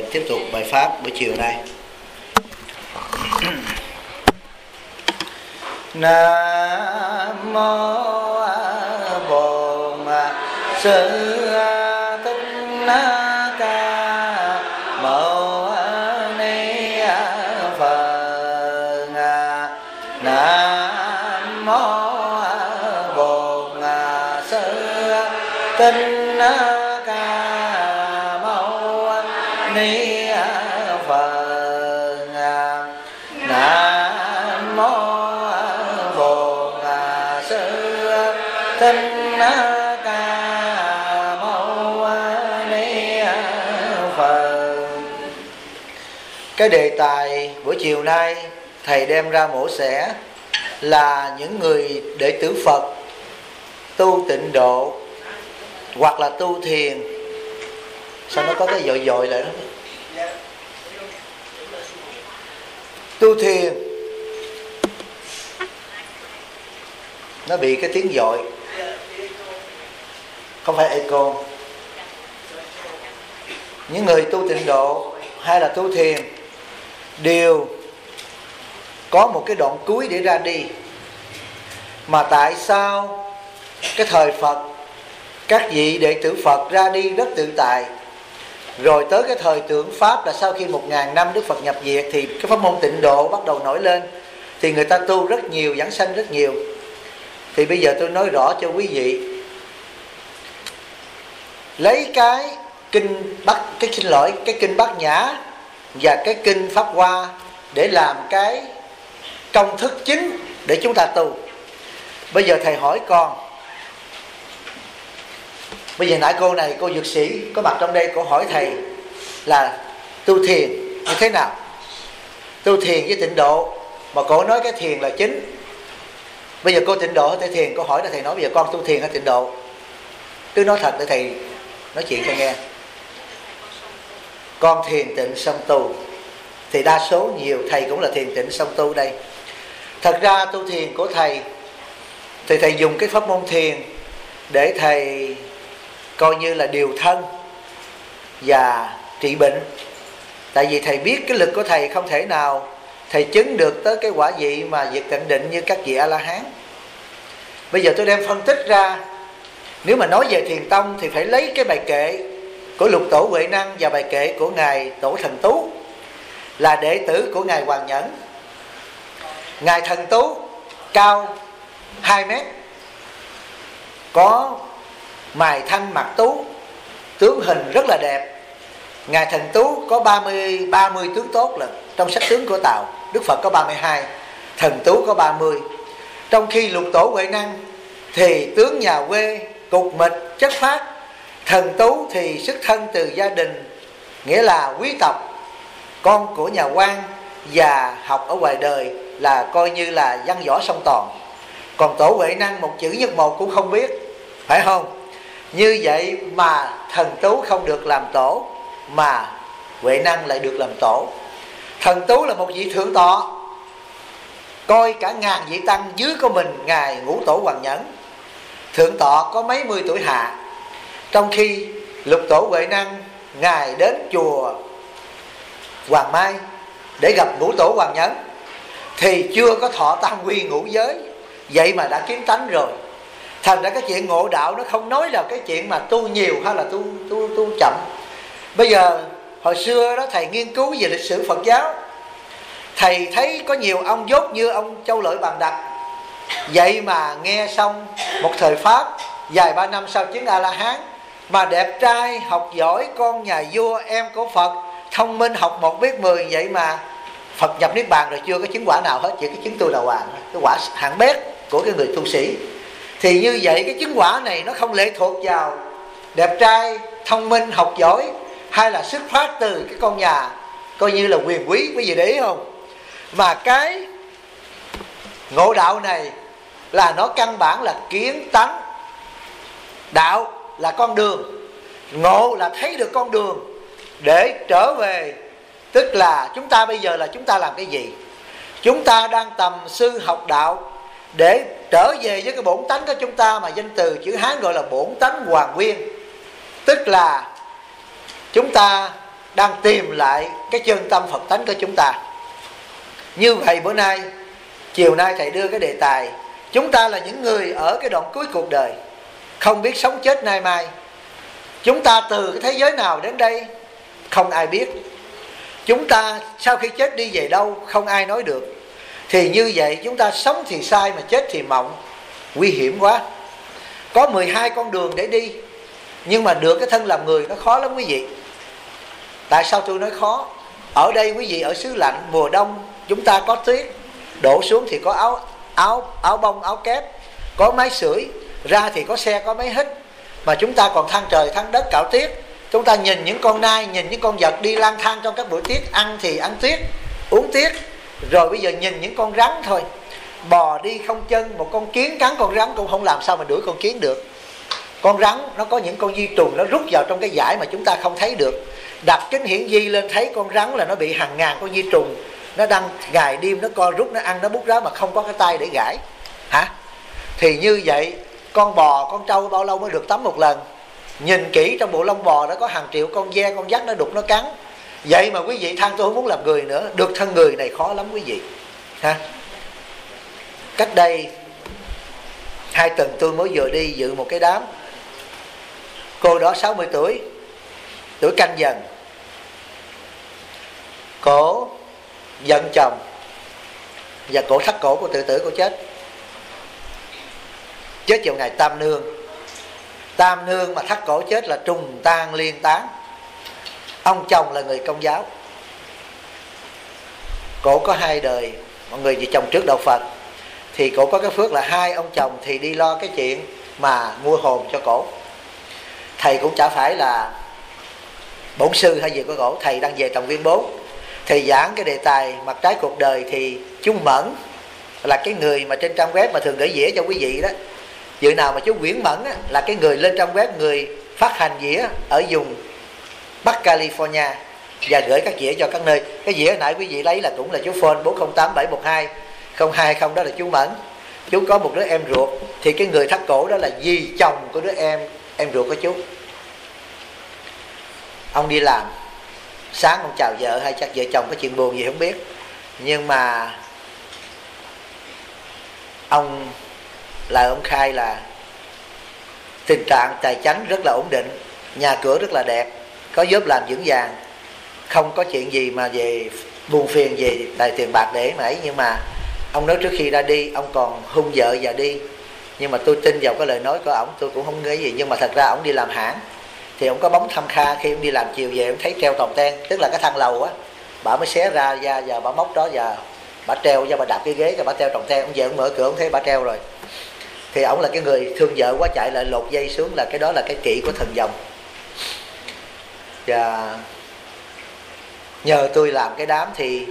tiếp tục bài pháp buổi chiều nay. Nam mô Bổn Sư Thích Ca Mâu Ni Phật. Nam mô Bổn Sư Thích Ca Mâu Ni Phật. Nam mô Bổn Sư Thích Ca Mâu Ni Phật. Cái đề tài buổi chiều nay thầy đem ra mổ xẻ là những người đệ tử Phật tu tịnh độ hoặc là tu thiền. Sao nó có cái dội dội lại đó? Tu thiền nó bị cái tiếng dội, không phải echo. Những người tu tịnh độ hay là tu thiền đều có một cái đoạn cuối để ra đi. Mà tại sao cái thời Phật các vị đệ tử Phật ra đi rất tự tại, rồi tới cái thời tượng Pháp là sau khi 1000 năm Đức Phật nhập diệt thì cái pháp môn tịnh độ bắt đầu nổi lên, thì người ta tu rất nhiều, giảng sanh rất nhiều. Thì bây giờ tôi nói rõ cho quý vị, lấy cái kinh kinh Bát Nhã và cái kinh Pháp Hoa để làm cái công thức chính để chúng ta tu. Bây giờ thầy hỏi con, bây giờ nãy cô này, cô dược sĩ có mặt trong đây, cô hỏi thầy là tu thiền như thế nào, tu thiền với tịnh độ, mà cô nói cái thiền là chính. Bây giờ cô tịnh độ hay thiền, cô hỏi là thầy nói bây giờ con tu thiền hay tịnh độ? Cứ nói thật để thầy nói chuyện cho nghe. Con thiền tịnh song tu. Thì đa số nhiều thầy cũng là thiền tịnh song tu đây. Thật ra tu thiền của thầy thì thầy dùng cái pháp môn thiền để thầy coi như là điều thân và trị bệnh. Tại vì thầy biết cái lực của thầy không thể nào thầy chứng được tới cái quả vị mà diệt tịnh định như các vị A-la-hán. Bây giờ tôi đem phân tích ra. Nếu mà nói về thiền tông thì phải lấy cái bài kệ của Lục Tổ Huệ Năng và bài kệ của Ngài Tổ Thần Tú, là đệ tử của Ngài Hoàng Nhẫn. Ngài Thần Tú cao 2 mét, có mày thanh mặt tú, tướng hình rất là đẹp. Ngài Thần Tú có 30 tướng tốt lần. Trong sách tướng của Tào, Đức Phật có 32, Thần Tú có 30. Trong khi Lục Tổ Huệ Năng thì tướng nhà quê, cục mịch, chất phác. Thần Tú thì xuất thân từ gia đình, nghĩa là quý tộc, con của nhà quan, và học ở ngoài đời là coi như là văn võ song toàn. Còn Tổ Huệ Năng một chữ nhất một cũng không biết, phải không? Như vậy mà Thần Tú không được làm tổ, mà Huệ Năng lại được làm tổ. Thần Tú là một vị thượng tọa, coi cả ngàn vị tăng dưới của mình. Ngài Ngũ Tổ Hoàng Nhẫn thượng tọa có mấy mươi tuổi hạ. Trong khi Lục Tổ Huệ Năng, Ngài đến chùa Hoàng Mai để gặp Ngũ Tổ Hoàng Nhẫn thì chưa có thọ tam quy ngũ giới, vậy mà đã kiến tánh rồi. Thành ra cái chuyện ngộ đạo nó không nói là cái chuyện mà tu nhiều hay là tu chậm. Bây giờ hồi xưa đó thầy nghiên cứu về lịch sử Phật giáo, thầy thấy có nhiều ông dốt như ông Châu Lợi Bàn Đặc, vậy mà nghe xong một thời Pháp vài ba năm sau chứng A-la-hán, mà đẹp trai, học giỏi, con nhà vua, em của Phật, thông minh, học 1 biết 10, vậy mà Phật nhập Niết Bàn rồi chưa có chứng quả nào hết, chỉ có chứng tu đà hoàng, cái quả hạng bét của cái người tu sĩ. Thì như vậy cái chứng quả này nó không lệ thuộc vào đẹp trai, thông minh, học giỏi, hay là xuất phát từ cái con nhà coi như là quyền quý, quý vị để ý không? Mà cái ngộ đạo này là nó căn bản là kiến tánh. Đạo là con đường, ngộ là thấy được con đường để trở về. Tức là chúng ta bây giờ là chúng ta làm cái gì? Chúng ta đang tầm sư học đạo để trở về với cái bổn tánh của chúng ta, mà danh từ chữ Hán gọi là bổn tánh hoàn nguyên. Tức là chúng ta đang tìm lại cái chân tâm Phật tánh của chúng ta. Như vậy bữa nay, chiều nay thầy đưa cái đề tài chúng ta là những người ở cái đoạn cuối cuộc đời, không biết sống chết nay mai. Chúng ta từ cái thế giới nào đến đây không ai biết. Chúng ta sau khi chết đi về đâu không ai nói được. Thì như vậy chúng ta sống thì sai mà chết thì mộng, nguy hiểm quá. Có 12 con đường để đi, nhưng mà được cái thân làm người nó khó lắm quý vị. Tại sao tôi nói khó? Ở đây quý vị ở xứ lạnh, mùa đông chúng ta có tuyết đổ xuống thì có áo bông, áo kép, có máy sưởi, ra thì có xe, có máy hít. Mà chúng ta còn than trời than đất cạo tuyết. Chúng ta nhìn những con nai, nhìn những con vật đi lang thang trong các buổi tuyết, ăn thì ăn tuyết, uống tuyết. Rồi bây giờ nhìn những con rắn thôi, bò đi không chân, một con kiến cắn con rắn cũng không làm sao mà đuổi con kiến được. Con rắn nó có những con vi trùng nó rút vào trong cái vải mà chúng ta không thấy được. Đặt kính hiển vi lên thấy con rắn là nó bị hàng ngàn con vi trùng, nó đang ngày đêm nó co rút, nó ăn, nó bút ráo mà không có cái tay để gãi hả? Thì như vậy con bò, con trâu bao lâu mới được tắm một lần? Nhìn kỹ trong bộ lông bò đó có hàng triệu con ve, con dắt nó đục nó cắn. Vậy mà quý vị than tôi không muốn làm người nữa. Được thân người này khó lắm quý vị ha. Cách đây 2 tuần tôi mới vừa đi dự một cái đám. Cô đó 60 tuổi, tuổi Canh Dần. Cổ giận chồng và cổ thắt cổ, của tự tử, cổ chết. Chết vào ngày Tam Nương. Tam Nương mà thắt cổ chết là trùng tan liên tán. Ông chồng là người Công giáo. Cổ có 2 đời, mọi người vì chồng trước đạo Phật. Thì cổ có cái phước là 2 ông chồng thì đi lo cái chuyện mà mua hồn cho cổ. Thầy cũng chả phải là bổn sư hay gì của cổ. Thầy đang về Tòng Viên 4. Thầy giảng cái đề tài mặt trái cuộc đời. Thì chú Mẫn là cái người mà trên trang web mà thường gửi dĩa cho quý vị đó. Dự nào mà chú Nguyễn Mẫn á, là cái người lên trang web, người phát hành dĩa ở vùng Bắc California và gửi các dĩa cho các nơi. Cái dĩa nãy quý vị lấy là cũng là chú phone 408-712-020, đó là chú Mẫn. Chú có một đứa em ruột, thì cái người thắt cổ đó là dì chồng của đứa em ruột của chú. Ông đi làm, sáng ông chào vợ, hay chắc vợ chồng có chuyện buồn gì không biết. Nhưng mà ông khai là tình trạng tài chánh rất là ổn định, nhà cửa rất là đẹp, có job làm vững vàng, không có chuyện gì mà về buồn phiền về tài tiền bạc để mà ấy. Nhưng mà ông nói trước khi ra đi ông còn hung vợ và đi. Nhưng mà tôi tin vào cái lời nói của ổng, tôi cũng không nghĩ gì. Nhưng mà thật ra ổng đi làm hãng thì ông có bóng thăm kha. Khi ông đi làm chiều về ông thấy treo tòng ten, tức là cái thang lầu á, bà mới xé ra và bà móc đó và bà treo, và bà đạp cái ghế cho bà treo tòng ten. Ông về ông mở cửa ông thấy bà treo rồi. Thì ổng là cái người thương vợ quá, chạy lại lột dây xuống. Là cái đó là cái kỵ của thần dòng. Và nhờ tôi làm cái đám thì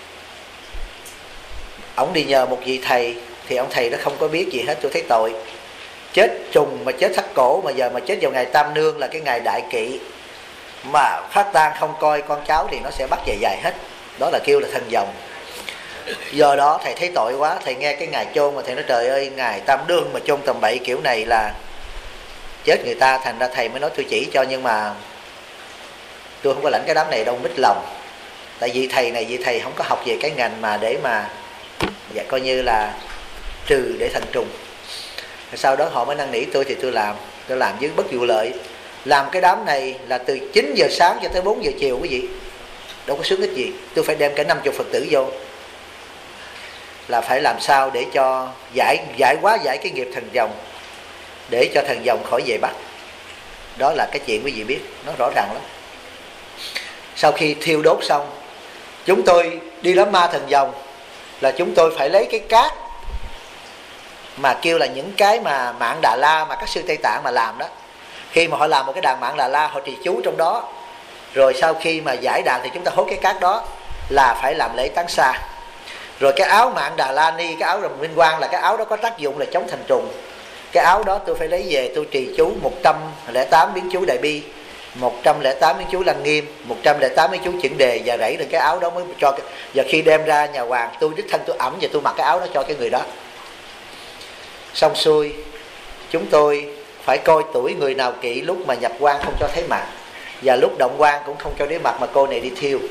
ổng đi nhờ một vị thầy. Thì ông thầy đó không có biết gì hết. Tôi thấy tội, chết trùng mà chết thắt cổ, mà giờ mà chết vào ngày Tam Nương là cái ngày đại kỵ, mà phát tang không coi con cháu thì nó sẽ bắt về dài hết. Đó là kêu là thần dòng. Do đó thầy thấy tội quá. Thầy nghe cái ngày chôn mà thầy nói trời ơi, ngày Tam Nương mà chôn tầm bậy kiểu này là chết người ta. Thành ra thầy mới nói tôi chỉ cho, nhưng mà tôi không có lãnh cái đám này đâu, mít lòng. Tại vì thầy này, vì thầy không có học về cái ngành mà để mà dạ, coi như là trừ để thành trùng. Sau đó họ mới năn nỉ tôi thì tôi làm với bất vụ lợi. Làm cái đám này là từ 9 giờ sáng cho tới 4 giờ chiều quý vị, đâu có sướng ích gì. Tôi phải đem cả 50 Phật tử vô, là phải làm sao để cho giải cái nghiệp thần dòng, để cho thần dòng khỏi về bắt. Đó là cái chuyện quý vị biết, nó rõ ràng lắm. Sau khi thiêu đốt xong, chúng tôi đi đám ma thần dòng là chúng tôi phải lấy cái cát mà kêu là những cái mà mạng Đà La mà các sư Tây Tạng mà làm đó. Khi mà họ làm một cái đàn mạng Đà La, họ trì chú trong đó, rồi sau khi mà giải đàn thì chúng ta hốt cái cát đó là phải làm lễ tán xa. Rồi cái áo mạng Đà La Ni, cái áo rồng Minh Quang, là cái áo đó có tác dụng là chống thành trùng. Cái áo đó tôi phải lấy về, tôi trì chú 108 biến chú Đại Bi, 108 biến chú Lăng Nghiêm, 108 biến chú Chỉnh Đề, và rảy lên cái áo đó mới cho. Và khi đem ra nhà hoàng, tôi đích thân tôi ẩm và tôi mặc cái áo đó cho cái người đó. Xong xuôi, chúng tôi phải coi tuổi người nào kỵ, lúc mà nhập quan không cho thấy mặt. Và lúc động quan cũng không cho đĩa mặt, mà cô này đi thiêu.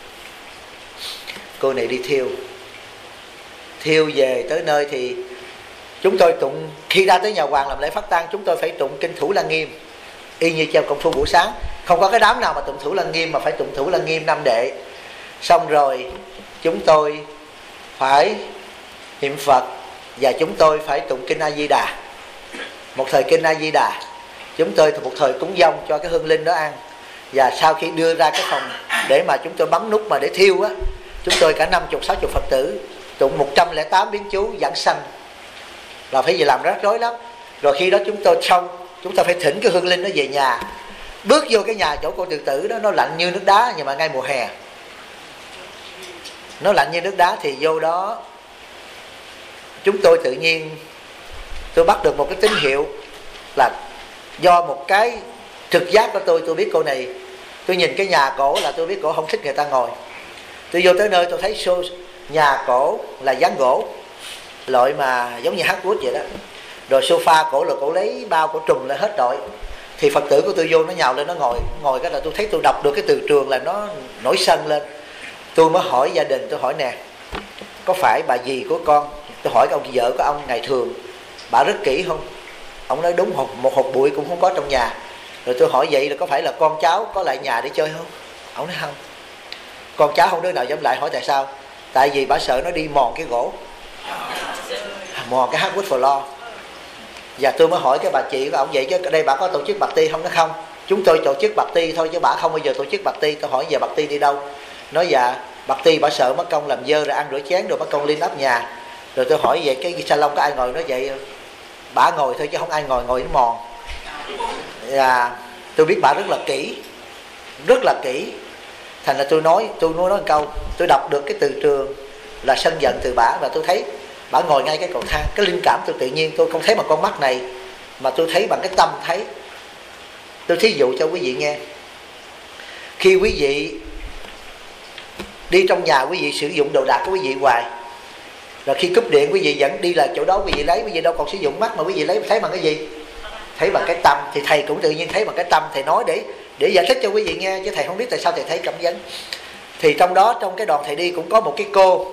Cô này đi thiêu về tới nơi thì chúng tôi tụng, khi ra tới nhà hoàng làm lễ phát tang, chúng tôi phải tụng kinh Thủ Lăng Nghiêm, y như treo công phu buổi sáng. Không có cái đám nào mà tụng Thủ Lăng Nghiêm, mà phải tụng Thủ Lăng Nghiêm 5 đệ. Xong rồi chúng tôi phải niệm Phật, và chúng tôi phải tụng kinh A Di Đà. Một thời kinh A Di Đà, chúng tôi một thời cúng dông cho cái hương linh đó ăn. Và sau khi đưa ra cái phòng để mà chúng tôi bấm nút mà để thiêu á, chúng tôi cả 50-60 Phật tử tụng 108 biến chú giảng sanh, là phải gì làm rắc rối lắm. Rồi khi đó chúng tôi xong, chúng ta phải thỉnh cái hương linh nó về nhà. Bước vô cái nhà chỗ cô tự tử đó, nó lạnh như nước đá, nhưng mà ngay mùa hè nó lạnh như nước đá. Thì vô đó chúng tôi tự nhiên tôi bắt được một cái tín hiệu, là do một cái trực giác của tôi biết cô này. Tôi nhìn cái nhà cổ là tôi biết cổ không thích người ta ngồi. Tôi vô tới nơi tôi thấy nhà cổ là dán gỗ, loại mà giống như hardwood vậy đó. Rồi sofa cổ là cổ lấy bao cổ trùm lại hết rồi. Thì Phật tử của tôi vô nó nhào lên nó ngồi cái là tôi thấy tôi đọc được cái từ trường là nó nổi sân lên. Tôi mới hỏi gia đình, tôi hỏi nè, có phải bà dì của con, tôi hỏi ông vợ của ông ngày thường bà rất kỹ không? Ông nói đúng, một hộp bụi cũng không có trong nhà. Rồi tôi hỏi vậy là có phải là con cháu có lại nhà để chơi không? Ông nói không, con cháu không đứa nào dám lại. Hỏi tại sao? Tại vì bà sợ nó đi mòn cái gỗ, mòn cái hardwood floor. Và tôi mới hỏi cái bà chị của ông vậy chứ ở đây bà có tổ chức bạc ti không? Nó không, chúng tôi tổ chức bạc ti thôi chứ bà không bao giờ tổ chức bạc ti. Tôi hỏi giờ bạc ti đi đâu? Nói dạ bạc ti bà sợ mất công làm dơ rồi ăn rửa chén rồi mất công lên áp nhà. Rồi tôi hỏi vậy cái salon có ai ngồi? Nói vậy bà ngồi thôi chứ không ai ngồi nó mòn. Và tôi biết bà rất là kỹ. Thành ra tôi nói một câu, tôi đọc được cái từ trường là sân giận từ bà. Và tôi thấy bà ngồi ngay cái cầu thang. Cái linh cảm tôi tự nhiên, tôi không thấy bằng con mắt này, mà tôi thấy bằng cái tâm thấy. Tôi thí dụ cho quý vị nghe. Khi quý vị đi trong nhà, quý vị sử dụng đồ đạc của quý vị hoài, rồi khi cúp điện quý vị vẫn đi là chỗ đó quý vị lấy, quý vị đâu còn sử dụng mắt mà quý vị lấy thấy bằng cái gì? Thấy bằng cái tâm. Thì thầy cũng tự nhiên thấy bằng cái tâm. Thầy nói để giải thích cho quý vị nghe, chứ thầy không biết tại sao thầy thấy cảm vấn. Thì trong đó, trong cái đoàn thầy đi cũng có một cái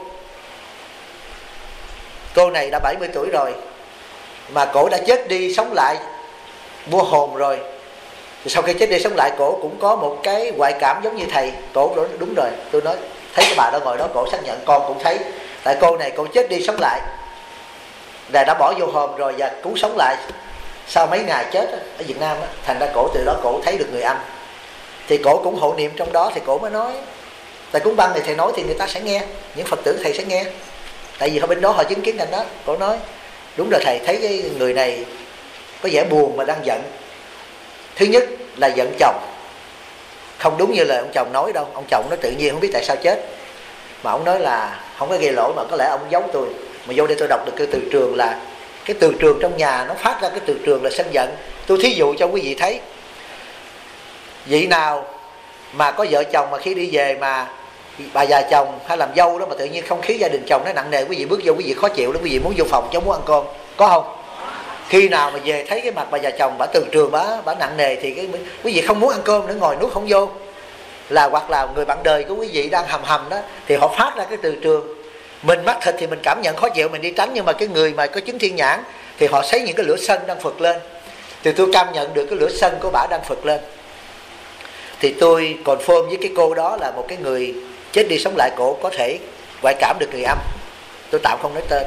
cô này đã 70 tuổi rồi, mà cổ đã chết đi sống lại vua hồn rồi. Thì sau khi chết đi sống lại, cổ cũng có một cái ngoại cảm giống như thầy. Cổ nói đúng rồi, tôi nói thấy cái bà đó ngồi đó, cổ xác nhận con cũng thấy. Tại cô này cổ chết đi sống lại, là đã bỏ vô hồn rồi và cứu sống lại sau mấy ngày chết ở Việt Nam đó. Thành ra cổ từ đó cổ thấy được người âm. Thì cổ cũng hộ niệm trong đó. Thì cổ mới nói, tại cúng băng thì thầy nói thì người ta sẽ nghe, những Phật tử thầy sẽ nghe, tại vì ở bên đó họ chứng kiến cảnh đó. Cổ nói đúng rồi thầy, thấy cái người này có vẻ buồn mà đang giận. Thứ nhất là giận chồng, không đúng như lời ông chồng nói đâu. Ông chồng nó tự nhiên không biết tại sao chết, mà ông nói là không có gây lỗi, mà có lẽ ông giấu tôi. Mà vô đây tôi đọc được cái từ trường, là cái từ trường trong nhà nó phát ra cái từ trường là sân giận. Tôi thí dụ cho quý vị thấy, vị nào mà có vợ chồng mà khi đi về mà bà già chồng hay làm dâu đó mà tự nhiên không khí gia đình chồng nó nặng nề, quý vị bước vô quý vị khó chịu lắm, quý vị muốn vô phòng chứ muốn ăn cơm, có không? Khi nào mà về thấy cái mặt bà già chồng bà từ trường bà nặng nề thì quý vị không muốn ăn cơm nữa, ngồi nuốt không vô. Là hoặc là người bạn đời của quý vị đang hầm đó, thì họ phát ra cái từ trường. Mình mắt thịt thì mình cảm nhận khó chịu, mình đi tránh. Nhưng mà cái người mà có chứng thiên nhãn thì họ thấy những cái lửa sân đang phật lên. Thì tôi cảm nhận được cái lửa sân của bà đang phật lên. Thì tôi confirm với cái cô đó là một cái người chết đi sống lại, cổ có thể ngoại cảm được người âm. Tôi tạm không nói tên.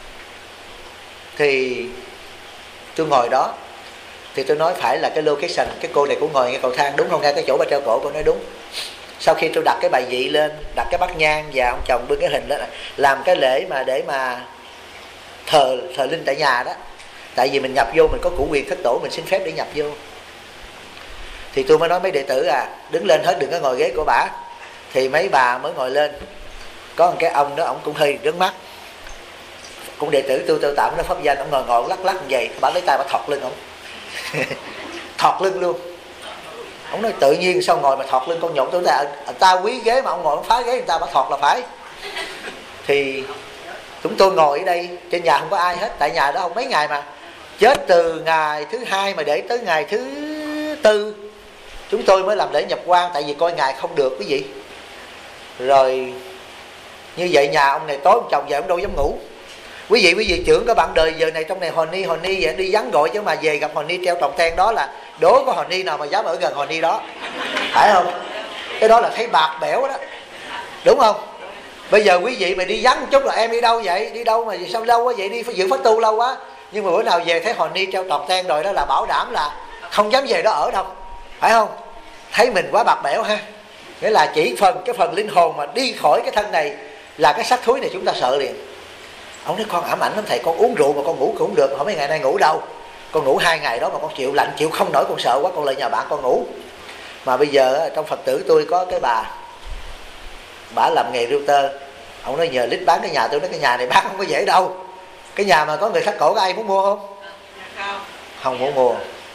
Thì tôi ngồi đó, thì tôi nói phải là cái location, cái cô này cũng ngồi ngay cầu thang đúng không, ngay cái chỗ bà treo cổ. Cô nói đúng. Sau khi tôi đặt cái bài vị lên, đặt cái bát nhang và ông chồng bưng cái hình đó, làm cái lễ mà để mà thờ linh tại nhà đó. Tại vì mình nhập vô mình có củ quyền thất tổ, mình xin phép để nhập vô. Thì tôi mới nói mấy đệ tử đứng lên hết, đừng có ngồi ghế của bả. Thì mấy bà mới ngồi lên. Có một cái ông đó, ông cũng hơi rớn mắt, cũng đệ tử tôi tạo nó pháp danh. Ông ngồi lắc như vậy, bả lấy tay bả thọt lưng ông thọt lưng luôn. Ông nói tự nhiên sao ngồi mà thọt lưng con nhộng tôi, ta quý ghế mà ông ngồi ông phá ghế người ta, bả thọt là phải. Thì chúng tôi ngồi ở đây, trên nhà không có ai hết, tại nhà đó không mấy ngày mà chết từ ngày thứ 2 mà để tới ngày thứ 4 Chúng tôi mới làm lễ nhập quan, tại vì coi ngài không được quý vị. Rồi như vậy nhà ông này tối ông chồng về ông đâu dám ngủ. Quý vị trưởng có bạn đời giờ này trong này Hòn Ni vậy đi vắng gọi, chứ mà về gặp Hòn Ni treo trồng ten đó là đố có Hòn Ni nào mà dám ở gần Hòn Ni đó, phải không? Cái đó là thấy bạc bẽo đó, đúng không? Bây giờ quý vị mà đi vắng một chút là em đi đâu vậy? Đi đâu mà sao lâu quá vậy? Đi phải giữ phát tu lâu quá. Nhưng mà bữa nào về thấy Hòn Ni treo trồng ten rồi đó là bảo đảm là không dám về đó ở đâu, phải không? Thấy mình quá bạc bẽo ha. Nghĩa là chỉ cái phần linh hồn mà đi khỏi cái thân này là cái xác thúi này chúng ta sợ liền. Ông nói con ám ảnh lắm thầy, con uống rượu mà con ngủ cũng không được. Hỏi mấy ngày nay ngủ đâu? Con ngủ 2 ngày đó mà con chịu lạnh chịu không nổi, con sợ quá con lại nhà bạn con ngủ. Mà bây giờ trong Phật tử tôi có cái bà làm nghề realtor. Ông nói nhờ lít bán cái nhà. Tôi nói cái nhà này bán không có dễ đâu. Cái nhà mà có người thắt cổ có ai muốn mua không? Không muốn mua.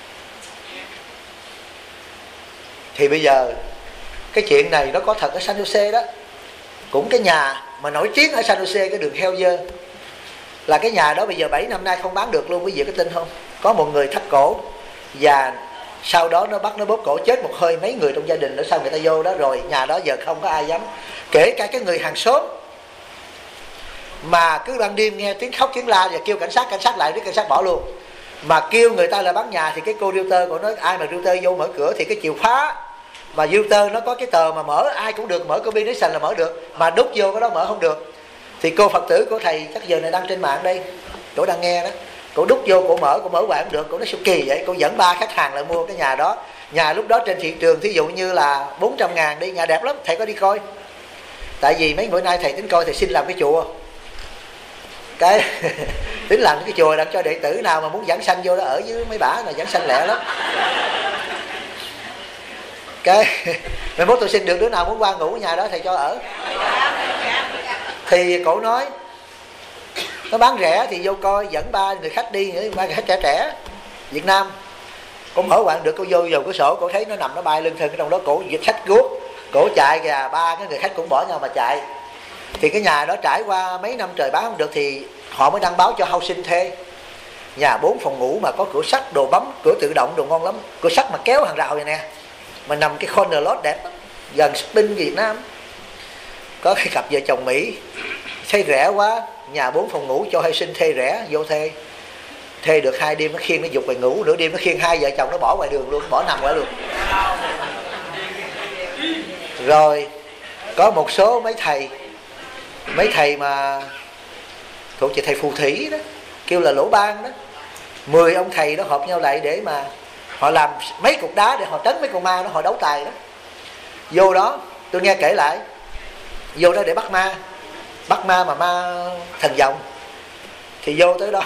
Thì bây giờ cái chuyện này nó có thật ở San Jose đó. Cũng cái nhà mà nổi tiếng ở San Jose, cái đường Hellyer, là cái nhà đó bây giờ 7 năm nay không bán được luôn. Quý vị có tin không? Có một người thắt cổ và sau đó nó bắt nó bóp cổ chết một hơi mấy người trong gia đình. Nữa sau người ta vô đó rồi nhà đó giờ không có ai dám, kể cả cái người hàng xóm mà cứ ban đêm nghe tiếng khóc tiếng la và kêu cảnh sát lại, biết cảnh sát bỏ luôn. Mà kêu người ta là bán nhà thì cái cô realtor của nói ai mà realtor vô mở cửa thì cái chìa khóa mà realtor nó có cái tờ mà mở ai cũng được, mở combination là mở được, mà đút vô cái đó mở không được. Thì cô Phật tử của thầy chắc giờ này đăng trên mạng đây, cổ đang nghe đó, cổ đút vô cổ mở hoài cũng được. Cổ nói sao kỳ vậy? Cổ dẫn 3 khách hàng lại mua cái nhà đó. Nhà lúc đó trên thị trường thí dụ như là 400.000 đi, nhà đẹp lắm, thầy có đi coi. Tại vì mấy bữa nay thầy tính coi, thầy xin làm cái chùa, cái tính làm cái chùa đặt cho đệ tử nào mà muốn giảng sanh vô đó ở với mấy bả là giảng sanh lẹ lắm. Cái mai mốt tôi xin được đứa nào muốn qua ngủ ở nhà đó thầy cho ở. Thì cổ nói nó bán rẻ thì vô coi, dẫn 3 người khách đi, 3 người khách trẻ Việt Nam. Cổ mở quạng được, cổ vô dầu cửa sổ, cổ thấy nó nằm nó bay lưng thân trong đó, cổ dịch khách guốc, cổ chạy kìa, 3 cái người khách cũng bỏ nhau mà chạy. Thì cái nhà đó trải qua mấy năm trời bán không được thì họ mới đăng báo cho housing thuê. Nhà 4 phòng ngủ mà có cửa sắt, đồ bấm, cửa tự động, đồ ngon lắm. Cửa sắt mà kéo hàng rào vậy nè, mà nằm cái corner lot đẹp lắm, gần Spin Việt Nam. Có cái cặp vợ chồng Mỹ thấy rẻ quá, nhà 4 phòng ngủ cho housing thuê rẻ, vô thuê được 2 đêm nó khiêng nó dục về ngủ, nửa đêm nó khiêng 2 vợ chồng nó bỏ ngoài đường luôn, bỏ nằm ngoài luôn. Rồi có một số mấy thầy mà thuộc về thầy phù thủy đó, kêu là lỗ ban đó, 10 ông thầy đó họp nhau lại để mà họ làm mấy cục đá để họ trấn mấy con ma đó, họ đấu tài đó. Vô đó tôi nghe kể lại, vô đó để bắt ma mà ma thần vọng. Thì vô tới đó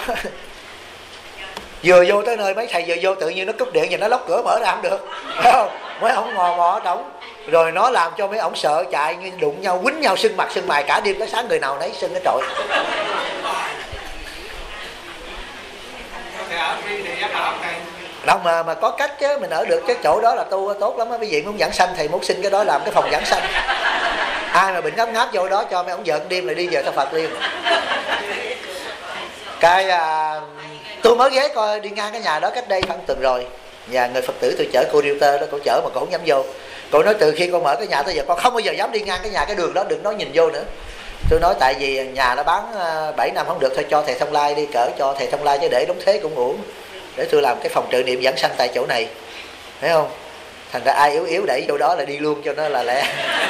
vừa vô tới nơi mấy thầy vừa vô tự nhiên nó cúp điện và nó lóc cửa mở ra không được, thấy không? Mấy ổng mò ở trống, rồi nó làm cho mấy ổng sợ chạy, đụng nhau quýnh nhau sưng mặt sưng mày cả đêm tới sáng, người nào nấy sưng cái trội. Đâu mà có cách chứ, mình ở được chứ, chỗ đó là tu tốt lắm á. Quý vị muốn giảng sanh thầy muốn xin cái đó làm cái phòng giảng sanh. Ai mà bệnh ngáp vô đó cho mấy ông vợ đêm lại đi về theo Phật liền. Cái tôi mới ghé coi đi ngang cái nhà đó cách đây khoảng tuần rồi, nhà người Phật tử tôi chở cô realtor đó, cô chở mà cô không dám vô. Cô nói từ khi con mở cái nhà tới giờ con không bao giờ dám đi ngang cái nhà, cái đường đó đừng nói nhìn vô nữa. Tôi nói tại vì nhà nó bán 7 năm không được, thôi cho thầy Thông Lai đi, cỡ cho thầy Thông Lai chứ để đóng thế cũng uổng, để tôi làm cái phòng trợ niệm giảng sanh tại chỗ này, thấy không? Thành ra ai yếu đẩy vô đó là đi luôn cho nó là lẹ.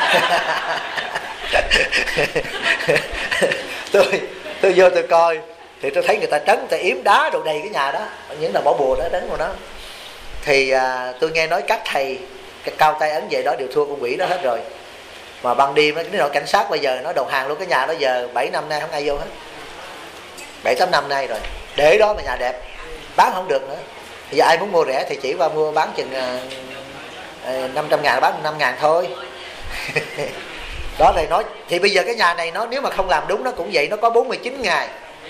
tôi vô tôi coi thì tôi thấy người ta trấn, người ta yếm đá đồ đầy cái nhà đó, những là bỏ bùa đó trấn vào đó. Thì tôi nghe nói các thầy cái cao tay ấn về đó đều thua con quỷ đó hết rồi. Mà ban đêm cái đội cảnh sát bây giờ nó đầu hàng luôn cái nhà đó, giờ 7 năm nay không ai vô hết, 7-8 năm nay rồi, để đó mà nhà đẹp bán không được nữa. Thì giờ ai muốn mua rẻ thì chỉ qua mua bán chừng 500.000 bán 5.000 thôi. Đó thầy nói. Thì bây giờ cái nhà này nó nếu mà không làm đúng nó cũng vậy, nó có 49 ngày.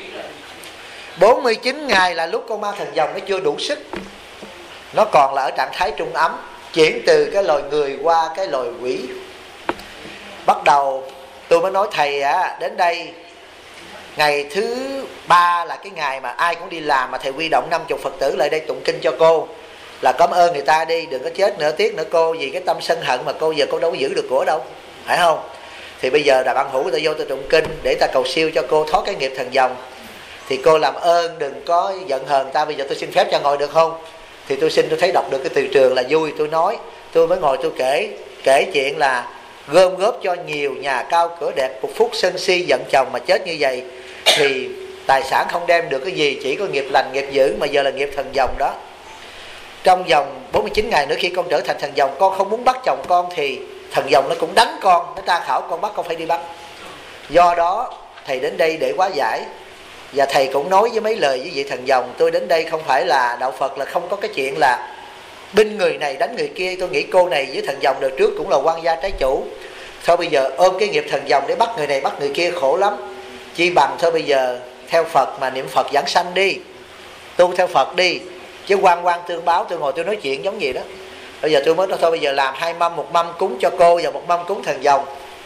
49 ngày là lúc con ma thần dòng nó chưa đủ sức, nó còn là ở trạng thái trung ấm, chuyển từ cái loài người qua cái loài quỷ. Bắt đầu tôi mới nói thầy đến đây ngày thứ 3 là cái ngày mà ai cũng đi làm, mà thầy huy động 50 Phật tử lại đây tụng kinh cho cô. là cảm ơn người ta đi, đừng có chết nữa tiếc nữa cô, vì cái tâm sân hận mà cô giờ cô đâu có giữ được của đâu, phải không? Thì bây giờ Đàm Văn Hữu tôi vô tôi tụng kinh để ta cầu siêu cho cô thoát cái nghiệp thần dòng. Thì cô làm ơn đừng có giận hờn ta, bây giờ tôi xin phép cho ngồi được không? Thì tôi xin, tôi thấy đọc được cái từ trường là vui, tôi nói, tôi mới ngồi tôi kể chuyện là gom góp cho nhiều nhà cao cửa đẹp một phút sân si giận chồng mà chết như vậy, thì tài sản không đem được cái gì, chỉ có nghiệp lành nghiệp dữ, mà giờ là nghiệp thần dòng đó. Trong vòng 49 ngày nữa khi con trở thành thần dòng, con không muốn bắt chồng con thì thần dòng nó cũng đánh con, nó tra khảo con bắt con phải đi bắt. Do đó thầy đến đây để hóa giải, và thầy cũng nói với mấy lời với vị thần dòng, tôi đến đây không phải là đạo Phật, là không có cái chuyện là binh người này đánh người kia. Tôi nghĩ cô này với thần dòng đời trước cũng là quan gia trái chủ, thôi bây giờ ôm cái nghiệp thần dòng để bắt người này bắt người kia khổ lắm, chi bằng thôi bây giờ theo Phật mà niệm Phật giảng sanh đi, tu theo Phật đi, chứ quan tương báo. Tôi ngồi tôi nói chuyện giống gì đó. Bây giờ tôi mới nói thôi bây giờ làm 2 mâm, 1 mâm cúng cho cô và 1 mâm cúng thần dòng.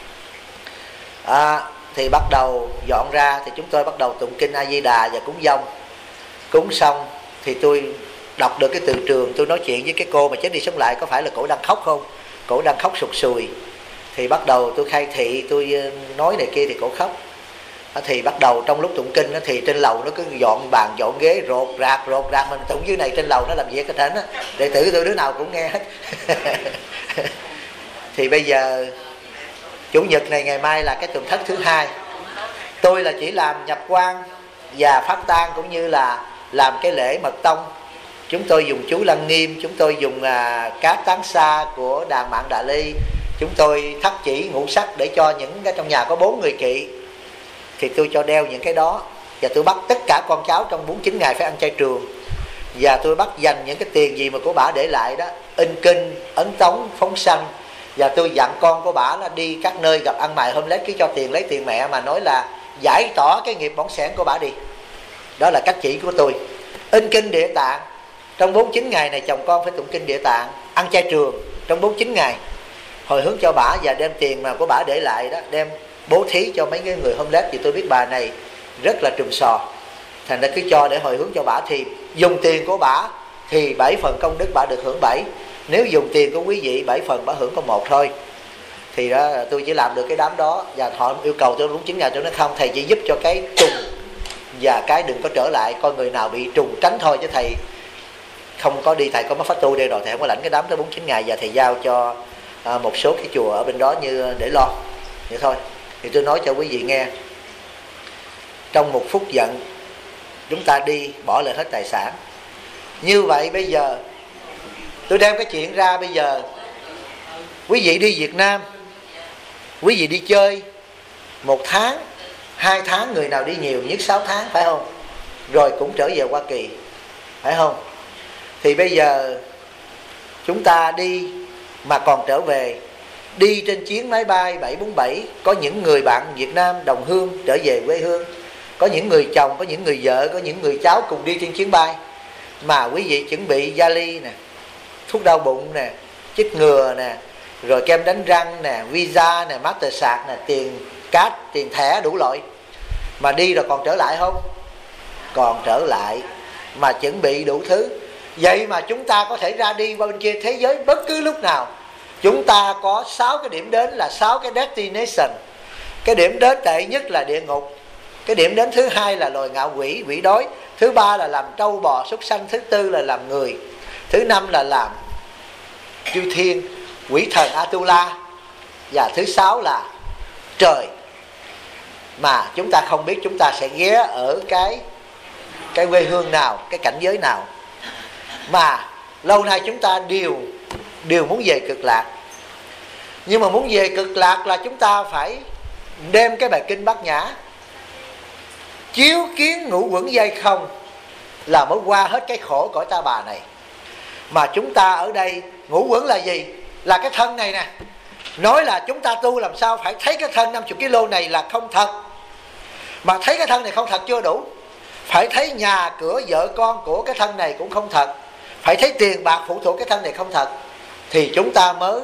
Thì bắt đầu dọn ra, thì chúng tôi bắt đầu tụng kinh A Di Đà và cúng dông. Cúng xong thì tôi đọc được cái từ trường, tôi nói chuyện với cái cô mà chết đi sống lại, có phải là cổ đang khóc không? Cổ đang khóc sụt sùi. Thì bắt đầu tôi khai thị, tôi nói này kia thì cổ khóc. Thì bắt đầu trong lúc tụng kinh thì trên lầu nó cứ dọn bàn dọn ghế rột rạc, mình tụng dưới này trên lầu nó làm việc hết trơn á, đệ tử tôi đứa nào cũng nghe hết. Thì bây giờ chủ nhật này, ngày mai là cái tuần thất thứ 2, tôi là chỉ làm nhập quan và pháp tang cũng như là làm cái lễ mật tông. Chúng tôi dùng chú Lăng Nghiêm, chúng tôi dùng cát tán xa của Đà Mạng Đà Ly, chúng tôi thắt chỉ ngũ sắc để cho những cái trong nhà có 4 người kỵ thì tôi cho đeo những cái đó. Và tôi bắt tất cả con cháu trong 49 ngày phải ăn chay trường. Và tôi bắt dành những cái tiền gì mà của bà để lại đó, in kinh, ấn tống, phóng sanh. Và tôi dặn con của bà là đi các nơi gặp ăn mày homeless cứ cho tiền, lấy tiền mẹ mà nói là giải tỏa cái nghiệp bỏng sẻn của bà đi. Đó là cách chỉ của tôi. In kinh Địa Tạng, trong 49 ngày này chồng con phải tụng kinh Địa Tạng, ăn chay trường trong 49 ngày, hồi hướng cho bà, và đem tiền mà của bà để lại đó đem bố thí cho mấy cái người homeless. Thì tôi biết bà này rất là trùm sò, thành ra cứ cho để hồi hướng cho bà. Thì dùng tiền của bà thì 7 phần công đức bà được hưởng 7, nếu dùng tiền của quý vị 7 phần bà hưởng có 1 thôi. Thì đó tôi chỉ làm được cái đám đó, và họ yêu cầu tôi 49 ngày. Tôi nói không, thầy chỉ giúp cho cái trùng và cái đừng có trở lại, coi người nào bị trùng tránh thôi, chứ thầy không có đi. Thầy có mất pháp tu đây rồi, thầy không có lãnh cái đám tới 49 ngày, và thầy giao cho một số cái chùa ở bên đó như để lo vậy thôi. Thì tôi nói cho quý vị nghe, trong một phút giận chúng ta đi bỏ lại hết tài sản. Như vậy bây giờ tôi đem cái chuyện ra, bây giờ quý vị đi Việt Nam, quý vị đi chơi 1 tháng, 2 tháng, người nào đi nhiều nhất 6 tháng, phải không? Rồi cũng trở về Hoa Kỳ, phải không? Thì bây giờ chúng ta đi mà còn trở về, đi trên chuyến máy bay 747, có những người bạn Việt Nam đồng hương trở về quê hương, có những người chồng, có những người vợ, có những người cháu cùng đi trên chuyến bay. Mà quý vị chuẩn bị vali nè, thuốc đau bụng nè, chích ngừa nè, rồi kem đánh răng nè, visa nè, Mastercard nè, tiền cát, tiền thẻ đủ loại. Mà đi rồi còn trở lại không? Còn trở lại, mà chuẩn bị đủ thứ. Vậy mà chúng ta có thể ra đi qua bên kia thế giới bất cứ lúc nào. Chúng ta có 6 cái điểm đến, là 6 cái destination. Cái điểm đến tệ nhất là địa ngục, cái điểm đến thứ 2 là loài ngạo quỷ, quỷ đói, thứ 3 là làm trâu bò súc sanh, thứ 4 là làm người, thứ 5 là làm chư thiên, quỷ thần Atula, và thứ 6 là trời. Mà chúng ta không biết chúng ta sẽ ghé ở cái quê hương nào, cái cảnh giới nào. Mà lâu nay chúng ta đều muốn về cực lạc. Nhưng mà muốn về cực lạc là chúng ta phải đem cái bài kinh Bát Nhã chiếu kiến ngũ quẩn dây không, là mới qua hết cái khổ cõi ta bà này. Mà chúng ta ở đây, ngũ quẩn là gì? Là cái thân này nè. Nói là chúng ta tu làm sao phải thấy cái thân 50 kg này là không thật. Mà thấy cái thân này không thật chưa đủ, phải thấy nhà cửa vợ con của cái thân này cũng không thật, phải thấy tiền bạc phụ thuộc cái thân này không thật, thì chúng ta mới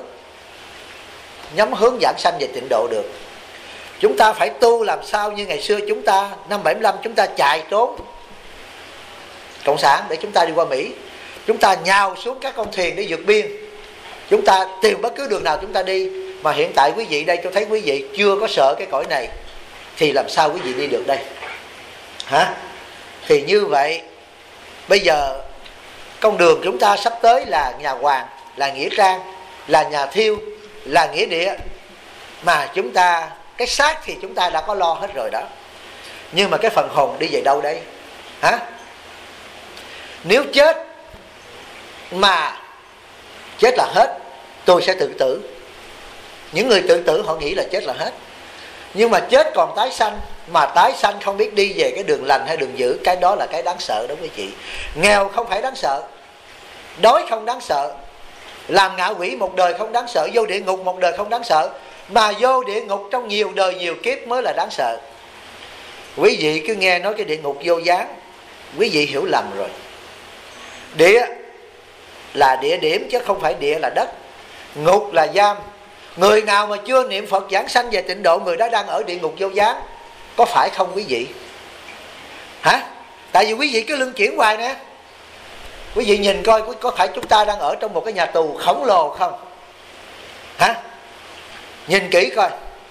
nhắm hướng giảng sanh về tịnh độ được. Chúng ta phải tu làm sao như ngày xưa chúng ta năm 75 chúng ta chạy trốn Cộng sản để chúng ta đi qua Mỹ. chúng ta nhào xuống các con thuyền để vượt biên, chúng ta tìm bất cứ đường nào chúng ta đi. Mà hiện tại quý vị đây, tôi thấy quý vị chưa có sợ cái cõi này, thì làm sao quý vị đi được đây? Hả? Thì như vậy, bây giờ con đường chúng ta sắp tới là nhà Hoàng, là nghĩa trang, là nhà Thiêu, là nghĩa địa. Mà chúng ta, cái xác thì chúng ta đã có lo hết rồi đó, nhưng mà cái phần hồn đi về đâu đây? Hả? Nếu chết mà chết là hết, tôi sẽ tự tử. Những người tự tử họ nghĩ là chết là hết. Nhưng mà chết còn tái sanh, mà tái sanh không biết đi về cái đường lành hay đường dữ, cái đó là cái đáng sợ đó quý chị. Nghèo không phải đáng sợ, đói không đáng sợ, làm ngạ quỷ một đời không đáng sợ, vô địa ngục một đời không đáng sợ, mà vô địa ngục trong nhiều đời nhiều kiếp mới là đáng sợ. Quý vị cứ nghe nói cái địa ngục vô gián, quý vị hiểu lầm rồi. Địa là địa điểm chứ không phải địa là đất. Ngục là giam. Người nào mà chưa niệm Phật giảng sanh về tịnh độ, người đó đang ở địa ngục vô gián. Có phải không quý vị? Hả? Tại vì quý vị cứ luân chuyển hoài nè. Quý vị nhìn coi có phải chúng ta đang ở trong một cái nhà tù khổng lồ không? Hả? Nhìn kỹ coi.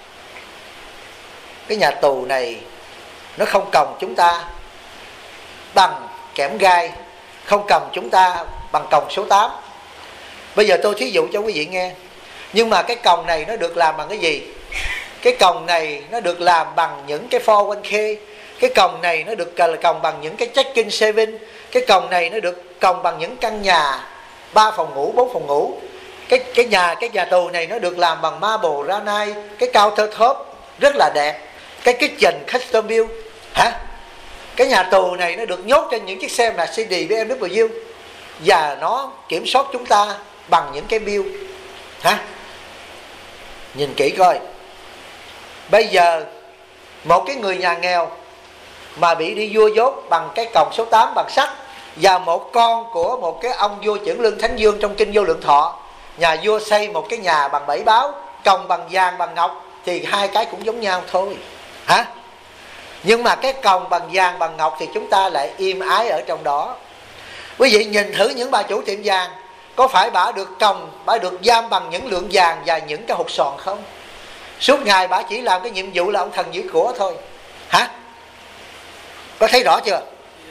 Cái nhà tù này nó không còng chúng ta bằng kẽm gai, không cầm chúng ta bằng còng số 8. Bây giờ tôi thí dụ cho quý vị nghe. Nhưng mà cái còng này nó được làm bằng cái gì? Cái còng này nó được làm bằng những cái 401k. Cái còng này nó được còng bằng những cái check-in saving. Cái còng này nó được còng bằng những căn nhà 3 phòng ngủ, 4 phòng ngủ. Cái nhà tù này nó được làm bằng marble granite. Cái countertop rất là đẹp. Cái kitchen custom build. Hả? Cái nhà tù này nó được nhốt trên những chiếc xe Mercedes BMW, và nó kiểm soát chúng ta bằng những cái bill. Hả? Nhìn kỹ coi. Bây giờ một cái người nhà nghèo mà bị đi vua dốt bằng cái còng số 8 bằng sắt, và một con của một cái ông vua Chưởng Lương Thánh Dương trong kinh Vô Lượng Thọ, nhà vua xây một cái nhà bằng 7 báo, còng bằng vàng bằng ngọc, thì hai cái cũng giống nhau thôi. Hả? Nhưng mà cái còng bằng vàng bằng ngọc thì chúng ta lại im ái ở trong đó. Quý vị nhìn thử những bà chủ tiệm vàng, có phải bà được còng, bà được giam bằng những lượng vàng và những cái hột sòn không? Suốt ngày bà chỉ làm cái nhiệm vụ là ông thần giữ của thôi. Hả? Có thấy rõ chưa?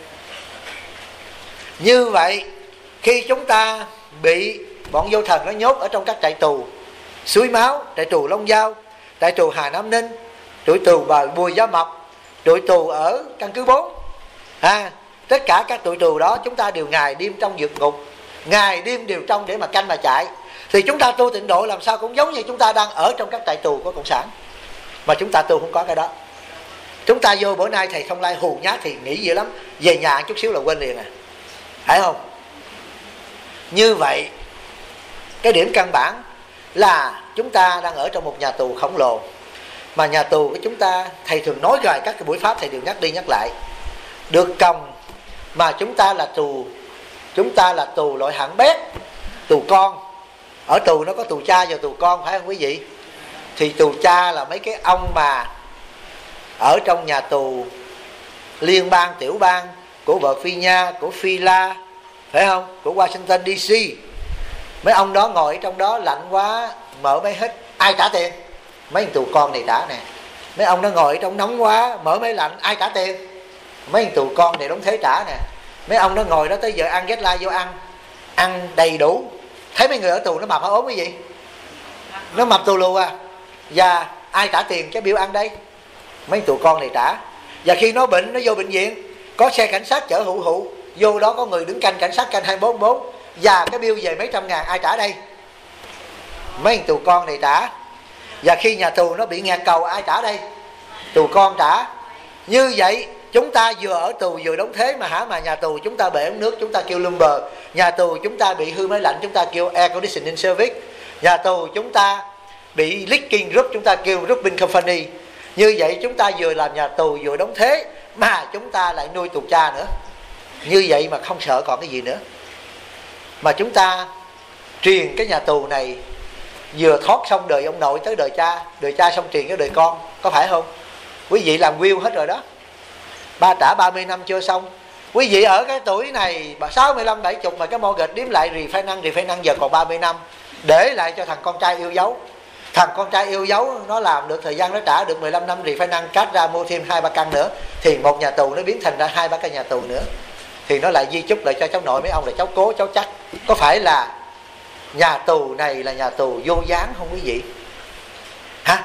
Như vậy, khi chúng ta bị bọn vô thần nó nhốt ở trong các trại tù Suối Máu, trại tù Long Giao, trại tù Hà Nam Ninh, trại tù Bùi Gia Mập, trại tù ở căn cứ 4, tất cả các tụi tù đó chúng ta đều ngày đêm trong vượt ngục, ngày đêm đều trong để mà canh mà chạy. Thì chúng ta tu tịnh độ làm sao cũng giống như chúng ta đang ở trong các trại tù của Cộng sản, mà chúng ta tu không có cái đó. Chúng ta vô bữa nay thầy Thông Lai hù nhát thì nghĩ dữ lắm, về nhà chút xíu là quên liền phải không? Như vậy cái điểm căn bản là chúng ta đang ở trong một nhà tù khổng lồ. Mà nhà tù của chúng ta, thầy thường nói rồi, các cái buổi pháp thầy đều nhắc đi nhắc lại, được còng mà chúng ta là tù loại hạng bét, tù con. Ở tù nó có tù cha và tù con, phải không quý vị? Thì tù cha là mấy cái ông mà ở trong nhà tù liên bang, tiểu bang của Virginia, của Phila, phải không? Của Washington DC. Mấy ông đó ngồi trong đó lạnh quá, mở máy hít, ai trả tiền? Mấy tù con này trả nè. Mấy ông đó ngồi trong nóng quá, mở máy lạnh, ai trả tiền? Mấy tù con này đóng thuế trả nè. Mấy ông đó ngồi đó tới giờ ăn get like vô ăn đầy đủ. Thấy mấy người ở tù nó mập hay ốm cái gì? Nó mập tù lù à. Và ai trả tiền cho biểu ăn đây? Mấy tù con này trả. Và khi nó bệnh, nó vô bệnh viện, có xe cảnh sát chở hụ, vô đó có người đứng canh, cảnh sát canh 24/4, và cái bill về mấy trăm ngàn, ai trả đây? Mấy tù con này trả. Và khi nhà tù nó bị ngạt cầu, ai trả đây? Tù con trả. Như vậy chúng ta vừa ở tù vừa đóng thuế mà nhà tù chúng ta bể ống nước, chúng ta kêu lumber. Nhà tù chúng ta bị hư máy lạnh, chúng ta kêu air conditioning service. Nhà tù chúng ta bị leaking roof, chúng ta kêu roofing company. Như vậy chúng ta vừa làm nhà tù vừa đóng thuế, mà chúng ta lại nuôi tù cha nữa. Như vậy mà không sợ còn cái gì nữa. Mà chúng ta truyền cái nhà tù này, vừa thoát xong đời ông nội tới đời cha xong truyền cái đời con, có phải không? Quý vị làm will hết rồi đó. Ba trả 30 năm chưa xong, Quý vị ở cái tuổi này 65, 70 mà cái mortgage đếm lại refinance giờ còn 30 năm, để lại cho thằng con trai yêu dấu. Thằng con trai yêu dấu nó làm được thời gian, nó trả được 15 năm refinance, cát ra mua thêm 2-3 căn nữa, thì một nhà tù nó biến thành ra 2-3 căn nhà tù nữa. Thì nó lại di chúc lại cho cháu nội mấy ông là cháu cố cháu chắc. Có phải là nhà tù này là nhà tù vô gián không quý vị? Hả?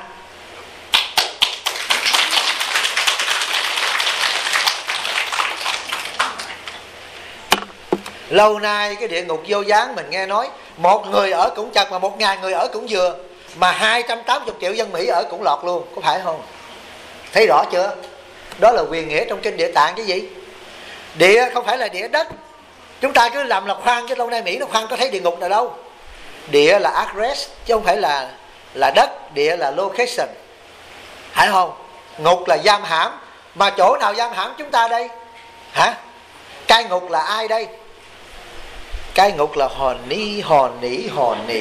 Lâu nay cái địa ngục vô gián mình nghe nói một người ở cũng chật mà 1.000 người ở cũng vừa, mà 280 triệu dân Mỹ ở cũng lọt luôn, có phải không? Thấy rõ chưa? Đó là quyền nghĩa trong kinh Địa Tạng chứ gì. Địa không phải là địa đất. Chúng ta cứ làm là khoan, chứ lâu nay Mỹ nó khoan có thấy địa ngục nào đâu. Địa là address chứ không phải là đất. Địa là location, phải không? Ngục là giam hãm. Mà chỗ nào giam hãm chúng ta đây? Hả? Cai ngục là ai đây? Cai ngục là hòn nỉ.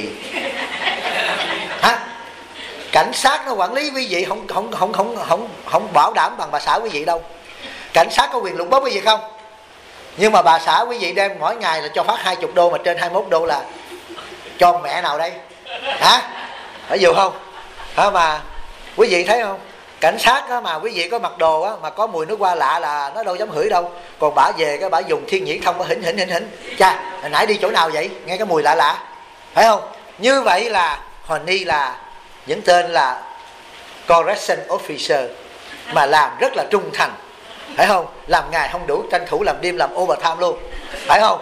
Hả? Cảnh sát nó quản lý quý vị không bảo đảm bằng bà xã quý vị đâu. Cảnh sát có quyền lục bóp quý vị không? Nhưng mà bà xã quý vị đem mỗi ngày là cho phát 20 đô, mà trên 21 đô là cho mẹ nào đây? Hả? Phải dù không? Hả? Mà quý vị thấy không? Cảnh sát á, mà quý vị có mặc đồ á, mà có mùi nước hoa lạ là nó đâu dám hửi đâu. Còn bả về cái bả dùng thiên nhĩ thông, bả hỉnh. Cha, hồi nãy đi chỗ nào vậy? Nghe cái mùi lạ lạ. Phải không? Như vậy là honey là những tên là correction officer mà làm rất là trung thành. Phải không? Làm ngày không đủ, tranh thủ làm đêm, làm overtime luôn. Phải không?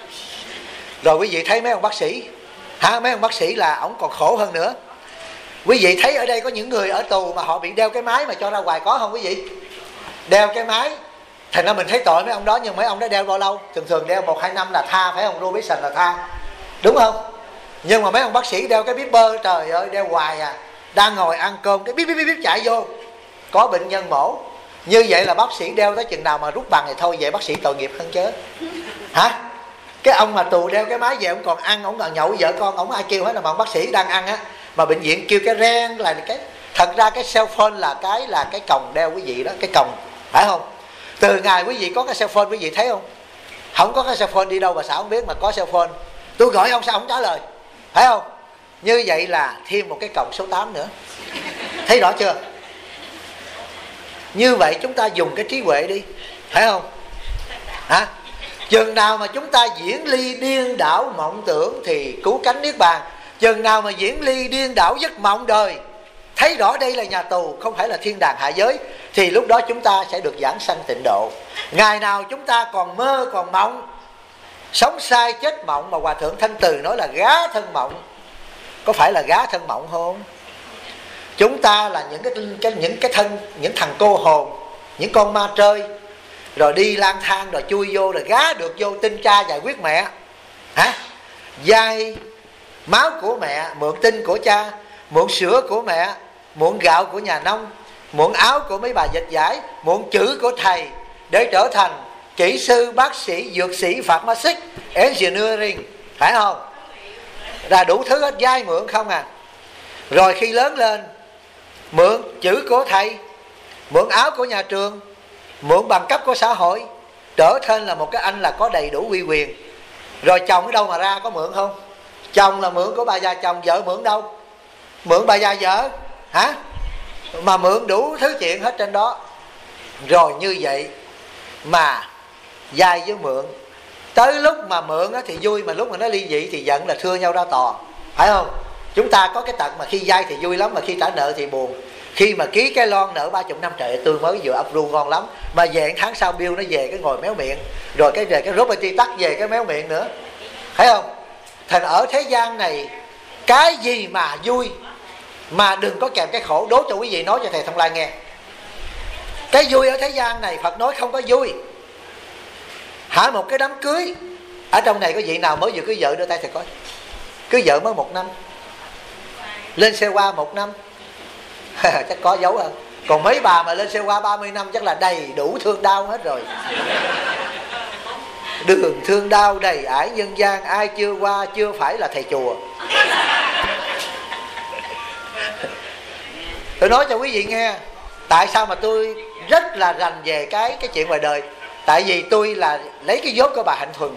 Rồi quý vị thấy mấy ông bác sĩ, hả? Mấy ông bác sĩ là ổng còn khổ hơn nữa. Quý vị thấy ở đây có những người ở tù mà họ bị đeo cái máy mà cho ra ngoài, có không quý vị? Đeo cái máy. Thành ra mình thấy tội mấy ông đó, nhưng mấy ông đó đeo bao lâu? Thường đeo 1-2 năm là tha, phải không? Robinson là tha, đúng không? Nhưng mà mấy ông bác sĩ đeo cái bíp-bơ, trời ơi, đeo hoài à. Đang ngồi ăn cơm cái bíp chạy vô, có bệnh nhân mổ. Như vậy là bác sĩ đeo tới chừng nào mà rút bằng thì thôi, vậy bác sĩ tội nghiệp hơn chớ. Hả? Cái ông mà tù đeo cái máy về, ông còn ăn, ông còn nhậu với vợ con, ông ai kêu hết, là mà ông bác sĩ đang ăn á, mà bệnh viện kêu cái ren là cái, thật ra cái cell phone là cái còng đeo quý vị đó, cái còng, phải không? Từ ngày quý vị có cái cell phone, quý vị thấy không? Không có cái cell phone đi đâu bà xã không biết, mà có cell phone tôi gọi ông sao không trả lời, phải không? Như vậy là thêm một cái còng số 8 nữa. Thấy rõ chưa? Như vậy chúng ta dùng cái trí huệ đi, phải không? Hả? Chừng nào mà chúng ta diễn ly điên đảo mộng tưởng thì cứu cánh niết bàn. Chừng nào mà diễn ly điên đảo giấc mộng đời, thấy rõ đây là nhà tù, không phải là thiên đàng hạ giới, thì lúc đó chúng ta sẽ được giảng sanh tịnh độ. Ngày nào chúng ta còn mơ còn mộng, sống sai chết mộng, mà Hòa Thượng Thanh Từ nói là gá thân mộng, có phải là gá thân mộng không? Chúng ta là những thằng cô hồn, những con ma trơi, rồi đi lang thang, rồi chui vô, rồi gá được vô tin cha giải quyết mẹ. Hả? Dai máu của mẹ, mượn tinh của cha, mượn sữa của mẹ, mượn gạo của nhà nông, mượn áo của mấy bà dịch giải, mượn chữ của thầy, để trở thành kỹ sư, bác sĩ, dược sĩ, pharmacist, engineering, phải không? Là đủ thứ hết, dai mượn không à. Rồi khi lớn lên, mượn chữ của thầy, mượn áo của nhà trường, mượn bằng cấp của xã hội, trở thành là một cái anh là có đầy đủ uy quyền. Rồi chồng ở đâu mà ra, có mượn không? Chồng là mượn của bà già chồng, vợ mượn đâu? Mượn bà già vợ. Hả? Mà mượn đủ thứ chuyện hết trên đó. Rồi như vậy mà dai với mượn, tới lúc mà mượn thì vui, mà lúc mà nó ly dị thì giận là thưa nhau ra tòa, phải không? Chúng ta có cái tật mà khi dai thì vui lắm, mà khi trả nợ thì buồn. Khi mà ký cái lon nợ 30 năm, trời ơi, tôi mới vừa approve ngon lắm, mà về tháng sau bill nó về cái ngồi méo miệng, rồi cái về cái property tắt về cái méo miệng nữa, thấy không? Thành ở thế gian này, cái gì mà vui mà đừng có kèm cái khổ. Đố cho quý vị nói cho thầy Thông Lai nghe, cái vui ở thế gian này Phật nói không có vui. Hả? Một cái đám cưới, ở trong này có vị nào mới vừa cưới vợ đưa tay thầy coi? Cưới vợ mới 1 năm, lên xe qua 1 năm chắc có dấu à. Còn mấy bà mà lên xe qua 30 năm chắc là đầy đủ thương đau hết rồi. Đường thương đau đầy ải nhân gian, ai chưa qua chưa phải là thầy chùa. Tôi nói cho quý vị nghe, tại sao mà tôi rất là rành về cái chuyện ngoài đời. Tại vì tôi là lấy cái vốn của bà Hạnh Thuần.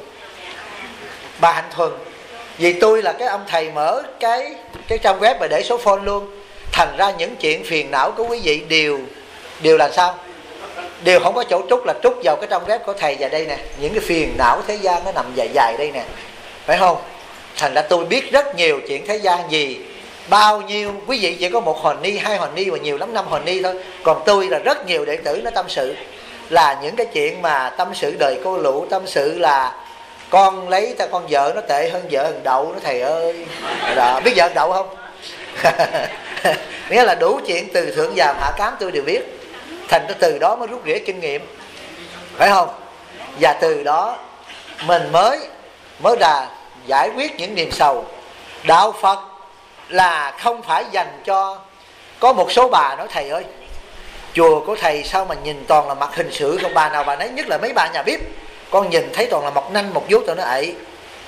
Bà Hạnh Thuần, vì tôi là cái ông thầy mở cái trang web và để số phone luôn, thành ra những chuyện phiền não của quý vị đều là sao, đều không có chỗ trút, là trút vào cái trang web của thầy vào đây nè. Những cái phiền não thế gian nó nằm dài dài đây nè, phải không? Thành ra tôi biết rất nhiều chuyện thế gian. Gì bao nhiêu quý vị chỉ có một hồn ni, 2 hồn ni, và nhiều lắm 5 hồn ni thôi. Còn tôi là rất nhiều đệ tử nó tâm sự, là những cái chuyện mà tâm sự đời cô lũ, tâm sự là con lấy ta con vợ nó tệ hơn vợ hơn đậu nó, thầy ơi. Đó, biết vợ hơn đậu không? Nghĩa là đủ chuyện từ thượng vàm hạ cám tôi đều biết. Thành ra từ đó mới rút rỉa kinh nghiệm, phải không? Và từ đó mình mới là giải quyết những niềm sầu. Đạo Phật là không phải dành cho, có một số bà nói thầy ơi, chùa của thầy sao mà nhìn toàn là mặt hình sự không, bà nào bà nấy, nhất là mấy bà nhà bếp, con nhìn thấy toàn là mọc nanh mọc vuốt. Tôi nói ấy,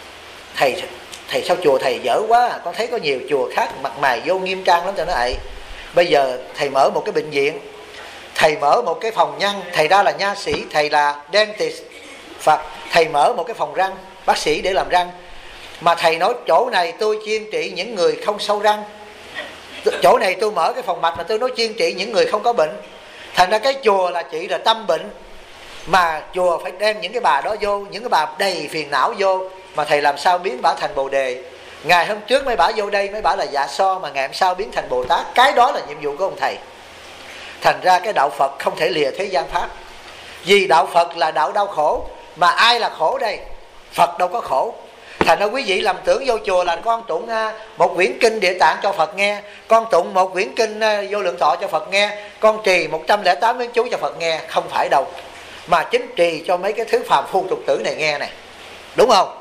thầy sao chùa thầy dở quá à? Con thấy có nhiều chùa khác mặt mày vô nghiêm trang lắm. Tôi nói ấy, bây giờ thầy mở một cái bệnh viện, thầy mở một cái phòng nhân, thầy ra là nha sĩ, thầy là dentist, Phật, thầy mở một cái phòng răng, bác sĩ để làm răng, mà thầy nói chỗ này tôi chuyên trị những người không sâu răng, chỗ này tôi mở cái phòng mạch mà tôi nói chuyên trị những người không có bệnh. Thành ra cái chùa là chỉ là tâm bệnh, mà chùa phải đem những cái bà đó vô, những cái bà đầy phiền não vô, mà thầy làm sao biến bả thành Bồ Đề. Ngày hôm trước mấy bả vô đây mấy bả là Dạ So, mà ngày hôm sau biến thành Bồ Tát. Cái đó là nhiệm vụ của ông thầy. Thành ra cái đạo Phật không thể lìa thế gian pháp, vì đạo Phật là đạo đau khổ. Mà ai là khổ đây? Phật đâu có khổ. Thành ra quý vị lầm tưởng vô chùa là con tụng một quyển kinh Địa Tạng cho Phật nghe, con tụng một quyển kinh Vô Lượng Thọ cho Phật nghe, con trì 108 biến chú cho Phật nghe. Không phải đâu, mà chính trì cho mấy cái thứ phàm phu tục tử này nghe này, đúng không?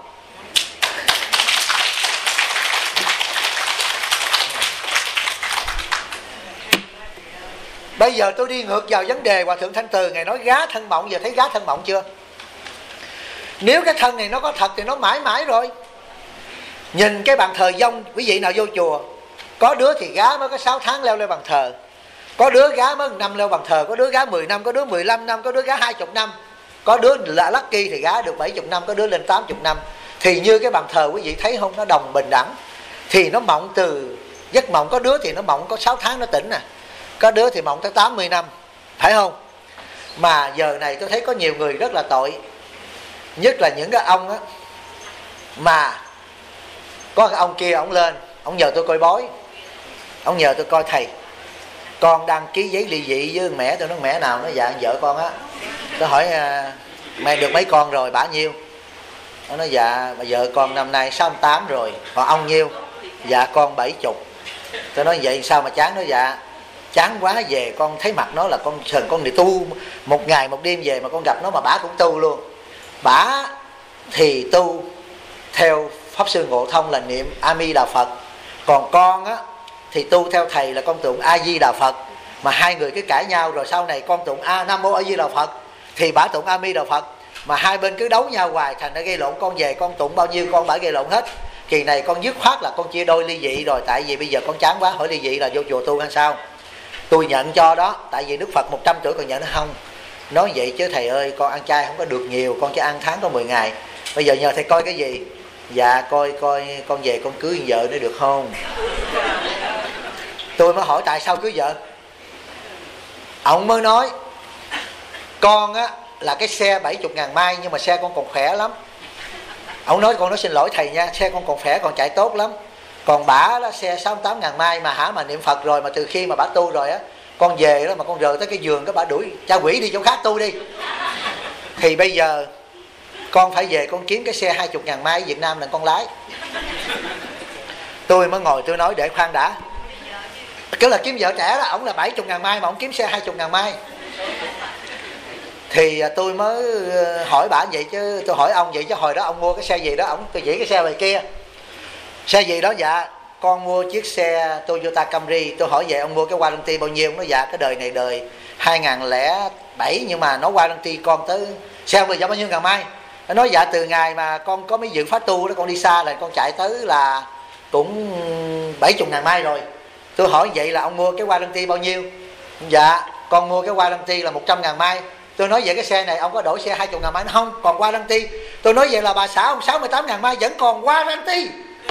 Bây giờ tôi đi ngược vào vấn đề Hòa Thượng Thanh Từ, Ngài nói gá thân mộng. Giờ thấy gá thân mộng chưa? Nếu cái thân này nó có thật thì nó mãi mãi rồi. Nhìn cái bàn thờ vong, quý vị nào vô chùa, có đứa thì gá mới có 6 tháng leo lên bàn thờ, có đứa gá mới 1 năm leo bàn thờ, có đứa gá 10 năm, có đứa 15 năm, có đứa gá 20 năm, có đứa là lucky thì gá được 70 năm, có đứa lên 80 năm. Thì như cái bàn thờ quý vị thấy không, nó đồng bình đẳng. Thì nó mộng từ giấc mộng, có đứa thì nó mộng có 6 tháng nó tỉnh nè, có đứa thì mộng tới 80 năm, phải không? Mà giờ này tôi thấy có nhiều người rất là tội, nhất là những cái ông á, mà có cái ông kia, ông lên, ông nhờ tôi coi bói, ông nhờ tôi coi thầy, con đăng ký giấy ly dị với mẹ. Tôi nói mẹ nào? Nó dạ vợ con á. Tôi hỏi mẹ được mấy con rồi, bả nhiêu? Nó nói dạ vợ con năm nay 68 rồi. Còn ông nhiêu? Dạ con 70. Tôi nói vậy sao mà chán? Nó dạ chán quá, về con thấy mặt nó là con sờn, con đi tu một ngày một đêm về mà con gặp nó mà bả cũng tu luôn. Bả thì tu theo Pháp Sư Ngộ Thông là niệm A Di Đà Phật, còn con á thì tu theo thầy là con tụng A Di Đà Phật. Mà hai người cứ cãi nhau, rồi sau này con tụng Nam Mô A Di Đà Phật thì bả tụng A Di Đà Phật, mà hai bên cứ đấu nhau hoài, thành ra gây lộn. Con về con tụng bao nhiêu con bả gây lộn hết. Kỳ này con dứt khoát là con chia đôi ly dị rồi, tại vì bây giờ con chán quá. Hỏi ly dị là vô chùa tu hay sao? Tôi nhận cho đó, tại vì Đức Phật 100 tuổi còn nhận nó không. Nói vậy chứ thầy ơi, con ăn chay không có được nhiều, con chỉ ăn tháng có 10 ngày. Bây giờ nhờ thầy coi cái gì? Dạ coi con về con cưới vợ nữa được không? Tôi mới hỏi tại sao cưới vợ. Ông mới nói con á là cái xe 70.000 mai, nhưng mà xe con còn khỏe lắm. Ông nói con nói xin lỗi thầy nha, xe con còn khỏe, còn chạy tốt lắm. Còn bả đó xe 68.000 mai mà niệm Phật rồi, mà từ khi mà bả tu rồi á, con về đó mà con rời tới cái giường, cái bả đuổi cha quỷ đi chỗ khác tu đi. Thì bây giờ con phải về con kiếm cái xe 20.000 mai ở Việt Nam là con lái. Tôi mới ngồi tôi nói để khoan đã, cứ là kiếm vợ trẻ đó, ổng là 70.000 mai mà ổng kiếm xe 20.000 mai. Thì tôi mới hỏi bả vậy chứ, tôi hỏi ông vậy chứ hồi đó ông mua cái xe gì đó, tôi chỉ cái xe về kia. Xe gì đó? Dạ con mua chiếc xe Toyota Camry. Tôi hỏi vậy ông mua cái warranty bao nhiêu? Ông nói dạ cái đời này đời 2007, nhưng mà nó warranty con tới xe bây giờ bao nhiêu ngàn mai. Nó nói dạ từ ngày mà con có mấy dự pháp tu đó, con đi xa là con chạy tới là cũng 70.000 mai rồi. Tôi hỏi vậy là ông mua cái warranty bao nhiêu? Dạ con mua cái warranty là 100.000 mai. Tôi nói về cái xe này ông có đổi xe 20.000 mai? Không, còn warranty. Tôi nói vậy là bà xã ông 68.000 mai vẫn còn warranty.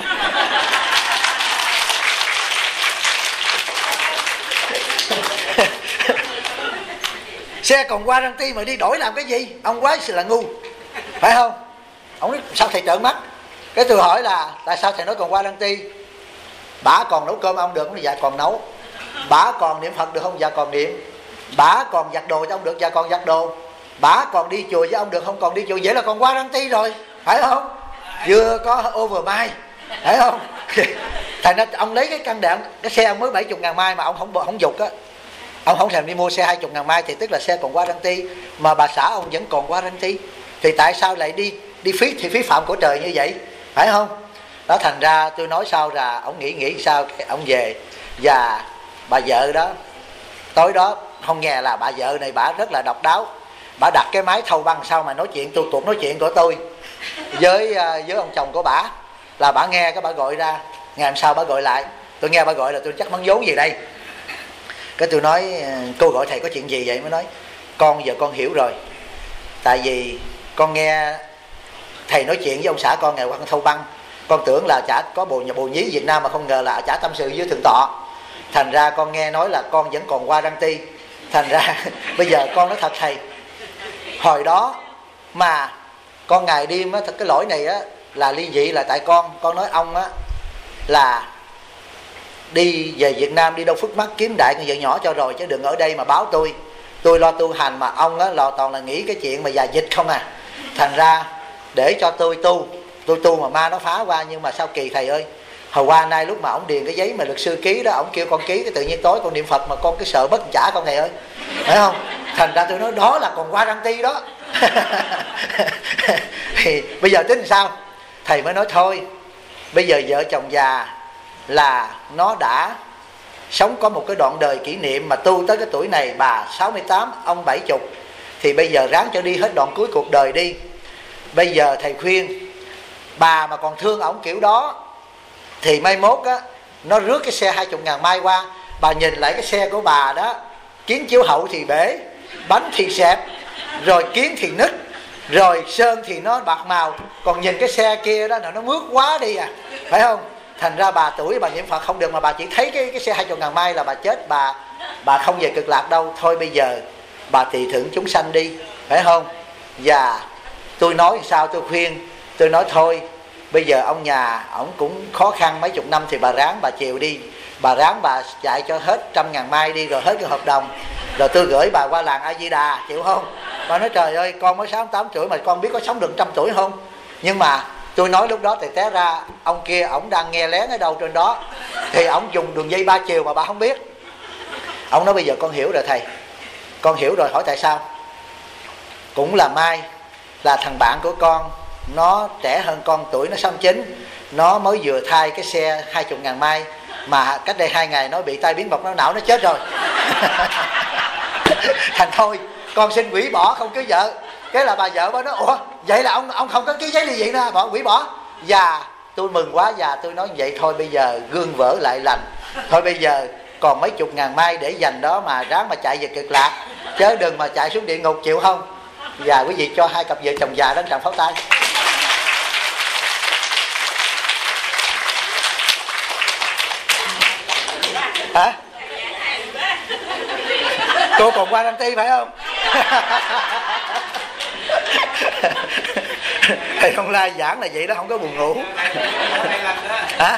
Xe còn warranty mà đi đổi làm cái gì? Ông quá là ngu, phải không? Ông nói sao thầy trợn mắt. Cái tôi hỏi là tại sao thầy nói còn warranty? Bả còn nấu cơm ông được không? Dạ còn nấu. Bả còn niệm Phật được không? Dạ còn niệm. Bả còn giặt đồ cho ông được? Dạ còn giặt đồ. Bả còn đi chùa với ông được không? Còn đi chùa. Vậy là còn warranty rồi, phải không? Vừa có overmile, phải không? Thành ra ông lấy cái căn đạn, cái xe ông mới 70.000 mai mà ông không dục á, ông không thèm đi mua xe 20.000 mai thì tức là xe còn warranty, mà bà xã ông vẫn còn warranty. Thì tại sao lại đi phí phạm của trời như vậy, phải không? Đó, thành ra tôi nói sao là ông nghĩ sao ông về. Và bà vợ đó tối đó không nghe là bà vợ này bả rất là độc đáo, bả đặt cái máy thâu băng sao mà nói chuyện cuộc nói chuyện của tôi với ông chồng của bả, là bả nghe cái bả gọi ra. Ngày hôm sau bả gọi lại, tôi nghe bả gọi là tôi chắc mắng vốn gì đây. Cái tôi nói cô gọi thầy có chuyện gì vậy? Mới nói con giờ con hiểu rồi, tại vì con nghe thầy nói chuyện với ông xã con ngày qua con thâu băng, con tưởng là chả có bồ nhí Việt Nam mà không ngờ là chả tâm sự với thượng tọa. Thành ra con nghe nói là con vẫn còn warranty. Thành ra bây giờ con nói thật thầy, hồi đó mà con ngày đêm á, cái lỗi này á là ly dị là tại con nói ông á là đi về Việt Nam đi đâu phước mắc kiếm đại con vợ nhỏ cho rồi, chứ đừng ở đây mà báo tôi lo tu hành, mà ông á là toàn là nghĩ cái chuyện mà già dịch không à. Thành ra để cho tôi tu mà ma nó phá qua. Nhưng mà sao kỳ thầy ơi, hồi qua nay lúc mà ông điền cái giấy mà luật sư ký đó, ông kêu con ký, cái tự nhiên tối con niệm Phật mà con cứ sợ bất trả con thầy ơi, phải không? Thành ra tôi nói đó là còn warranty đó. Thì bây giờ tính sao? Thầy mới nói thôi, bây giờ vợ chồng già là nó đã sống có một cái đoạn đời kỷ niệm, mà tu tới cái tuổi này, bà 68 ông 70, thì bây giờ ráng cho đi hết đoạn cuối cuộc đời đi. Bây giờ thầy khuyên bà mà còn thương ổng kiểu đó thì mai mốt á nó rước cái xe 20.000 mai qua, bà nhìn lại cái xe của bà đó, kiến chiếu hậu thì bể, bánh thì xẹp, rồi kiến thì nứt, rồi sơn thì nó bạc màu, còn nhìn cái xe kia đó là nó mướt quá đi à, phải không? Thành ra bà tuổi bà niệm Phật không được, mà bà chỉ thấy cái xe 20.000 mai là bà chết, bà không về cực lạc đâu. Thôi bây giờ bà tỳ thượng chúng sanh đi, phải không? Và tôi nói sao, tôi khuyên, tôi nói thôi bây giờ ông nhà ổng cũng khó khăn mấy chục năm, thì bà ráng bà chịu đi, bà ráng bà chạy cho hết 100.000 mai đi, rồi hết cái hợp đồng, rồi tôi gửi bà qua làng A Di Đà, chịu không? Bà nói trời ơi con mới 68 tuổi mà con biết có sống được 100 tuổi không? Nhưng mà tôi nói lúc đó thì té ra ông kia ổng đang nghe lén ở đâu trên đó, thì ổng dùng đường dây 3 chiều mà bà không biết. Ông nói bây giờ con hiểu rồi thầy, con hiểu rồi. Hỏi tại sao? Cũng là may là thằng bạn của con nó trẻ hơn con tuổi, nó 69, nó mới vừa thay cái xe 20.000 mai, mà cách đây 2 ngày nó bị tai biến mạch máu não, nó chết rồi. Thành thôi con xin hủy bỏ không cưới vợ. Cái là bà vợ bà nói ủa vậy là ông không có ký giấy ly dị nữa, bỏ hủy bỏ. Và tôi mừng quá, và tôi nói vậy thôi bây giờ gương vỡ lại lành, thôi bây giờ còn mấy chục ngàn mai để dành đó mà ráng mà chạy về cực lạc, chứ đừng mà chạy xuống địa ngục, chịu không? Và quý vị cho hai cặp vợ chồng già đến tràng pháo tay. Hả? Cô còn qua đăng ti phải không? Thầy không la giảng là vậy đó, không có buồn ngủ. Hả?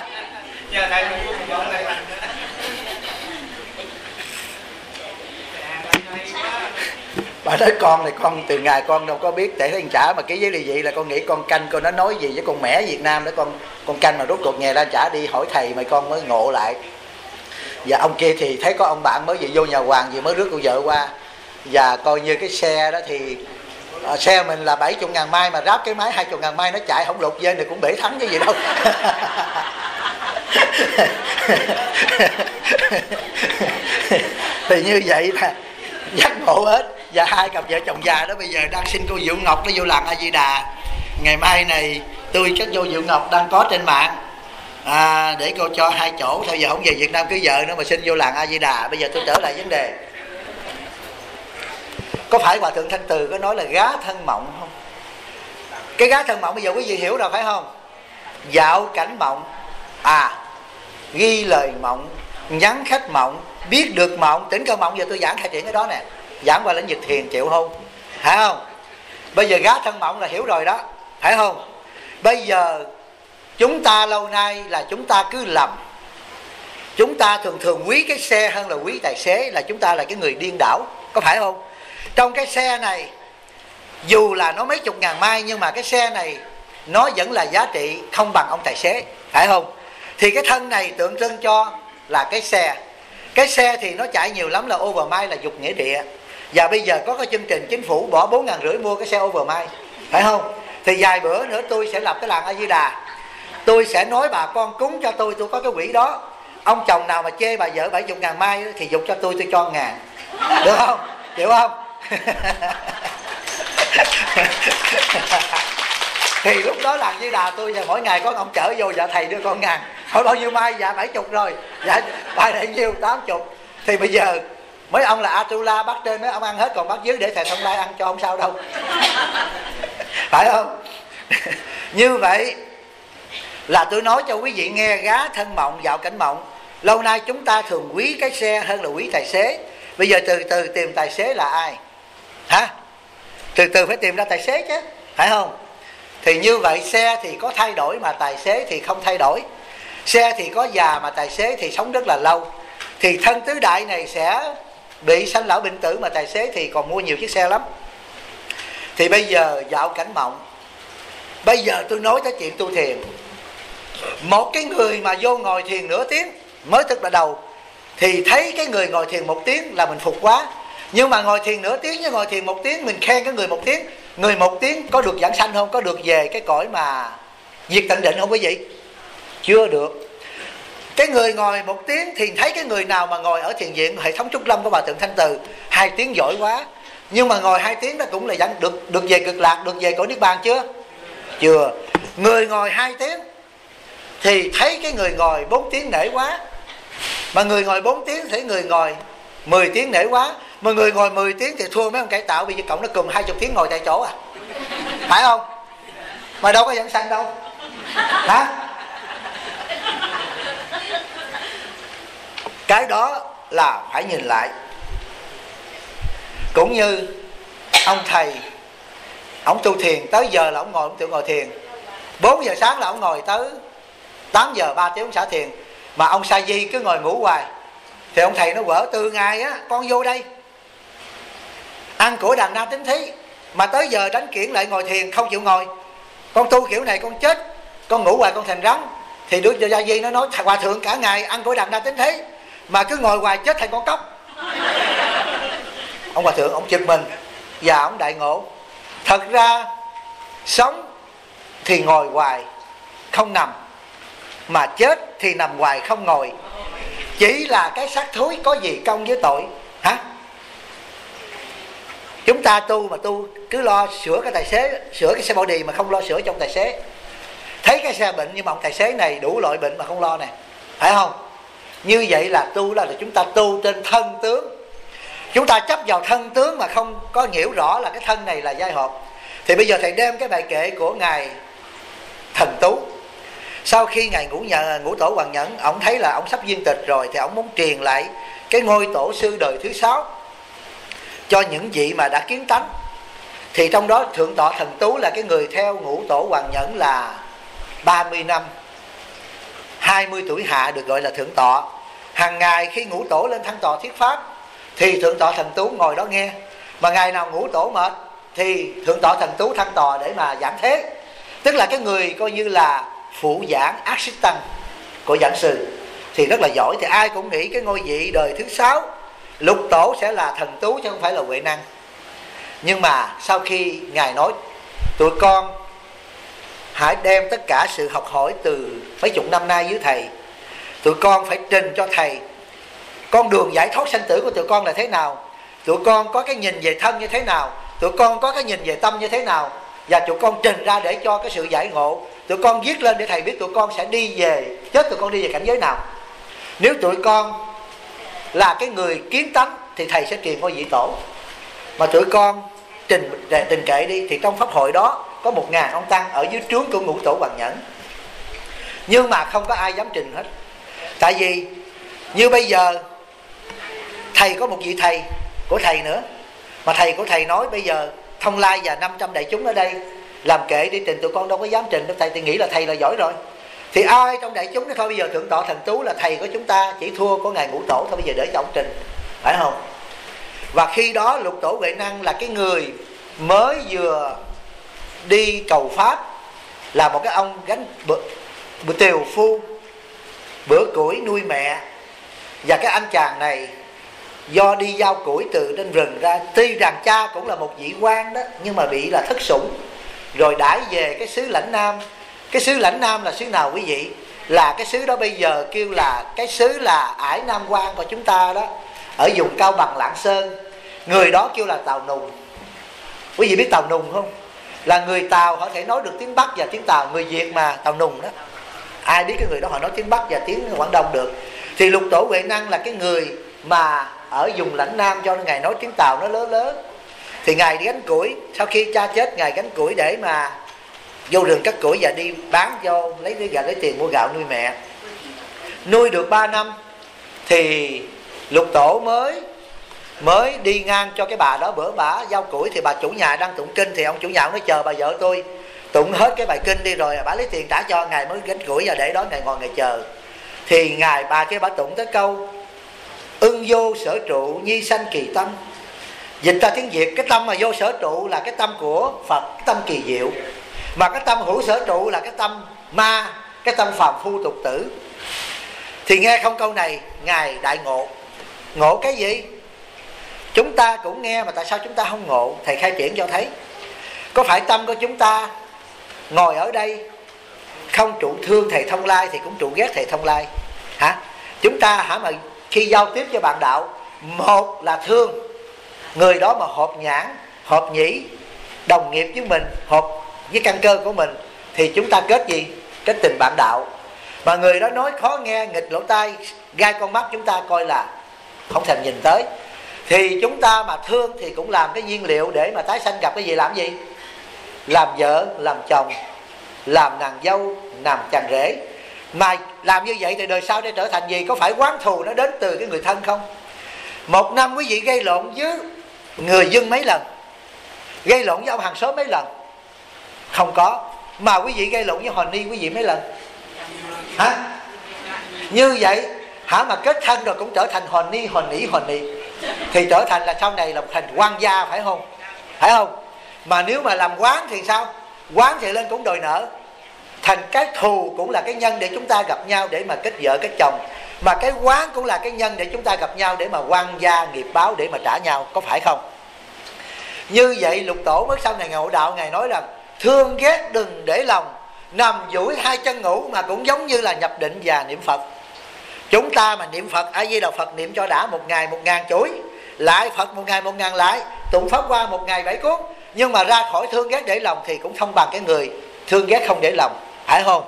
Bà nói con này, con từ ngày con đâu có biết để thằng trả mà ký giấy ly dị là con nghĩ con canh coi nó nói gì với con mẻ Việt Nam đó, con canh mà rốt cuộc nghe ra trả đi hỏi thầy mày con mới ngộ lại. Và ông kia thì thấy có ông bạn mới về vô nhà hoàng vừa mới rước cô vợ qua, và coi như cái xe đó thì xe mình là 70.000 mai mà ráp cái máy 20.000 mai nó chạy không lục dên thì cũng bể thắng cái gì đâu. Thì như vậy là giác ngộ hết. Và hai cặp vợ chồng già đó bây giờ đang xin cô Diệu Ngọc nó vô làng A Di Đà. Ngày mai này tôi chắc vô Diệu Ngọc đang có trên mạng để cô cho 2 chỗ thôi, giờ không về Việt Nam cưới vợ nữa mà xin vô làng A Di Đà. Bây giờ tôi trở lại vấn đề Có phải Hòa Thượng Thanh Từ có nói là gá thân mộng không? Cái gá thân mộng bây giờ quý vị hiểu rồi phải không? Dạo cảnh mộng, ghi lời mộng, nhắn khách mộng, biết được mộng, tỉnh cơn mộng. Giờ tôi giảng khai triển cái đó nè, giảng qua lĩnh vực thiền chịu không? Phải không? Bây giờ gá thân mộng là hiểu rồi đó, phải không? Bây giờ chúng ta lâu nay là chúng ta cứ lầm. Chúng ta thường thường quý cái xe hơn là quý tài xế, là chúng ta là cái người điên đảo, có phải không? Trong cái xe này dù là nó mấy chục ngàn mai, nhưng mà cái xe này nó vẫn là giá trị không bằng ông tài xế, phải không? Thì cái thân này tượng trưng cho là cái xe. Cái xe thì nó chạy nhiều lắm là overmind, là dục nghĩa địa. Và bây giờ có cái chương trình chính phủ bỏ 4.500 mua cái xe overmind, phải không? Thì vài bữa nữa tôi sẽ lập cái làng A Di Đà. Tôi sẽ nói bà con cúng cho tôi có cái quỹ đó. Ông chồng nào mà chê bà vợ 70.000 mai thì dục cho tôi cho 1.000. Được không? Hiểu không? Thì lúc đó làng Di Đà tôi mỗi ngày có ông chở vô, dạ thầy đưa con 1.000. Hỏi bao nhiêu mai? Dạ 70 rồi. Dạ bài này nhiêu? 80. Thì bây giờ mấy ông là Atula bắt trên, mấy ông ăn hết, còn bắt dưới để thầy Thông Lai ăn cho không sao đâu. Phải không? Như vậy là tôi nói cho quý vị nghe, gá thân mộng, dạo cảnh mộng. Lâu nay chúng ta thường quý cái xe hơn là quý tài xế. Bây giờ từ từ tìm tài xế là ai? Hả? Từ từ phải tìm ra tài xế chứ, phải không? Thì như vậy xe thì có thay đổi mà tài xế thì không thay đổi. Xe thì có già mà tài xế thì sống rất là lâu. Thì thân tứ đại này sẽ bị sanh lão bệnh tử, mà tài xế thì còn mua nhiều chiếc xe lắm. Thì bây giờ dạo cảnh mộng. Bây giờ tôi nói tới chuyện tu thiền. Một cái người mà vô ngồi thiền nửa tiếng mới thức là đầu, thì thấy cái người ngồi thiền 1 tiếng là mình phục quá. Nhưng mà ngồi thiền nửa tiếng với ngồi thiền 1 tiếng, mình khen cái người 1 tiếng. Người 1 tiếng có được giảng sanh không? Có được về cái cõi mà diệt tận định không quý vị? Chưa được. Cái người ngồi 1 tiếng thì thấy cái người nào mà ngồi ở thiền viện hệ thống Trúc Lâm của Hòa Thượng Thanh Từ 2 tiếng giỏi quá. Nhưng mà ngồi 2 tiếng đó cũng là vẫn được về cực lạc, được về cõi niết bàn chưa? Chưa. Người ngồi 2 tiếng thì thấy cái người ngồi 4 tiếng nể quá. Mà người ngồi 4 tiếng thấy người ngồi 10 tiếng nể quá. Mà người ngồi 10 tiếng thì thua mấy ông cải tạo, bây giờ cộng nó cùng 20 tiếng ngồi tại chỗ à. Phải không? Mà đâu có dẫn sanh đâu. Hả? Cái đó là phải nhìn lại. Cũng như ông thầy, ông tu thiền tới giờ là ông ngồi, ông tự ngồi thiền 4 giờ sáng là ông ngồi tới 8 giờ 3 tiếng ông xả thiền. Mà ông Sa Di cứ ngồi ngủ hoài. Thì ông thầy nó quở, từ ngày á con vô đây ăn của đàn na tính thí, mà tới giờ đánh kiển lại ngồi thiền không chịu ngồi. Con tu kiểu này con chết, con ngủ hoài con thành rắn. Thì Đức Gia Di nó nói Hòa Thượng cả ngày ăn của đàn na tính thí mà cứ ngồi hoài chết thành con cóc. Ông Hòa Thượng ông giật mình và ông đại ngộ. Thật ra sống thì ngồi hoài không nằm, mà chết thì nằm hoài không ngồi. Chỉ là cái xác thúi có gì công với tội. Hả? Chúng ta tu mà tu cứ lo sửa cái tài xế, sửa cái xe body mà không lo sửa trong tài xế. Thấy cái xe bệnh nhưng mà ông tài xế này đủ loại bệnh mà không lo nè. Phải không? Như vậy là tu là chúng ta tu trên thân tướng. Chúng ta chấp vào thân tướng mà không có hiểu rõ là cái thân này là giai hộp. Thì bây giờ thầy đem cái bài kệ của Ngài Thần Tú. Sau khi Ngài ngũ tổ Hoàng Nhẫn, ông thấy là ông sắp viên tịch rồi, thì ông muốn truyền lại cái ngôi tổ sư đời thứ 6 cho những vị mà đã kiến tánh. Thì trong đó Thượng tọa Thần Tú là cái người theo ngũ tổ Hoàng Nhẫn là 30 năm, 20 tuổi hạ được gọi là thượng tọa. Hàng ngày khi ngũ tổ lên thăng tọa thuyết pháp thì Thượng tọa Thần Tú ngồi đó nghe. Mà ngày nào ngũ tổ mệt thì Thượng tọa Thần Tú thăng tọa để mà giảng thế. Tức là cái người coi như là phụ giảng assistant của giảng sư thì rất là giỏi. Thì ai cũng nghĩ cái ngôi vị đời thứ 6 lục tổ sẽ là Thần Tú chứ không phải là Huệ Năng. Nhưng mà sau khi Ngài nói tụi con hãy đem tất cả sự học hỏi từ mấy chục năm nay với thầy, tụi con phải trình cho thầy con đường giải thoát sanh tử của tụi con là thế nào, tụi con có cái nhìn về thân như thế nào, tụi con có cái nhìn về tâm như thế nào, và tụi con trình ra để cho cái sự giải ngộ. Tụi con viết lên để thầy biết tụi con sẽ đi về, chết tụi con đi về cảnh giới nào. Nếu tụi con là cái người kiến tánh thì thầy sẽ truyền ngôi vị tổ. mà tụi con trình kệ đi, thì trong pháp hội đó có 1000 ông tăng ở dưới trướng của Ngũ Tổ Hoàng Nhẫn, nhưng mà không có ai dám trình hết. Tại vì như bây giờ thầy có một vị thầy của thầy nữa, mà thầy của thầy nói bây giờ Thông Lai và 500 đại chúng ở đây làm kệ đi trình, tụi con đâu có dám trình đâu. Thầy thì nghĩ là thầy là giỏi rồi, thì ai trong đại chúng đó thôi, bây giờ Thượng tọa Thần Tú là thầy của chúng ta, chỉ thua có ngài Ngũ Tổ thôi, bây giờ để cho ông trình, phải không? Và khi đó Lục Tổ Huệ Năng là cái người mới vừa đi cầu pháp, là một cái ông gánh bữa tiều phu, bữa củi nuôi mẹ. Và cái anh chàng này do đi giao củi từ trên rừng ra, tuy rằng cha cũng là một vị quan đó, nhưng mà bị là thất sủng, rồi đãi về cái xứ Lãnh Nam. Cái xứ Lãnh Nam là xứ nào quý vị? Là cái xứ đó bây giờ kêu là cái xứ là Ải Nam Quan của chúng ta đó, ở vùng Cao Bằng, Lạng Sơn. Người đó kêu là Tàu Nùng. Quý vị biết Tàu Nùng không? Là người Tàu họ thể nói được tiếng Bắc và tiếng Tàu. Người Việt mà Tàu Nùng đó, ai biết cái người đó họ nói tiếng Bắc và tiếng Quảng Đông được. Thì Lục Tổ Huệ Năng là cái người mà ở vùng Lãnh Nam, cho nên ngài nói tiếng Tàu nó lớn lớn. Thì ngài đi gánh củi, sau khi cha chết ngài gánh củi để mà vô rừng cắt củi và đi bán cho lấy tiền mua gạo nuôi mẹ. Nuôi được 3 năm thì Lục Tổ mới đi ngang cho cái bà đó. Bữa bà giao củi thì bà chủ nhà đang tụng kinh, thì ông chủ nhà nói chờ bà vợ tôi tụng hết cái bài kinh đi rồi bà lấy tiền trả cho ngài mới gánh củi, và để đó ngài ngồi ngài chờ. Thì ngài bà kia bà tụng tới câu ưng vô sở trụ nhi sanh kỳ tâm. Dịch ra tiếng Việt, cái tâm mà vô sở trụ là cái tâm của Phật, cái tâm kỳ diệu. Mà cái tâm hữu sở trụ là cái tâm ma, cái tâm phàm phu tục tử. Thì nghe không câu này, ngài đại ngộ. Ngộ cái gì? Chúng ta cũng nghe mà tại sao chúng ta không ngộ? Thầy khai triển cho thấy. Có phải tâm của chúng ta ngồi ở đây không trụ thương thầy Thông Lai thì cũng trụ ghét thầy Thông Lai hả? Chúng ta mà khi giao tiếp cho bạn đạo, một là thương người đó mà hợp nhãn, hợp nhĩ, đồng nghiệp với mình, hợp với căn cơ của mình, thì chúng ta kết gì? Kết tình bạn đạo. Mà người đó nói khó nghe, nghịch lỗ tai, gai con mắt, chúng ta coi là không thèm nhìn tới. Thì chúng ta mà thương thì cũng làm cái nhiên liệu để mà tái sanh gặp cái gì làm gì? Làm vợ, làm chồng, làm nàng dâu, làm chàng rể. Mà làm như vậy thì đời sau để trở thành gì? Có phải oán thù nó đến từ cái người thân không? Một năm quý vị gây lộn với người dân mấy lần? Gây lộn với ông hàng xóm mấy lần? Không có. Mà quý vị gây lộn với Hòn Ni quý vị mấy lần? Hả? Như vậy hả, mà kết thân rồi cũng trở thành Hòn Ni, Hòn Nỉ, Hòn Nị, thì trở thành là sau này là thành quan gia, phải không? Phải không? Mà nếu mà làm quán thì sao? Quán thì lên cũng đòi nợ. Thành cái thù cũng là cái nhân để chúng ta gặp nhau để mà kết vợ kết chồng, mà cái quán cũng là cái nhân để chúng ta gặp nhau để mà quan gia nghiệp báo, để mà trả nhau, có phải không? Như vậy Lục Tổ mới sau này ngộ đạo, ngài nói rằng thương ghét đừng để lòng, nằm duỗi hai chân ngủ, mà cũng giống như là nhập định và niệm Phật. Chúng ta mà niệm Phật, A Di Đà Phật niệm cho đã 1 ngày 1000 chuỗi, lại Phật 1 ngày 1000 lại, tụng pháp qua 1 ngày 7 cuốn, nhưng mà ra khỏi thương ghét để lòng thì cũng không bằng cái người thương ghét không để lòng, phải không?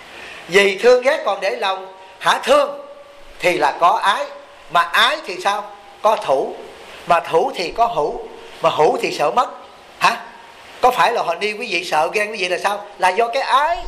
Vì thương ghét còn để lòng, hả, thương thì là có ái, mà ái thì sao? Có thủ, mà thủ thì có hữu, mà hữu thì sợ mất, hả? Có phải là hồi đi quý vị sợ ghen quý vị là sao? Là do cái ái,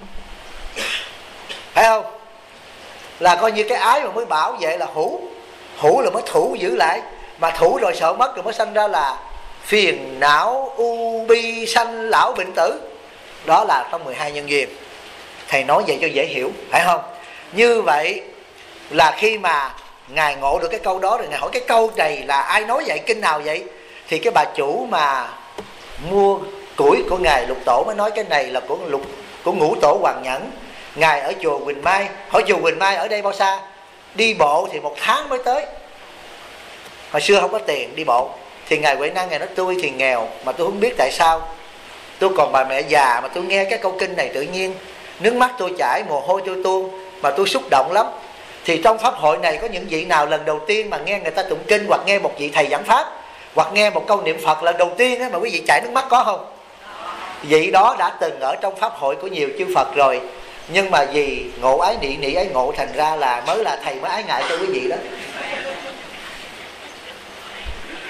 phải không? Là coi như cái ái mà mới bảo vệ là hữu, hữu là mới thủ giữ lại, mà thủ rồi sợ mất rồi mới sanh ra là phiền não u bi sanh lão bệnh tử. Đó là trong 12 nhân duyên. Thầy nói vậy cho dễ hiểu, phải không? Như vậy là khi mà ngài ngộ được cái câu đó rồi, ngài hỏi cái câu này là ai nói vậy, kinh nào vậy? Thì cái bà chủ mà mua củi của ngài Lục Tổ mới nói cái này là của Ngũ Tổ Hoàng Nhẫn. Ngài ở chùa Quỳnh Mai. Hỏi chùa Quỳnh Mai ở đây bao xa? Đi bộ thì 1 tháng mới tới. Hồi xưa không có tiền đi bộ. Thì ngài Huệ Năng ngài nói tôi thì nghèo, mà tôi không biết tại sao tôi còn bà mẹ già mà tôi nghe cái câu kinh này tự nhiên nước mắt tôi chảy, mồ hôi tôi tuôn, mà tôi xúc động lắm. Thì trong pháp hội này có những vị nào lần đầu tiên mà nghe người ta tụng kinh, hoặc nghe một vị thầy giảng pháp, hoặc nghe một câu niệm Phật lần đầu tiên ấy, mà quý vị chảy nước mắt có không? Vị đó đã từng ở trong pháp hội của nhiều chư Phật rồi, nhưng mà vì ngộ ái nị, nị ái ngộ, thành ra là mới là thầy mới ái ngại cho quý vị đó.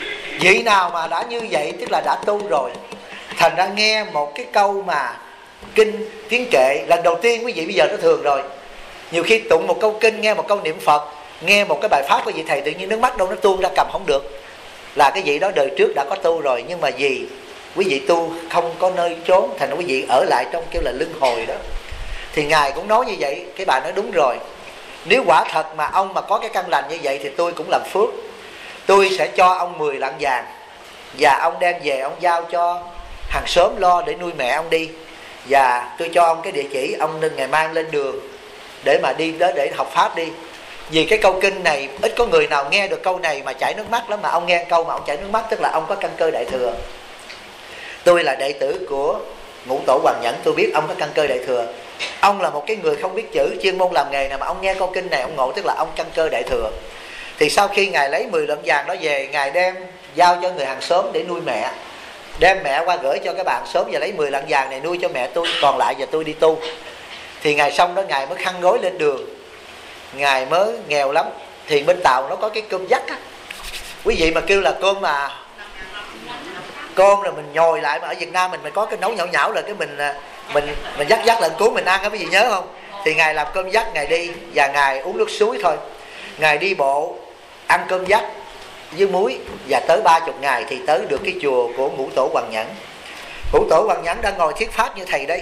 Vị nào mà đã như vậy tức là đã tu rồi. Thành ra nghe một cái câu mà kinh tiếng kệ lần đầu tiên quý vị bây giờ nó thường rồi. Nhiều khi tụng một câu kinh, nghe một câu niệm Phật, nghe một cái bài pháp của vị thầy, tự nhiên nước mắt đâu nó tuôn ra cầm không được. Là cái vị đó đời trước đã có tu rồi, nhưng mà vì quý vị tu không có nơi trốn, thành ra quý vị ở lại trong kêu là luân hồi đó. Thì Ngài cũng nói như vậy. Cái bà nói đúng rồi, nếu quả thật mà ông mà có cái căn lành như vậy thì tôi cũng làm phước. Tôi sẽ cho ông 10 lạng vàng, và ông đem về ông giao cho hàng xóm lo để nuôi mẹ ông đi. Và tôi cho ông cái địa chỉ, ông nên ngày mai lên đường để mà đi đó để học pháp đi. Vì cái câu kinh này ít có người nào nghe được câu này mà chảy nước mắt lắm. Mà ông nghe câu mà ông chảy nước mắt tức là ông có căn cơ đại thừa. Tôi là đệ tử của Ngũ Tổ Hoàng Nhẫn, tôi biết ông có căn cơ đại thừa. Ông là một cái người không biết chữ, chuyên môn làm nghề nào mà ông nghe câu kinh này ông ngộ, tức là ông căn cơ đại thừa. Thì sau khi Ngài lấy 10 lượng vàng đó về, Ngài đem giao cho người hàng xóm để nuôi mẹ, đem mẹ qua gửi cho cái bà hàng xóm và lấy 10 lạng vàng này nuôi cho mẹ tôi, còn lại và tôi đi tu. Thì Ngài xong đó Ngài mới khăn gối lên đường. Ngài mới nghèo lắm. Thì bên Tàu nó có cái cơm dắt á, quý vị mà kêu là cơm mà cơm rồi mình nhồi lại, mà ở Việt Nam mình có cái nấu nhão nhão là cái mình dắt lên cuốn mình ăn á, quý vị nhớ không? Thì Ngài làm cơm dắt, Ngài đi và Ngài uống nước suối thôi. Ngài đi bộ ăn cơm dắt với muối, và tới 30 ngày thì tới được cái chùa của Ngũ Tổ Hoàng Nhẫn. Ngũ Tổ Hoàng Nhẫn đang ngồi thuyết pháp như thầy đây,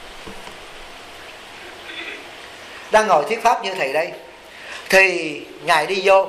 đang ngồi thuyết pháp như thầy đây. Thì Ngài đi vô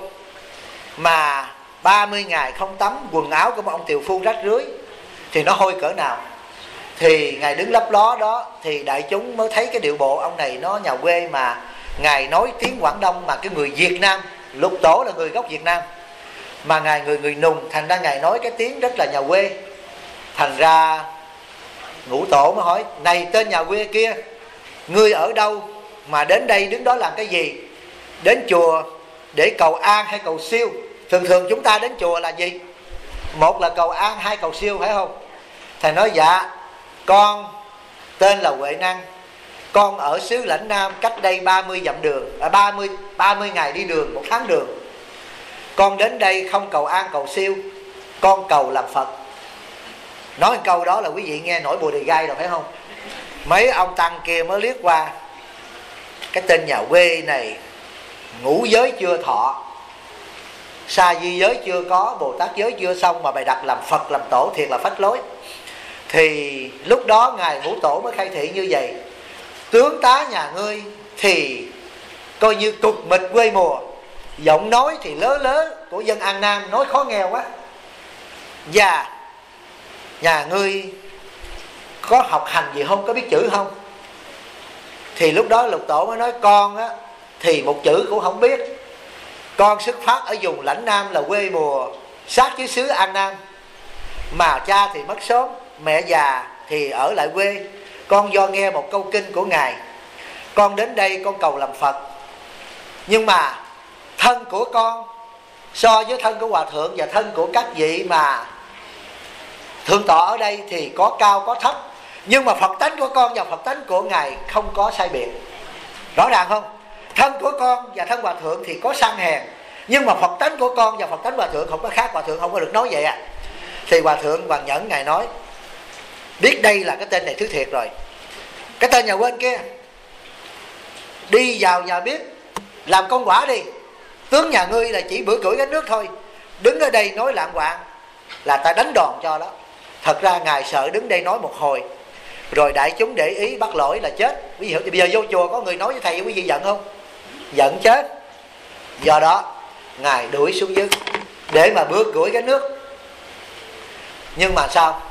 mà 30 ngày không tắm, quần áo của một ông tiều phu rách rưới thì nó hôi cỡ nào. Thì Ngài đứng lấp ló đó, thì đại chúng mới thấy cái điệu bộ ông này nó nhà quê, mà Ngài nói tiếng Quảng Đông, mà cái người Việt Nam, Lục Tổ là người gốc Việt Nam, mà Ngài người Nùng, thành ra Ngài nói cái tiếng rất là nhà quê. Thành ra Ngũ Tổ mới hỏi: này tên nhà quê kia, ngươi ở đâu mà đến đây đứng đó làm cái gì? Đến chùa để cầu an hay cầu siêu? Thường thường chúng ta đến chùa là gì? Một là cầu an, hai cầu siêu, phải không? Thầy nói: dạ, con tên là Huệ Năng, con ở xứ Lãnh Nam, cách đây 30 dặm đường, 30 ngày đi đường, 1 tháng đường. Con đến đây không cầu an cầu siêu, con cầu làm Phật. Nói một câu đó là quý vị nghe nổi bùa đì gai rồi, phải không? Mấy ông tăng kia mới liếc qua, cái tên nhà quê này ngũ giới chưa thọ, sa di giới chưa có, Bồ Tát giới chưa xong, mà bày đặt làm Phật làm Tổ, thiệt là phách lối. Thì lúc đó Ngài Ngũ Tổ mới khai thị như vậy: tướng tá nhà ngươi thì coi như cục mịch quê mùa, giọng nói thì lớ lớ của dân An Nam, nói khó nghe quá. Và nhà ngươi có học hành gì không, có biết chữ không? Thì lúc đó Lục Tổ mới nói: con á thì một chữ cũng không biết. Con xuất phát ở vùng Lãnh Nam là quê mùa sát với xứ An Nam, mà cha thì mất sớm, mẹ già thì ở lại quê. Con do nghe một câu kinh của Ngài, con đến đây con cầu làm Phật. Nhưng mà thân của con so với thân của Hòa Thượng và thân của các vị mà thượng tọa ở đây thì có cao có thấp, nhưng mà Phật tánh của con và Phật tánh của Ngài không có sai biệt. Rõ ràng không? Thân của con và thân Hòa Thượng thì có sang hèn, nhưng mà Phật tánh của con và Phật tánh Hòa Thượng không có khác. Hòa Thượng không có được nói vậy à. Thì Hòa Thượng Hoàng Nhẫn Ngài nói: biết đây là cái tên này thứ thiệt rồi. Cái tên nhà quên kia đi vào nhà biết làm công quả đi. Tướng nhà ngươi là chỉ bữa cưỡi gánh nước thôi, đứng ở đây nói lạng quạng là ta đánh đòn cho đó. Thật ra Ngài sợ đứng đây nói một hồi rồi đại chúng để ý bắt lỗi là chết. Quý vị hiểu, bây giờ vô chùa có người nói với thầy, quý vị giận không? Giận chết. Do đó Ngài đuổi xuống dưới để mà bước cưỡi cái nước. Nhưng mà sao?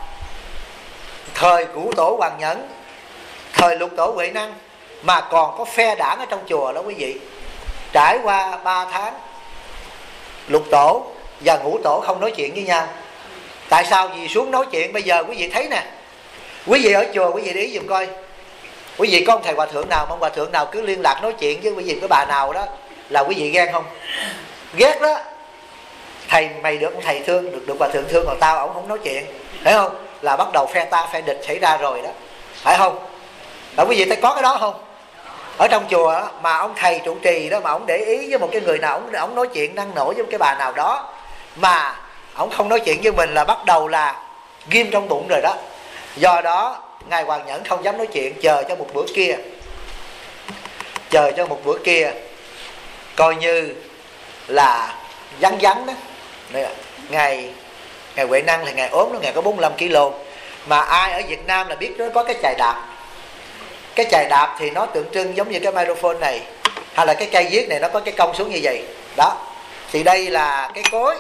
Thời Ngũ Tổ Hoàng Nhẫn, thời Lục Tổ Huệ Năng mà còn có phe đảng ở trong chùa đó quý vị. Trải qua 3 tháng Lục Tổ và Ngũ Tổ không nói chuyện với nhau. Tại sao? Vì xuống nói chuyện. Bây giờ quý vị thấy nè, quý vị ở chùa quý vị để ý dùm coi, quý vị có ông thầy Hòa Thượng nào mà ông Hòa Thượng nào cứ liên lạc nói chuyện với quý vị cái bà nào đó là quý vị ghen không? Ghét đó. Thầy mày được ông thầy thương, được Hòa Thượng thương, còn tao ổng không nói chuyện, phải không? Là bắt đầu phe ta phe địch xảy ra rồi đó, phải không? Ở quý vị thấy có cái đó không? Ở trong chùa mà ông thầy trụ trì đó mà ông để ý với một cái người nào, ông nói chuyện năng nổi với một cái bà nào đó mà ổng không nói chuyện với mình là bắt đầu là ghim trong bụng rồi đó. Do đó ngài Hoàng Nhẫn không dám nói chuyện, chờ cho một bữa kia, coi như là vắng vắng đó. Ngài Huệ Năng thì ngài ốm đó, ngài có 45 kg. Mà ai ở Việt Nam là biết nó có cái chài đạp. Cái chài đạp thì nó tượng trưng giống như cái microphone này, hay là cái cây viết này nó có cái cong xuống như vậy đó. Thì đây là cái cối,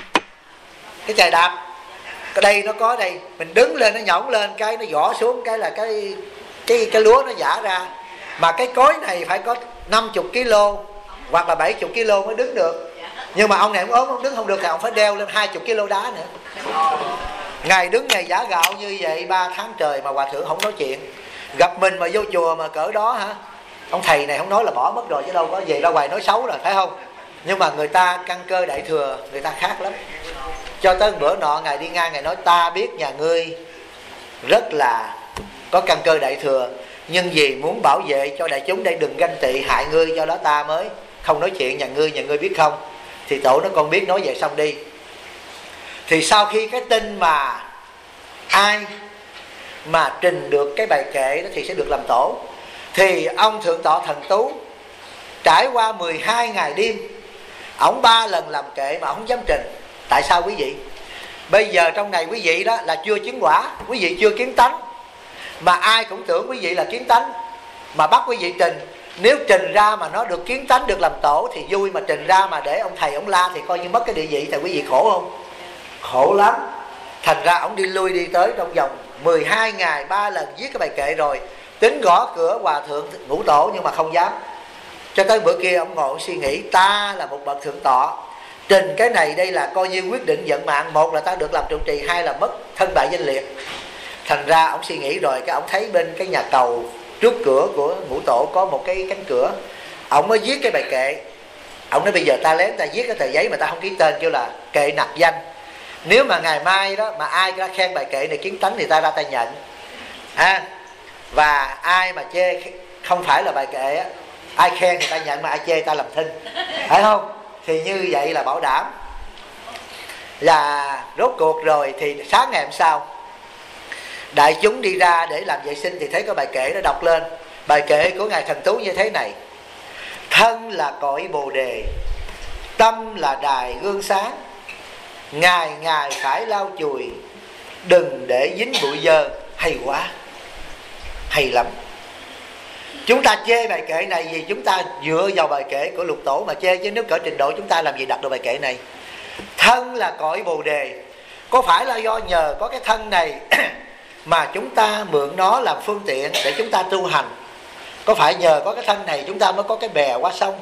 cái chài đạp. Cái đây nó có đây, mình đứng lên nó nhõng lên, cái nó vỏ xuống, cái là cái lúa nó vả ra. Mà cái cối này phải có 50 kg hoặc là 70 kg mới đứng được. Nhưng mà ông này ông ốm, ông đứng không được thì ông phải đeo lên 20 kg đá nữa. Ngày đứng ngày giả gạo như vậy 3 tháng trời mà hòa thượng không nói chuyện. Gặp mình mà vô chùa mà cỡ đó hả, ông thầy này không nói là bỏ mất rồi, chứ đâu có về ra ngoài nói xấu rồi, phải không? Nhưng mà người ta căn cơ đại thừa, người ta khác lắm. Cho tới bữa nọ ngài đi ngang, ngài nói ta biết nhà ngươi rất là có căn cơ đại thừa, nhưng vì muốn bảo vệ cho đại chúng đây đừng ganh tị hại ngươi, do đó ta mới không nói chuyện nhà ngươi biết không? Thì tổ nó con biết, nói về xong đi. Thì sau khi cái tin mà ai mà trình được cái bài kệ đó thì sẽ được làm tổ. Thì ông Thượng tọa Thần Tú trải qua 12 ngày đêm, ổng 3 lần làm kệ mà ổng không dám trình. Tại sao quý vị? Bây giờ trong này quý vị đó là chưa chứng quả, quý vị chưa kiến tánh, mà ai cũng tưởng quý vị là kiến tánh mà bắt quý vị trình. Nếu trình ra mà nó được kiến tánh, được làm tổ thì vui, mà trình ra mà để ông thầy ông la thì coi như mất cái địa vị. Thì quý vị khổ không? Khổ lắm. Thành ra ông đi lui đi tới trong vòng 12 ngày 3 lần viết cái bài kệ rồi, tính gõ cửa hòa thượng Ngũ Tổ nhưng mà không dám. Cho tới bữa kia ông ngồi ông suy nghĩ, ta là một bậc thượng tọa, trình cái này đây là coi như quyết định vận mạng. Một là ta được làm trụ trì, hai là mất thân bại danh liệt. Thành ra ông suy nghĩ rồi, cái ông thấy bên cái nhà cầu trước cửa của Ngũ Tổ có một cái cánh cửa, ông mới viết cái bài kệ. Ông nói bây giờ ta lén ta viết cái tờ giấy mà ta không ký tên, kêu là kệ nặc danh. Nếu mà ngày mai đó mà ai ra khen bài kệ này kiến tánh thì ta ra ta nhận và ai mà chê không phải là bài kệ á, ai khen thì ta nhận, mà ai chê ta làm thinh, phải không? Thì như vậy là bảo đảm. Là rốt cuộc rồi thì sáng ngày hôm sau, đại chúng đi ra để làm vệ sinh thì thấy có bài kệ nó đọc lên. Bài kệ của ngài Thần Tú như thế này: thân là cội bồ đề, tâm là đài gương sáng, ngày ngày phải lau chùi, đừng để dính bụi dơ. Hay quá, hay lắm. Chúng ta chê bài kệ này vì chúng ta dựa vào bài kệ của Lục Tổ mà chê, chứ nếu cỡ trình độ chúng ta làm gì đặt được bài kệ này. Thân là cội bồ đề, có phải là do nhờ có cái thân này mà chúng ta mượn nó làm phương tiện để chúng ta tu hành? Có phải nhờ có cái thân này chúng ta mới có cái bè qua sông,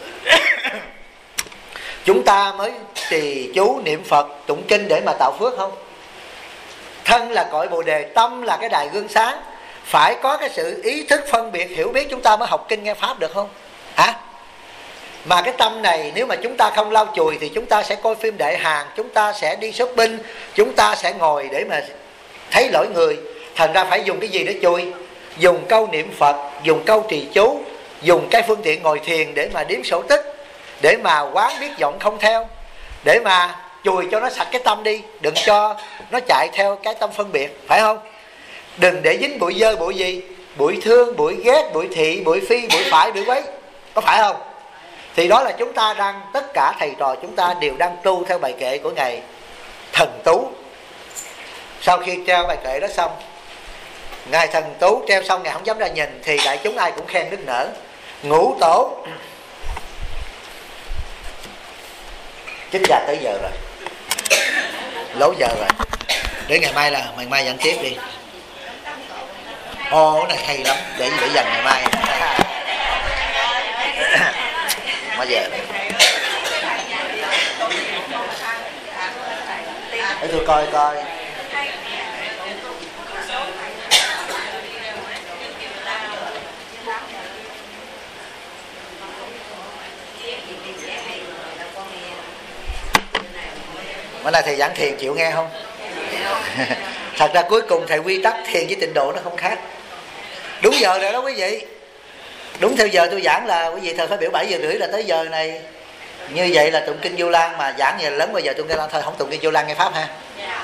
chúng ta mới trì chú niệm Phật tụng kinh để mà tạo phước không? Thân là cội bồ đề, tâm là cái đài gương sáng. Phải có cái sự ý thức phân biệt hiểu biết chúng ta mới học kinh nghe pháp được không? Mà cái tâm này nếu mà chúng ta không lau chùi thì chúng ta sẽ coi phim Đại Hàn, chúng ta sẽ đi shopping, chúng ta sẽ ngồi để mà thấy lỗi người. Thành ra phải dùng cái gì để chùi? Dùng câu niệm Phật, dùng câu trì chú, dùng cái phương tiện ngồi thiền để mà đếm sổ tích, để mà quán biết vọng không theo, để mà chùi cho nó sạch cái tâm đi, đừng cho nó chạy theo cái tâm phân biệt, phải không? Đừng để dính bụi dơ, bụi gì? Bụi thương, bụi ghét, bụi thị, bụi phi, bụi phải, bụi quấy. Có phải không? Thì đó là chúng ta đang, tất cả thầy trò chúng ta đều đang tu theo bài kệ của ngài Thần Tú. Sau khi treo bài kệ đó xong, ngài Thần Tú treo xong ngài không dám ra nhìn, thì đại chúng ai cũng khen nức nở. Ngũ Tổ chính ra tới giờ rồi, lố giờ rồi, để ngày mai dẫn tiếp đi. Ồ, cái này hay lắm, để dành ngày mai. Mà giờ để tôi coi. Bữa nay thầy giảng thiền chịu nghe không? Thật ra cuối cùng thầy quy tắc thiền với tịnh độ nó không khác. Đúng giờ rồi đó quý vị. Đúng theo giờ tôi giảng là quý vị thời phải biểu 7 giờ rưỡi là tới giờ này. Như vậy là tụng kinh Vu Lan, mà giảng về lớn bây giờ tụng kinh Lan thôi, không tụng kinh Vu Lan nghe pháp ha.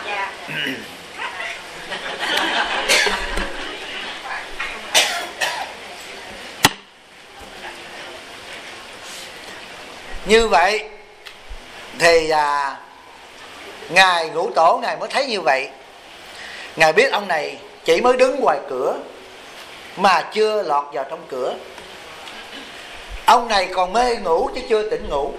Như vậy thì Ngài Ngũ Tổ Ngài mới thấy như vậy. Ngài biết ông này chỉ mới đứng ngoài cửa mà chưa lọt vào trong cửa. Ông này còn mê ngủ chứ chưa tỉnh ngủ.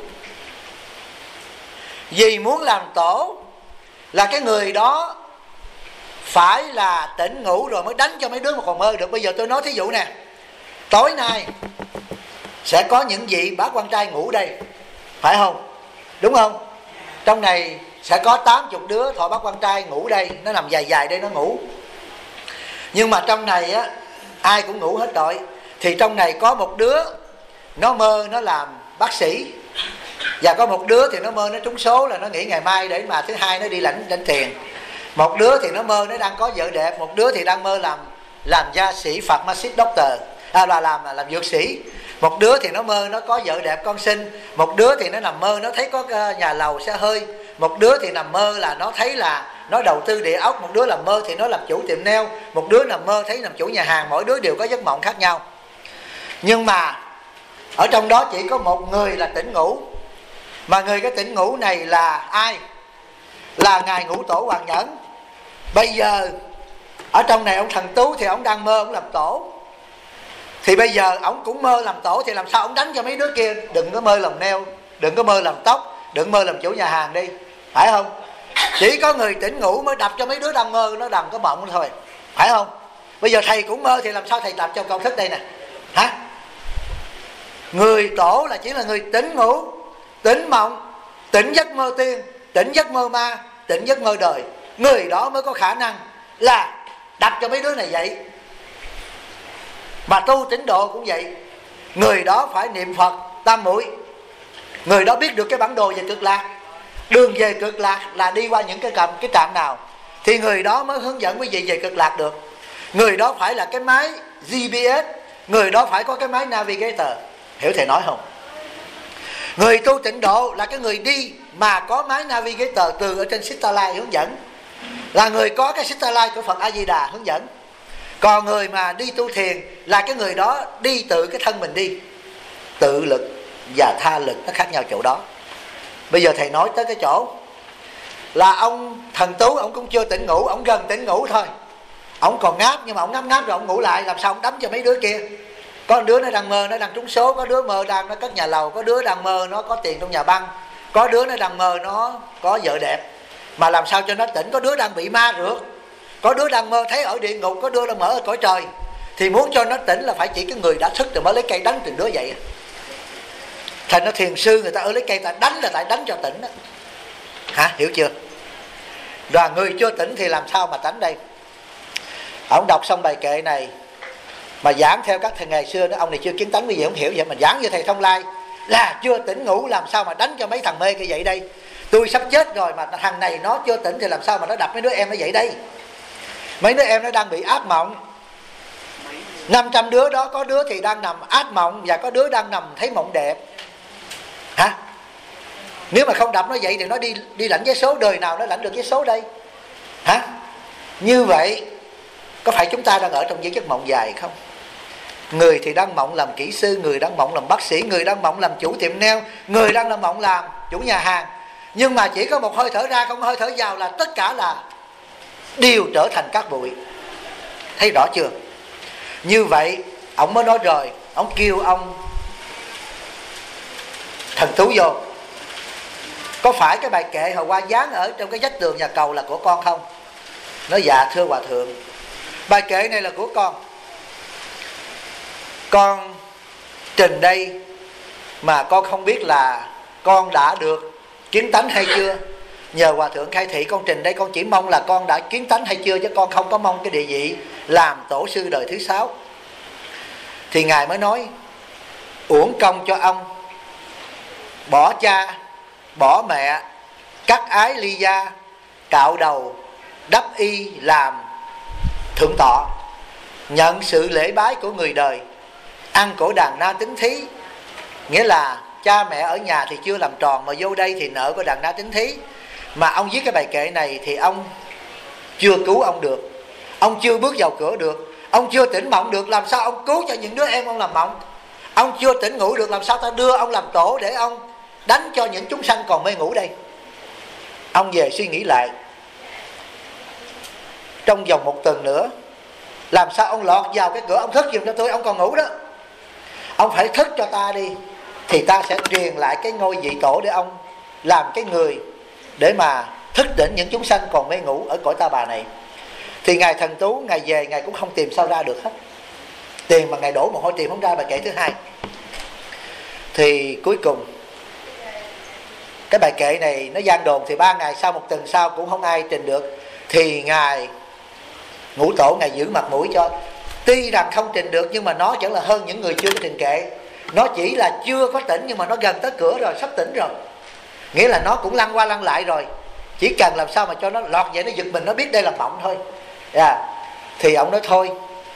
Vì muốn làm tổ là cái người đó phải là tỉnh ngủ rồi mới đánh cho mấy đứa mà còn mơ được. Bây giờ tôi nói thí dụ nè, tối nay sẽ có những vị bá quan trai ngủ đây, phải không? Đúng không? Trong này sẽ có 80 đứa thọ bá quan trai ngủ đây, nó nằm dài dài đây nó ngủ. Nhưng mà trong này á, ai cũng ngủ hết rồi. Thì trong này có một đứa nó mơ nó làm bác sĩ, và có một đứa thì nó mơ nó trúng số là nó nghỉ ngày mai để mà thứ hai nó đi lãnh tiền. Một đứa thì nó mơ nó đang có vợ đẹp, một đứa thì đang mơ làm gia sĩ, pharmacist, doctor, là làm dược sĩ. Một đứa thì nó mơ nó có vợ đẹp con sinh. Một đứa thì nó nằm mơ nó thấy có nhà lầu xe hơi. Một đứa thì nằm mơ là nó thấy là nó đầu tư địa ốc. Một đứa nằm mơ thì nó làm chủ tiệm nail. Một đứa nằm mơ thấy làm chủ nhà hàng. Mỗi đứa đều có giấc mộng khác nhau. Nhưng mà ở trong đó chỉ có một người là tỉnh ngủ. Mà người cái tỉnh ngủ này là ai? Là Ngài Ngũ Tổ Hoàng Nhẫn. Bây giờ ở trong này ông Thần Tú thì ông đang mơ ông làm tổ. Thì bây giờ ông cũng mơ làm tổ, thì làm sao ông đánh cho mấy đứa kia? Đừng có mơ làm nail, đừng có mơ làm tóc, đừng mơ làm chủ nhà hàng đi, phải không? Chỉ có người tỉnh ngủ mới đập cho mấy đứa đang mơ nó đầm có mộng thôi, phải không? Bây giờ thầy cũng mơ thì làm sao thầy đập cho công thức đây nè, hả? Người tổ là chỉ là người tỉnh ngủ, tỉnh mộng, tỉnh giấc mơ tiên, tỉnh giấc mơ ma, tỉnh giấc mơ đời. Người đó mới có khả năng là đập cho mấy đứa này vậy. Mà tu tịnh độ cũng vậy. Người đó phải niệm Phật tam muội. Người đó biết được cái bản đồ về cực lạc, đường về cực lạc là đi qua những cái trạm nào, thì người đó mới hướng dẫn quý vị về cực lạc được. Người đó phải là cái máy GPS, người đó phải có cái máy navigator. Hiểu thầy nói không? Người tu tịnh độ là cái người đi mà có máy navigator từ ở trên satellite hướng dẫn, là người có cái satellite của Phật A Di Đà hướng dẫn. Còn người mà đi tu thiền là cái người đó đi tự cái thân mình đi. Tự lực và tha lực nó khác nhau chỗ đó. Bây giờ thầy nói tới cái chỗ là ông Thần Tú, ông cũng chưa tỉnh ngủ, ông gần tỉnh ngủ thôi. Ông còn ngáp, nhưng mà ông ngáp rồi ông ngủ lại, làm sao ông đấm cho mấy đứa kia? Có đứa nó đang mơ nó đang trúng số, có đứa mơ đang nó cất nhà lầu, có đứa đang mơ nó có tiền trong nhà băng, có đứa nó đang mơ nó có vợ đẹp. Mà làm sao cho nó tỉnh? Có đứa đang bị ma rượt, có đứa đang mơ thấy ở địa ngục, có đứa đang mở ở cõi trời. Thì muốn cho nó tỉnh là phải chỉ cái người đã thức rồi mới lấy cây đánh từng đứa vậy. Thành nó thiền sư người ta lấy cây ta đánh là tại đánh cho tỉnh đó. Hả? Hiểu chưa? Rồi người chưa tỉnh thì làm sao mà tánh đây? Ông đọc xong bài kệ này mà giảng theo các thầy ngày xưa đó, ông này chưa kiến tánh quý vị không hiểu vậy. Mà giảng như thầy Thông Lai là chưa tỉnh ngủ, làm sao mà đánh cho mấy thằng mê cái vậy đây? Tôi sắp chết rồi mà thằng này nó chưa tỉnh thì làm sao mà nó đập mấy đứa em nó vậy đây? Mấy đứa em nó đang bị ác mộng. 500 đứa đó có đứa thì đang nằm ác mộng, và có đứa đang nằm thấy mộng đẹp. Hả? Nếu mà không đập nó vậy thì nó đi lãnh vé số, đời nào nó lãnh được vé số đây? Hả? Như vậy có phải chúng ta đang ở trong những giấc mộng dài không? Người thì đang mộng làm kỹ sư, người đang mộng làm bác sĩ, người đang mộng làm chủ tiệm nail, người đang mộng làm chủ nhà hàng. Nhưng mà chỉ có một hơi thở ra, không hơi thở vào là tất cả là đều trở thành cát bụi. Thấy rõ chưa? Như vậy ông mới nói rồi, ông kêu ông Thần Tú vô. Có phải cái bài kệ hồi qua dán ở trong cái vách tường nhà cầu là của con không? Nói dạ thưa hòa thượng, bài kệ này là của con trình đây mà con không biết là con đã được kiến tánh hay chưa. Nhờ hòa thượng khai thị con trình đây, con chỉ mong là con đã kiến tánh hay chưa, chứ con không có mong cái địa vị làm tổ sư đời thứ 6. Thì ngài mới nói uổng công cho ông, bỏ cha bỏ mẹ, cắt ái ly gia, cạo đầu đắp y làm thượng tọa, nhận sự lễ bái của người đời, ăn cổ đàn na tính thí, nghĩa là cha mẹ ở nhà thì chưa làm tròn, mà vô đây thì nợ có đàn na tính thí. Mà ông viết cái bài kệ này thì ông chưa cứu ông được, ông chưa bước vào cửa được, ông chưa tỉnh mộng được, làm sao ông cứu cho những đứa em ông làm mộng? Ông chưa tỉnh ngủ được, làm sao ta đưa ông làm tổ để ông đánh cho những chúng sanh còn mê ngủ đây? Ông về suy nghĩ lại, trong vòng 1 tuần nữa làm sao ông lọt vào cái cửa, ông thức giùm cho tôi, ông còn ngủ đó. Ông phải thức cho ta đi, thì ta sẽ truyền lại cái ngôi vị tổ để ông làm cái người để mà thức tỉnh những chúng sanh còn mê ngủ ở cõi ta bà này. Thì ngài Thần Tú, ngài về ngài cũng không tìm sao ra được hết. Tiền mà ngài đổ mồ hôi tìm không ra bài kệ thứ hai. Thì cuối cùng cái bài kệ này nó gian đồn, thì 3 ngày sau, 1 tuần sau cũng không ai trình được. Thì ngài Ngũ Tổ ngài giữ mặt mũi cho, tuy rằng không trình được nhưng mà nó vẫn là hơn những người chưa có trình kệ. Nó chỉ là chưa có tỉnh nhưng mà nó gần tới cửa rồi, sắp tỉnh rồi, nghĩa là nó cũng lăn qua lăn lại rồi, chỉ cần làm sao mà cho nó lọt vậy, nó giật mình, nó biết đây là mộng thôi. Thì ông nói thôi,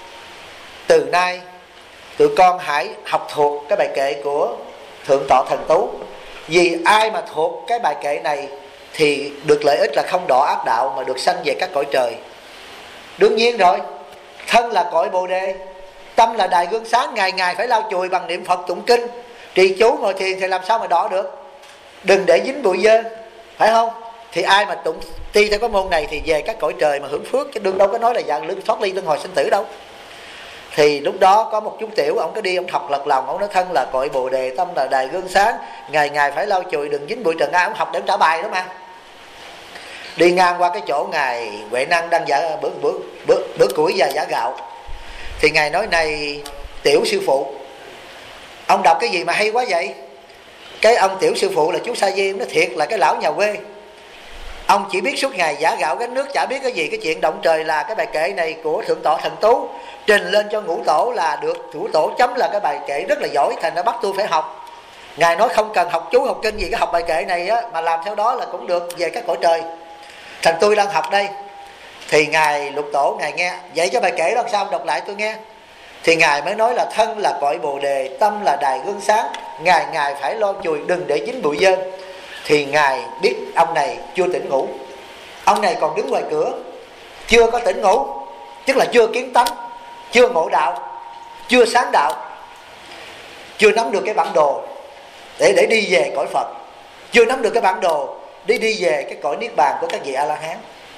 từ nay tụi con hãy học thuộc cái bài kệ của Thượng Tọa Thần Tú. Vì ai mà thuộc cái bài kệ này thì được lợi ích là không đọa ác đạo mà được sanh về các cõi trời. Đương nhiên rồi, thân là cõi Bồ Đề, tâm là đài gương sáng, ngày ngày phải lau chùi bằng niệm Phật tụng kinh, trì chú ngồi thiền thì làm sao mà đọa được? Đừng để dính bụi dơ, phải không? Thì ai mà tụng ti theo cái môn này thì về các cõi trời mà hưởng phước, chứ đừng đâu có nói là dạng lưng thoát ly luân hồi sinh tử đâu. Thì lúc đó có một chú tiểu, ông có đi, ông học lật lòng, ông nói thân là cõi Bồ Đề, tâm là đài gương sáng, ngày ngày phải lau chùi đừng dính bụi trần ai. Ông học để ông trả bài đó mà. Đi ngang qua cái chỗ ngài Huệ Năng đang giả bữa củi và giả gạo, thì ngài nói này tiểu sư phụ, ông đọc cái gì mà hay quá vậy? Cái ông tiểu sư phụ là chú Sa Di, nó thiệt là cái lão nhà quê, ông chỉ biết suốt ngày giả gạo gánh nước, chả biết cái gì cái chuyện động trời. Là cái bài kệ này của Thượng Tọa Thần Tú trình lên cho Ngũ Tổ, là được Ngũ Tổ chấm là cái bài kệ rất là giỏi, thành ra bắt tôi phải học. Ngài nói không cần học chú học kinh gì, cái học bài kệ này á, mà làm theo đó là cũng được về các cõi trời. Thành tôi đang học đây, thì ngài Lục Tổ ngài nghe vậy cho bài kệ làm sao đọc lại tôi nghe. Thì ngài mới nói là thân là cõi Bồ Đề, tâm là đài gương sáng, ngày ngày phải lo chùi đừng để dính bụi dơ. Thì ngài biết ông này chưa tỉnh ngủ, ông này còn đứng ngoài cửa, chưa có tỉnh ngủ, tức là chưa kiến tánh, chưa ngộ đạo, chưa sáng đạo, chưa nắm được cái bản đồ để đi về cõi Phật, chưa nắm được cái bản đồ để đi về cái cõi niết bàn của các vị A La Hán.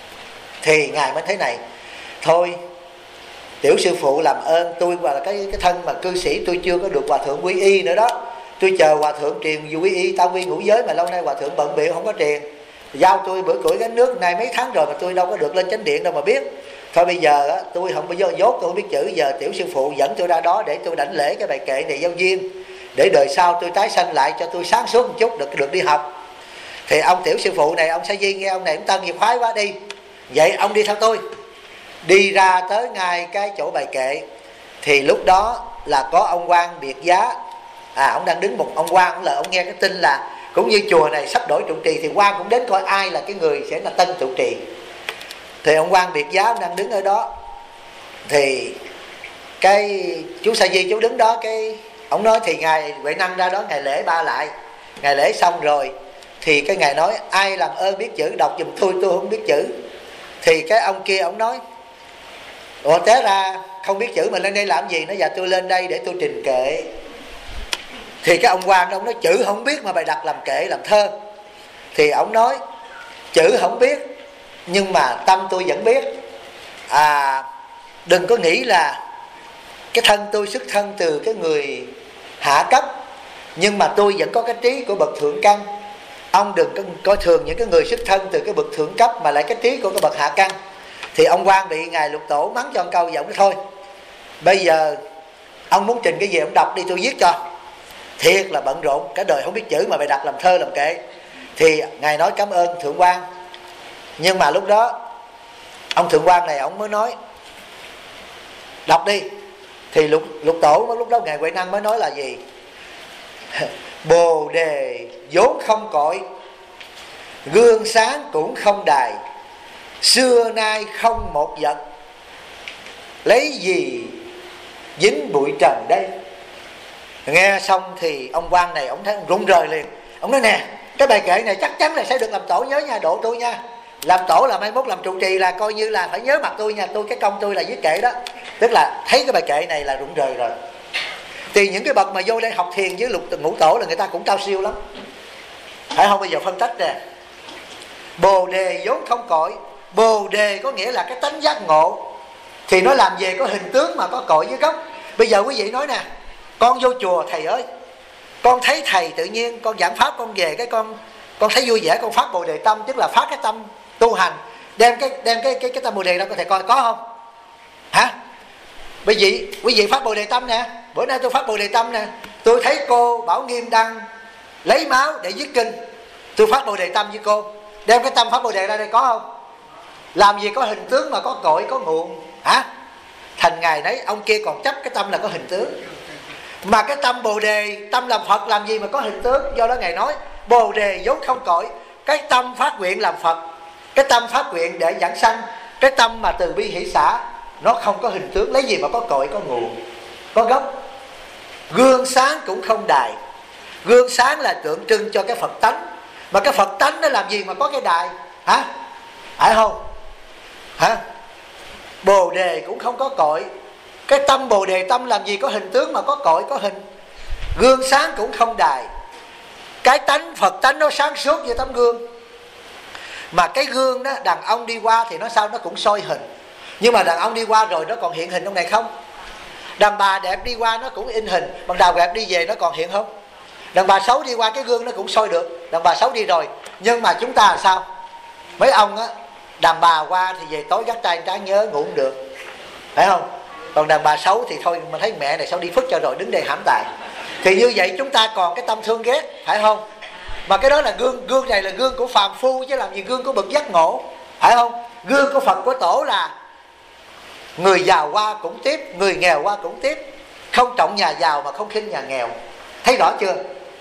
Thì ngài mới thế này, thôi tiểu sư phụ làm ơn, tôi và cái thân mà cư sĩ tôi chưa có được hòa thượng quy y nữa đó, tôi chờ hòa thượng truyền quy y tao quy ngũ giới mà lâu nay hòa thượng bận bịu không có truyền, giao tôi bữa củi gánh nước nay mấy tháng rồi mà tôi đâu có được lên chánh điện đâu mà biết. Thôi bây giờ á, tôi không bao giờ dốt, tôi không biết chữ, giờ tiểu sư phụ dẫn tôi ra đó để tôi đảnh lễ cái bài kệ này giao duyên, để đời sau tôi tái sanh lại cho tôi sáng suốt một chút, được đi học. Thì ông tiểu sư phụ này, ông Sa Di nghe ông này cũng tân nghiệp khoái quá, đi vậy ông đi theo tôi. Đi ra tới ngay cái chỗ bài kệ, thì lúc đó là có ông quan Biệt Giá, ông đang đứng, một ông quan là ông nghe cái tin là cũng như chùa này sắp đổi trụ trì, thì quan cũng đến coi ai là cái người sẽ là tân trụ trì. Thì ông quan Biệt Giá ông đang đứng ở đó, thì cái chú Sa Di chú đứng đó, cái ông nói thì ngài Huệ Năng ra đó ngài lễ ba lại. Ngài lễ xong rồi thì cái ngài nói ai làm ơn biết chữ đọc giùm tôi không biết chữ. Thì cái ông kia ông nói ủa té ra không biết chữ mà lên đây làm gì? Nó dạ tôi lên đây để tôi trình kệ. Thì cái ông quan ông nói chữ không biết mà bày đặt làm kệ làm thơ. Thì ông nói chữ không biết nhưng mà tâm tôi vẫn biết. Đừng có nghĩ là cái thân tôi xuất thân từ cái người hạ cấp, nhưng mà tôi vẫn có cái trí của bậc thượng căn. Ông đừng có coi thường những cái người xuất thân từ cái bậc thượng cấp mà lại cái trí của cái bậc hạ căn. Thì ông quan bị ngài Lục Tổ mắng cho một câu giọng đó thôi, bây giờ ông muốn trình cái gì ông đọc đi tôi viết cho. Thiệt là bận rộn cả đời không biết chữ mà bày đặt làm thơ làm kệ. Thì ngài nói cảm ơn thượng quan. Nhưng mà lúc đó ông thượng quan này ông mới nói đọc đi. Thì lục tổ lúc đó ngài Huệ Năng mới nói là gì? Bồ đề vốn không cội, gương sáng cũng không đài, xưa nay không một vật, lấy gì dính bụi trần đây. Nghe xong thì ông quan này ông thấy ông rụng rời liền. Ông nói nè, cái bài kệ này chắc chắn là sẽ được làm tổ, nhớ nha, độ tôi nha. Làm tổ là mai mốt làm trụ trì là coi như là phải nhớ mặt tôi nha, tôi cái công tôi là viết kệ đó. Tức là thấy cái bài kệ này là rụng rời rồi. Thì những cái bậc mà vô đây học thiền với ngũ tổ là người ta cũng cao siêu lắm, phải không? Bây giờ phân tách nè. Bồ đề vốn không cội. Bồ đề có nghĩa là cái tánh giác ngộ, thì nó làm về có hình tướng mà có cội với gốc. Bây giờ quý vị nói nè, con vô chùa thầy ơi, con thấy thầy tự nhiên con giảng pháp, con về cái con thấy vui vẻ, con phát bồ đề tâm, tức là phát cái tâm tu hành, đem cái tâm bồ đề ra, có thể coi có không? Hả? Quý vị phát bồ đề tâm nè, bữa nay tôi phát bồ đề tâm nè, tôi thấy cô Bảo Nghiêm đang lấy máu để viết kinh, tôi phát bồ đề tâm với cô, đem cái tâm phát bồ đề ra đây có không? Làm gì có hình tướng mà có cội có nguồn, hả? Thành ngày nấy ông kia còn chấp cái tâm là có hình tướng, mà cái tâm bồ đề, tâm làm Phật làm gì mà có hình tướng. Do đó ngài nói bồ đề vốn không cội. Cái tâm phát nguyện làm Phật, cái tâm phát nguyện để giảng sanh, cái tâm mà từ bi hỷ xả, nó không có hình tướng, lấy gì mà có cội có nguồn có gốc. Gương sáng cũng không đài. Gương sáng là tượng trưng cho cái Phật tánh, mà cái Phật tánh nó làm gì mà có cái đài, hả? Phải không? Hả? Bồ đề cũng không có cội. Cái tâm bồ đề tâm làm gì có hình tướng mà có cội có hình. Gương sáng cũng không đài. Cái tánh Phật tánh nó sáng suốt như tấm gương, mà cái gương đó đàn ông đi qua thì nó sao, nó cũng soi hình. Nhưng mà đàn ông đi qua rồi nó còn hiện hình trong này không? Đàn bà đẹp đi qua nó cũng in hình, bằng đào đẹp đi về nó còn hiện không? Đàn bà xấu đi qua cái gương nó cũng soi được, đàn bà xấu đi rồi. Nhưng mà chúng ta là sao? Mấy ông á, đàn bà qua thì về tối dắt trai tráng nhớ ngủ không được, phải không? Còn đàn bà xấu thì thôi, mà thấy mẹ này sao đi phức cho rồi đứng đây hãm tài. Thì như vậy chúng ta còn cái tâm thương ghét, phải không? Mà cái đó là gương này là gương của phàm phu, chứ làm gì gương của bậc giác ngộ, phải không? Gương của Phật của Tổ là người giàu qua cũng tiếp, người nghèo qua cũng tiếp, không trọng nhà giàu mà không khinh nhà nghèo. Thấy rõ chưa?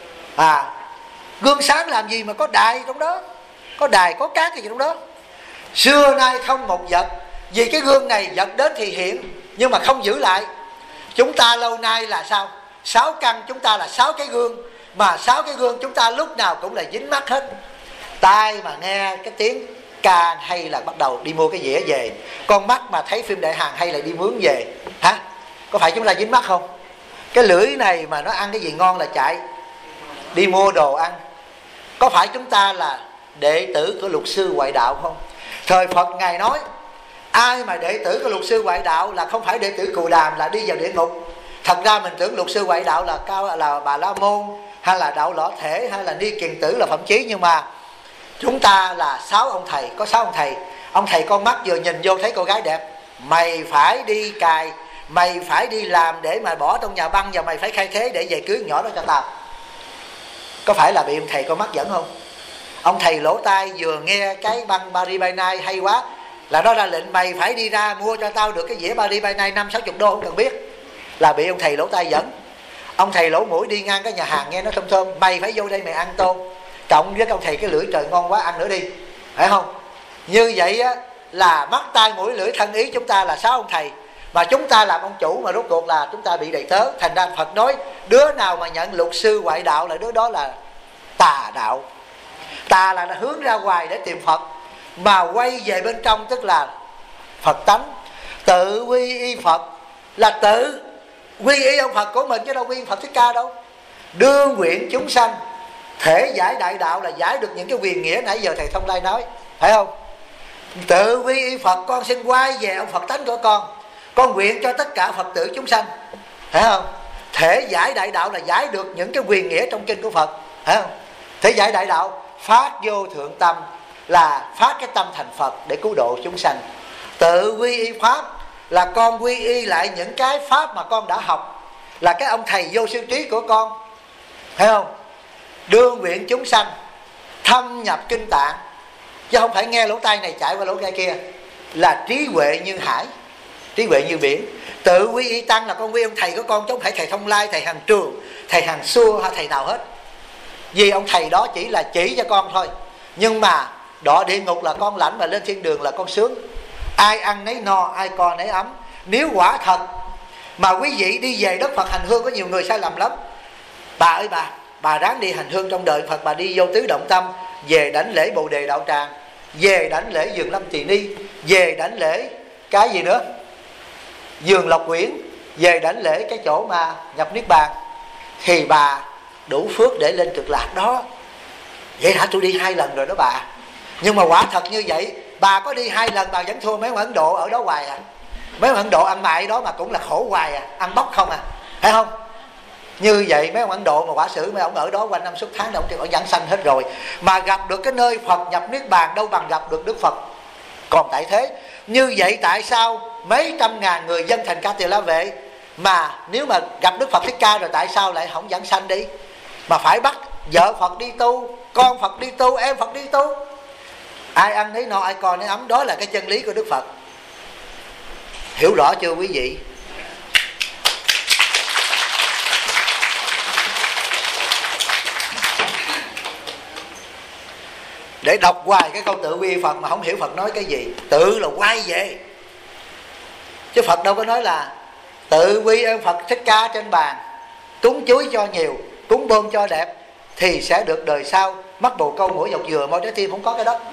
Gương sáng làm gì mà có đài trong đó, có đài có cát gì trong đó. Xưa nay không một vật, vì cái gương này vật đến thì hiện, nhưng mà không giữ lại. Chúng ta lâu nay là sao? 6 căn chúng ta là 6 cái gương, mà 6 cái gương chúng ta lúc nào cũng là dính mắt hết. Tai mà nghe cái tiếng ca hay là bắt đầu đi mua cái dĩa về, con mắt mà thấy phim Đại Hàn hay là đi mướn về, hả? Có phải chúng ta dính mắt không? Cái lưỡi này mà nó ăn cái gì ngon là chạy đi mua đồ ăn. Có phải chúng ta là đệ tử của luật sư ngoại đạo không? Thời Phật ngài nói ai mà đệ tử của luật sư ngoại đạo là không phải đệ tử Cù Đàm, là đi vào địa ngục. Thật ra mình tưởng luật sư ngoại đạo là là Bà La Môn, hay là Đạo Lõ Thể, hay là Ni Kiền Tử là Phẩm Chí. Nhưng mà chúng ta là 6 ông thầy, có 6 ông thầy. Ông thầy con mắt vừa nhìn vô thấy cô gái đẹp, mày phải đi cài, mày phải đi làm để mà bỏ trong nhà băng, và mày phải khai thế để về cưới nhỏ đó cho tao. Có phải là bị ông thầy con mắt dẫn không? Ông thầy lỗ tai vừa nghe cái băng Paris by Night hay quá, là nó ra lệnh mày phải đi ra mua cho tao được cái dĩa Paris by Night 50-60 đô, không cần biết. Là bị ông thầy lỗ tai dẫn. Ông thầy lỗ mũi đi ngang cái nhà hàng nghe nó thơm thơm, mày phải vô đây mày ăn tôm. Cộng với ông thầy cái lưỡi trời ngon quá, ăn nữa đi, phải không? Như vậy á, là mắt tai mũi lưỡi thân ý chúng ta là 6 ông thầy, mà chúng ta làm ông chủ, mà rốt cuộc là chúng ta bị đầy tớ. Thành ra Phật nói đứa nào mà nhận luật sư ngoại đạo là đứa đó là tà đạo. Tà là nó hướng ra ngoài để tìm Phật, mà quay về bên trong tức là Phật tánh. Tự quy y Phật là tự quy y ông Phật của mình, chứ đâu quy y Phật Thích Ca đâu. Đương nguyện chúng sanh, thể giải đại đạo là giải được những cái quyền nghĩa nãy giờ thầy Thông Lai nói, phải không? Tự quy y Phật, con xin quay về ông Phật tánh của con nguyện cho tất cả Phật tử chúng sanh, phải không? Thể giải đại đạo là giải được những cái quyền nghĩa trong kinh của Phật, phải không? Thể giải đại đạo phát vô thượng tâm là phát cái tâm thành Phật để cứu độ chúng sanh. Tự quy y Pháp là con quy y lại những cái Pháp mà con đã học, là cái ông thầy vô sư trí của con, thấy không? Đương nguyện chúng sanh thâm nhập kinh tạng, chứ không phải nghe lỗ tai này chạy qua lỗ tai kia. Là trí huệ như hải, trí huệ như biển. Tự quy y tăng là con quy ông thầy của con, chứ không phải thầy Thông Lai, thầy Hàng Trường, thầy Hàng Xua hay thầy nào hết. Vì ông thầy đó chỉ là chỉ cho con thôi, nhưng mà đọa địa ngục là con lãnh, mà lên thiên đường là con sướng. Ai ăn nấy no, ai co nấy ấm. Nếu quả thật mà quý vị đi về đất Phật hành hương, có nhiều người sai lầm lắm, Bà ơi bà ráng đi hành hương trong đời Phật, bà đi vô tứ động tâm, về đảnh lễ Bồ Đề Đạo Tràng, về đảnh lễ Vườn Lâm Tỳ Ni, về đảnh lễ cái gì nữa, Vườn Lộc Quyển, về đảnh lễ cái chỗ mà nhập Niết Bàn, thì bà đủ phước để lên Cực Lạc đó. Vậy hả? Tôi đi 2 lần rồi đó bà. Nhưng mà quả thật như vậy, bà có đi 2 lần bà vẫn thua mấy ông Ấn Độ ở đó hoài à. Mấy ông Ấn Độ ăn mày đó mà cũng là khổ hoài à, ăn bóc không à, phải không? Như vậy mấy ông Ấn Độ mà quả xử mấy ông ở đó quanh năm suốt tháng là ông giảng sanh hết rồi, mà gặp được cái nơi Phật nhập Niết Bàn đâu bằng gặp được Đức Phật. Còn tại thế, như vậy tại sao mấy trăm ngàn người dân thành Ca Tỳ La Vệ mà nếu mà gặp Đức Phật Thích Ca rồi tại sao lại không giảng sanh đi, mà phải bắt vợ Phật đi tu, con Phật đi tu, em Phật đi tu? Ai ăn nấy no, ai còn nấy ấm, đó là cái chân lý của Đức Phật. Hiểu rõ chưa quý vị? Để đọc hoài cái câu tự quy Phật mà không hiểu Phật nói cái gì, tự là quay về. Chứ Phật đâu có nói là tự quy ơn Phật Thích Ca trên bàn, cúng chuối cho nhiều, cúng bơm cho đẹp thì sẽ được đời sau mắt bồ câu mũi dọc dừa môi trái tim, không có cái đó.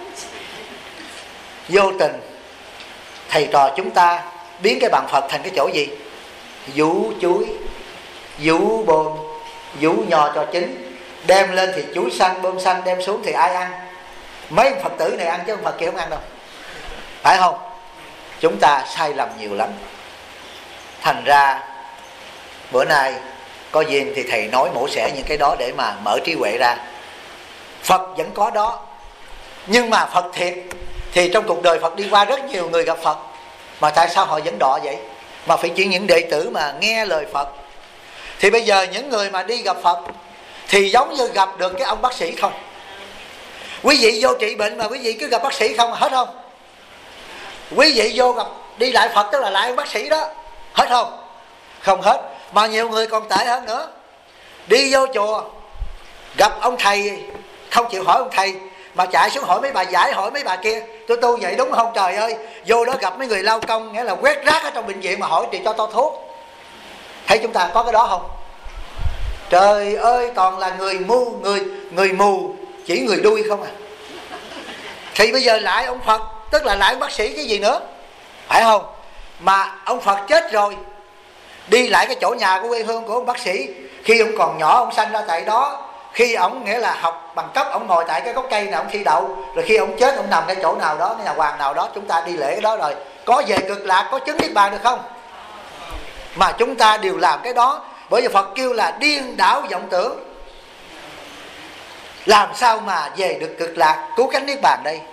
Vô tình thầy trò chúng ta biến cái bàn Phật thành cái chỗ gì? Vú chuối, vú bơm, vú nho cho chín, đem lên thì chuối xanh bơm xanh, đem xuống thì ai ăn? Mấy Phật tử này ăn chứ Phật kia không ăn đâu, phải không? Chúng ta sai lầm nhiều lắm. Thành ra bữa nay có duyên thì thầy nói mổ xẻ những cái đó để mà mở trí huệ ra. Phật vẫn có đó, nhưng mà Phật thiệt thì trong cuộc đời Phật đi qua rất nhiều người gặp Phật, mà tại sao họ vẫn đọa vậy? Mà phải chỉ những đệ tử mà nghe lời Phật. Thì bây giờ những người mà đi gặp Phật thì giống như gặp được cái ông bác sĩ không. Quý vị vô trị bệnh mà quý vị cứ gặp bác sĩ không, hết không? Quý vị vô gặp đi lại Phật tức là lại ông bác sĩ đó, hết không? Không hết. Mà nhiều người còn tệ hơn nữa, đi vô chùa gặp ông thầy không chịu hỏi ông thầy, mà chạy xuống hỏi mấy bà giải, hỏi mấy bà kia tôi tu vậy đúng không? Trời ơi, vô đó gặp mấy người lao công, nghĩa là quét rác ở trong bệnh viện mà hỏi thì cho thuốc. Thấy chúng ta có cái đó không? Trời ơi, toàn là người mù, người mù chỉ người đuôi không à. Thì bây giờ lại ông Phật tức là lại ông bác sĩ cái gì nữa, phải không? Mà ông Phật chết rồi, đi lại cái chỗ nhà của quê hương của ông bác sĩ. Khi ông còn nhỏ ông sanh ra tại đó, khi ông nghĩa là học bằng cấp, ông ngồi tại cái gốc cây nào ông thi đậu, rồi khi ông chết ông nằm cái chỗ nào đó, cái nhà hoàng nào đó, chúng ta đi lễ cái đó rồi có về Cực Lạc, có chứng Niết Bàn được không? Mà chúng ta đều làm cái đó, bởi vì Phật kêu là điên đảo vọng tưởng. Làm sao mà về được Cực Lạc, cứu cánh Niết Bàn đây?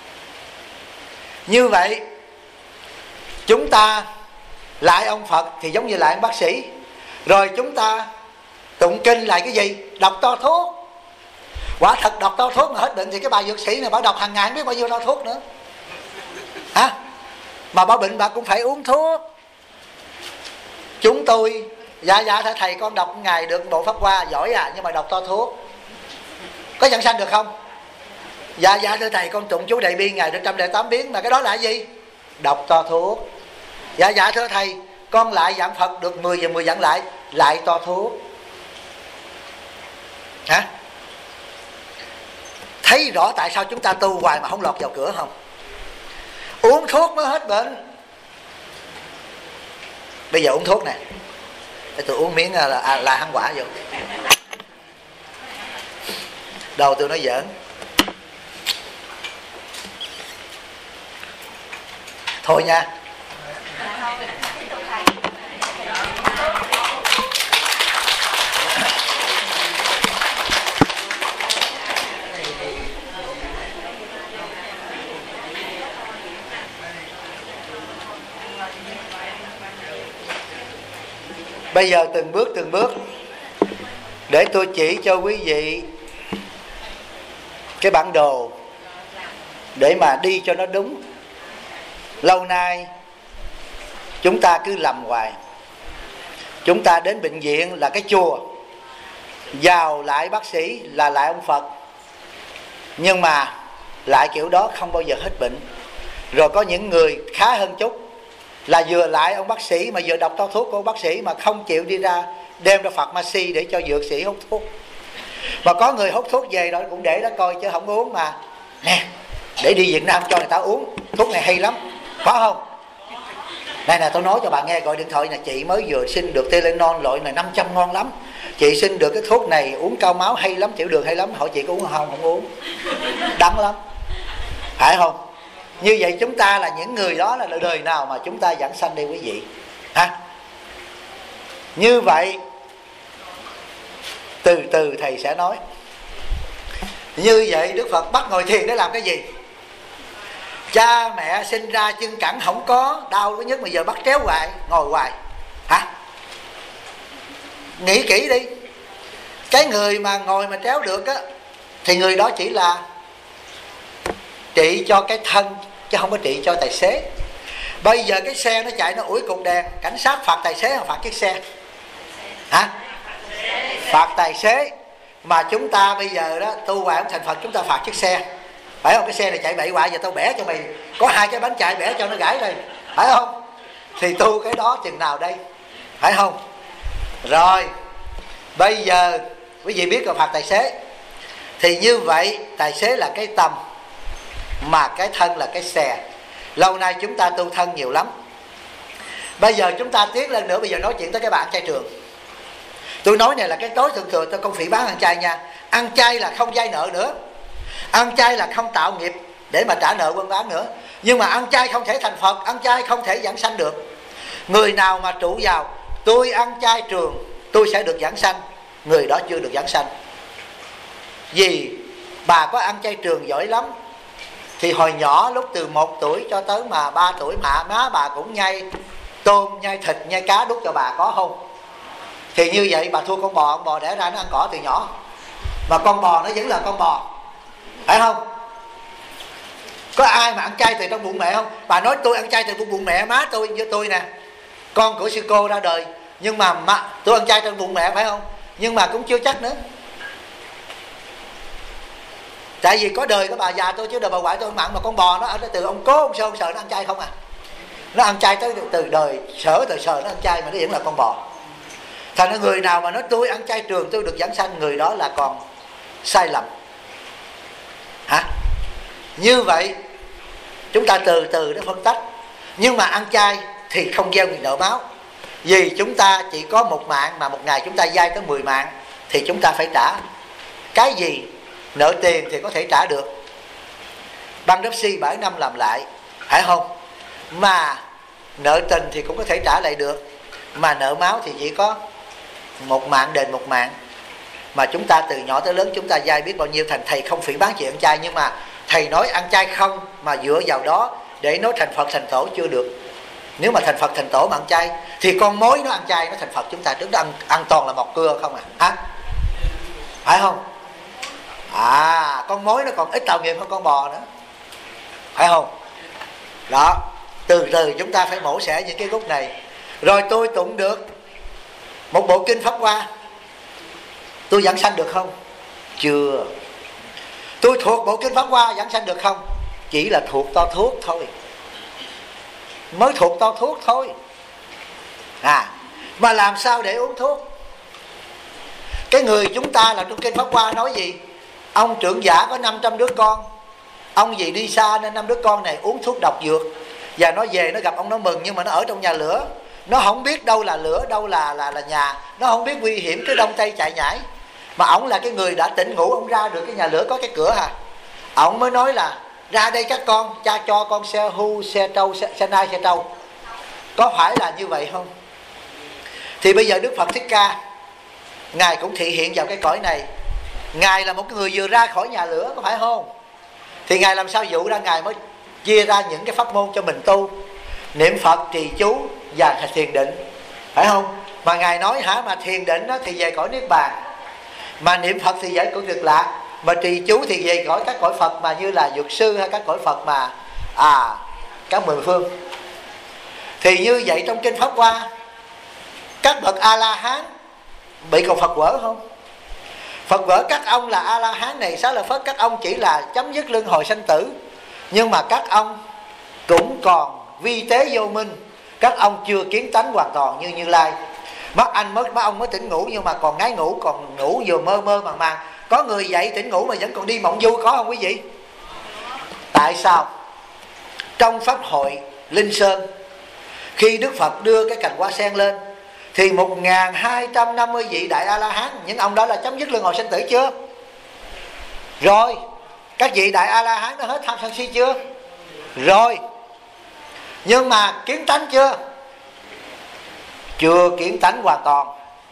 Như vậy chúng ta lại ông Phật thì giống như lại ông bác sĩ. Rồi chúng ta tụng kinh lại cái gì? Đọc to thuốc. Quả thật đọc to thuốc mà hết bệnh thì cái bà dược sĩ này bà đọc hàng ngày biết bao nhiêu to thuốc nữa hả? Mà bà bệnh bà cũng phải uống thuốc. Chúng tôi dạ thầy con đọc ngày được bộ pháp hoa giỏi à, nhưng mà đọc to thuốc có giảng sanh được không? Dạ thưa thầy con tụng chú Đại Bi ngày được 108 biến, mà cái đó là gì? Đọc to thuốc. Dạ thưa thầy con lại giảng Phật được 10 giờ 10 giảng lại to thuốc hả? Thấy rõ tại sao chúng ta tu hoài mà không lọt vào cửa không? Uống thuốc mới hết bệnh. Bây giờ uống thuốc nè, để tôi uống miếng là hăng quả vô. Đầu tôi nói giỡn. Thôi nha. Bây giờ từng bước để tôi chỉ cho quý vị cái bản đồ để mà đi cho nó đúng. Lâu nay chúng ta cứ lầm hoài. Chúng ta đến bệnh viện là cái chùa, vào lại bác sĩ là lại ông Phật, nhưng mà lại kiểu đó không bao giờ hết bệnh. Rồi có những người khá hơn chút là vừa lại ông bác sĩ mà vừa đọc to thuốc của ông bác sĩ mà không chịu đi ra đem ra pharmacy để cho dược sĩ hút thuốc. Mà có người hút thuốc về rồi cũng để đó coi chứ không uống mà. Nè, để đi Việt Nam cho người ta uống, thuốc này hay lắm, phải không? Đây nè, tôi nói cho bạn nghe, gọi điện thoại nè, chị mới vừa xin được Tylenol loại này 500 ngon lắm, chị xin được cái thuốc này uống cao máu hay lắm, tiểu đường hay lắm. Hỏi chị có uống không? Không uống, đắng lắm, phải không? Như vậy chúng ta là những người đó là đời nào mà chúng ta giảng sanh đây quý vị ha? Như vậy từ từ thầy sẽ nói. Như vậy Đức Phật bắt ngồi thiền để làm cái gì? Cha mẹ sinh ra chân cẳng không có, đau nhất mà giờ bắt tréo hoài, ngồi hoài hả? Nghĩ kỹ đi. Cái người mà ngồi mà tréo được á thì người đó chỉ là trị cho cái thân chứ không có trị cho tài xế. Bây giờ cái xe nó chạy nó ủi cục đèn, cảnh sát phạt tài xế hay phạt chiếc xe hả? Phạt tài xế. Mà chúng ta bây giờ đó tu hoài không thành Phật, chúng ta phạt chiếc xe, phải không? Cái xe này chạy bậy hoài, giờ tao bẻ cho mày, có 2 cái bánh chạy bẻ cho nó gãy rồi, phải không? Thì tu cái đó chừng nào đây, phải không? Rồi bây giờ quý vị biết là phạt tài xế. Thì như vậy tài xế là cái tâm, mà cái thân là cái xe. Lâu nay chúng ta tu thân nhiều lắm. Bây giờ chúng ta tiến lên nữa, bây giờ nói chuyện tới cái bạn trai trường. Tôi nói này là cái tối thường thường tôi không phỉ bán ăn chay nha. Ăn chay là không vay nợ nữa, ăn chay là không tạo nghiệp để mà trả nợ buôn bán nữa. Nhưng mà ăn chay không thể thành Phật, ăn chay không thể giảng sanh được. Người nào mà trụ vào tôi ăn chay trường tôi sẽ được giảng sanh, người đó chưa được giảng sanh. Vì bà có ăn chay trường giỏi lắm, thì hồi nhỏ lúc từ 1 tuổi cho tới mà 3 tuổi má bà cũng nhai tôm, nhai thịt, nhai cá đút cho bà, có không? Thì như vậy bà thua con bò đẻ ra nó ăn cỏ từ nhỏ, mà con bò nó vẫn là con bò, phải không? Có ai mà ăn chay từ trong bụng mẹ không? Bà nói tôi ăn chay từ bụng mẹ, má tôi với tôi nè, con của sư cô ra đời, nhưng mà tôi ăn chay trong bụng mẹ, phải không? Nhưng mà cũng chưa chắc nữa. Tại vì có đời của bà già tôi chứ đời bà ngoại tôi không mặn, mà con bò nó ở từ ông cố ông sơ nó ăn chay không à. Nó ăn chay tới từ đời sở từ sờ nó ăn chay, mà nó vẫn là con bò. Thành ra người nào mà nói tôi ăn chay trường tôi được giảng sanh, người đó là còn sai lầm hả? Như vậy chúng ta từ từ để phân tách. Nhưng mà ăn chay thì không gieo nghiệp nợ máu. Vì chúng ta chỉ có 1 mạng, mà 1 ngày chúng ta vay tới 10 mạng, thì chúng ta phải trả. Cái gì nợ tiền thì có thể trả được, bankruptcy 7 năm làm lại, phải không? Mà nợ tình thì cũng có thể trả lại được. Mà nợ máu thì chỉ có 1 mạng đền 1 mạng. Mà chúng ta từ nhỏ tới lớn chúng ta vay biết bao nhiêu. Thành thầy không phỉ bán chuyện ăn chay, nhưng mà thầy nói ăn chay không mà dựa vào đó để nói thành Phật thành tổ chưa được. Nếu mà thành Phật thành tổ mà ăn chay thì con mối nó ăn chay nó thành Phật, chúng ta trước đó ăn toàn là mọc cưa không à, hả? Phải không? Con mối nó còn ít tạo nghiệp hơn con bò nữa, phải không? Đó, từ từ chúng ta phải mổ xẻ những cái gốc này. Rồi tôi tụng được một bộ kinh Pháp Hoa, tôi giảng sanh được không? Chưa. Tôi thuộc bộ kinh Pháp Hoa giảng sanh được không? Chỉ là thuộc to thuốc thôi, mới thuộc to thuốc thôi. Mà làm sao để uống thuốc? Cái người chúng ta là trong kinh Pháp Hoa nói gì? Ông trưởng giả có 500 đứa con, ông gì đi xa nên 5 đứa con này uống thuốc độc dược, và nó về nó gặp ông nó mừng, nhưng mà nó ở trong nhà lửa, nó không biết đâu là lửa, đâu là nhà, nó không biết nguy hiểm, cái đông tây chạy nhảy. Mà ổng là cái người đã tỉnh ngủ, ông ra được cái nhà lửa có cái cửa hả? Ổng mới nói là ra đây các con, cha cho con xe hưu, xe trâu, xe nai, xe trâu. Có phải là như vậy không? Thì bây giờ Đức Phật Thích Ca, Ngài cũng thị hiện vào cái cõi này. Ngài là một người vừa ra khỏi nhà lửa, có phải không? Thì Ngài làm sao dụ ra, Ngài mới chia ra những cái pháp môn cho mình tu: niệm Phật, trì chú và thiền định, phải không? Mà Ngài nói mà thiền định đó thì về cõi Niết Bàn, mà niệm Phật thì về cõi Cực Lạc, mà trì chú thì về cõi các cõi Phật mà như là Dược Sư, hay các cõi Phật mà các mười phương. Thì như vậy trong kinh Pháp Hoa, các bậc A-la-hán bị cầu Phật quở không? Phật quở các ông là A-la-hán này, Xá Lợi Phất, các ông chỉ là chấm dứt luân hồi sanh tử, nhưng mà các ông cũng còn vi tế vô minh, các ông chưa kiến tánh hoàn toàn như Như Lai. Mất ông mới tỉnh ngủ, nhưng mà còn ngái ngủ, còn ngủ vừa mơ mơ màng màng. Có người dậy tỉnh ngủ mà vẫn còn đi mộng du, có không quý vị? Tại sao? Trong pháp hội Linh Sơn, khi Đức Phật đưa cái cành hoa sen lên, thì 1250 vị Đại A-la-hán, những ông đó là chấm dứt luân hồi sanh tử chưa? Rồi. Các vị Đại A-la-hán đã hết tham sân si chưa? Rồi. Nhưng mà kiến tánh chưa? Chưa kiến tánh hoàn toàn.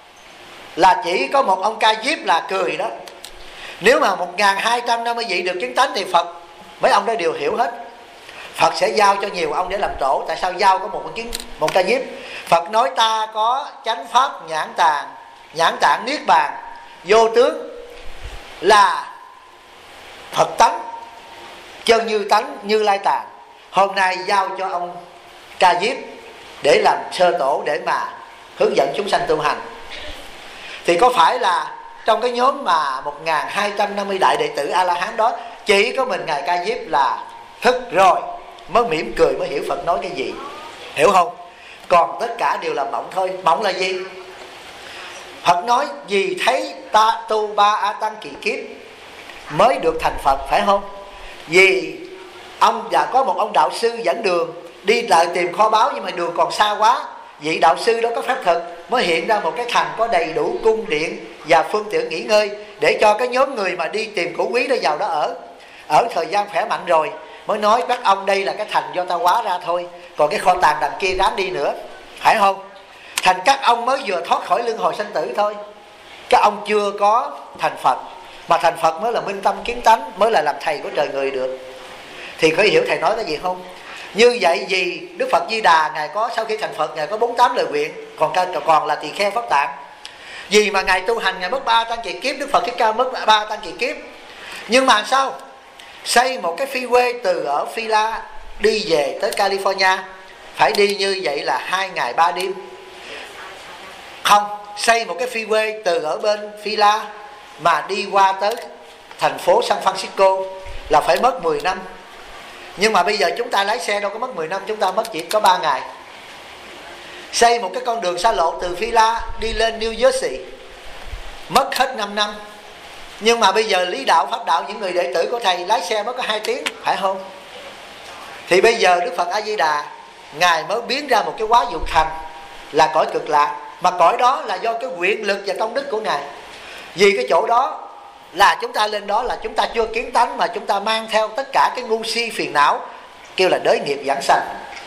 Là chỉ có một ông Ca Diếp là cười đó. Nếu mà 1250 vị được kiến tánh thì Phật, mấy ông đó đều hiểu hết. Phật sẽ giao cho nhiều ông để làm tổ. Tại sao giao có một Ca Diếp? Phật nói ta có chánh pháp nhãn tạng niết bàn vô tướng, là Phật tánh, chân như tánh, Như Lai tạng. Hôm nay giao cho ông Ca Diếp để làm sơ tổ, để mà hướng dẫn chúng sanh tu hành. Thì có phải là trong cái nhóm mà 1250 đại đệ tử A-la-hán đó, chỉ có mình Ngài Ca Diếp là thức rồi, mới mỉm cười, mới hiểu Phật nói cái gì, hiểu không? Còn tất cả đều là mộng thôi. Mộng là gì? Phật nói vì thấy ta tu 3 A Tăng kỳ kiếp mới được thành Phật, phải không? Vì ông đã có một ông đạo sư dẫn đường, đi lại tìm kho báu, nhưng mà đường còn xa quá. Vị đạo sư đó có pháp thực, mới hiện ra một cái thành có đầy đủ cung điện và phương tiện nghỉ ngơi, để cho cái nhóm người mà đi tìm cổ quý đó vào đó ở. Ở thời gian khỏe mạnh rồi mới nói các ông đây là cái thành do ta hóa ra thôi, còn cái kho tàng đằng kia ráng đi nữa, phải không? Thành các ông mới vừa thoát khỏi luân hồi sanh tử thôi. Các ông chưa có thành Phật, mà thành Phật mới là minh tâm kiến tánh, mới là làm thầy của trời người được. Thì có hiểu thầy nói cái gì không? Như vậy vì Đức Phật Di Đà, Ngài có sau khi thành Phật, Ngài có 48 lời nguyện, còn là tỳ kheo Pháp Tạng. Vì mà Ngài tu hành, Ngài mất 3 tăng kỳ kiếp, Đức Phật Thích Ca mất 3 tăng kỳ kiếp. Nhưng mà sao? Xây một cái phi quê từ ở Phi La đi về tới California, phải đi như vậy là 2 ngày 3 đêm. Không, xây một cái phi quê từ ở bên Phi La mà đi qua tới thành phố San Francisco là phải mất 10 năm. Nhưng mà bây giờ chúng ta lái xe đâu có mất 10 năm, chúng ta mất chỉ có 3 ngày. Xây một cái con đường xa lộ từ Phi La đi lên New Jersey mất hết 5 năm. Nhưng mà bây giờ lý đạo, pháp đạo, những người đệ tử của thầy lái xe mới có 2 tiếng, phải không? Thì bây giờ Đức Phật A Di Đà, Ngài mới biến ra một cái hóa dục thành là cõi cực lạc. Mà cõi đó là do cái nguyện lực và công đức của Ngài. Vì cái chỗ đó là chúng ta lên đó là chúng ta chưa kiến tánh, mà chúng ta mang theo tất cả cái ngu si phiền não, kêu là đới nghiệp giảng sanh.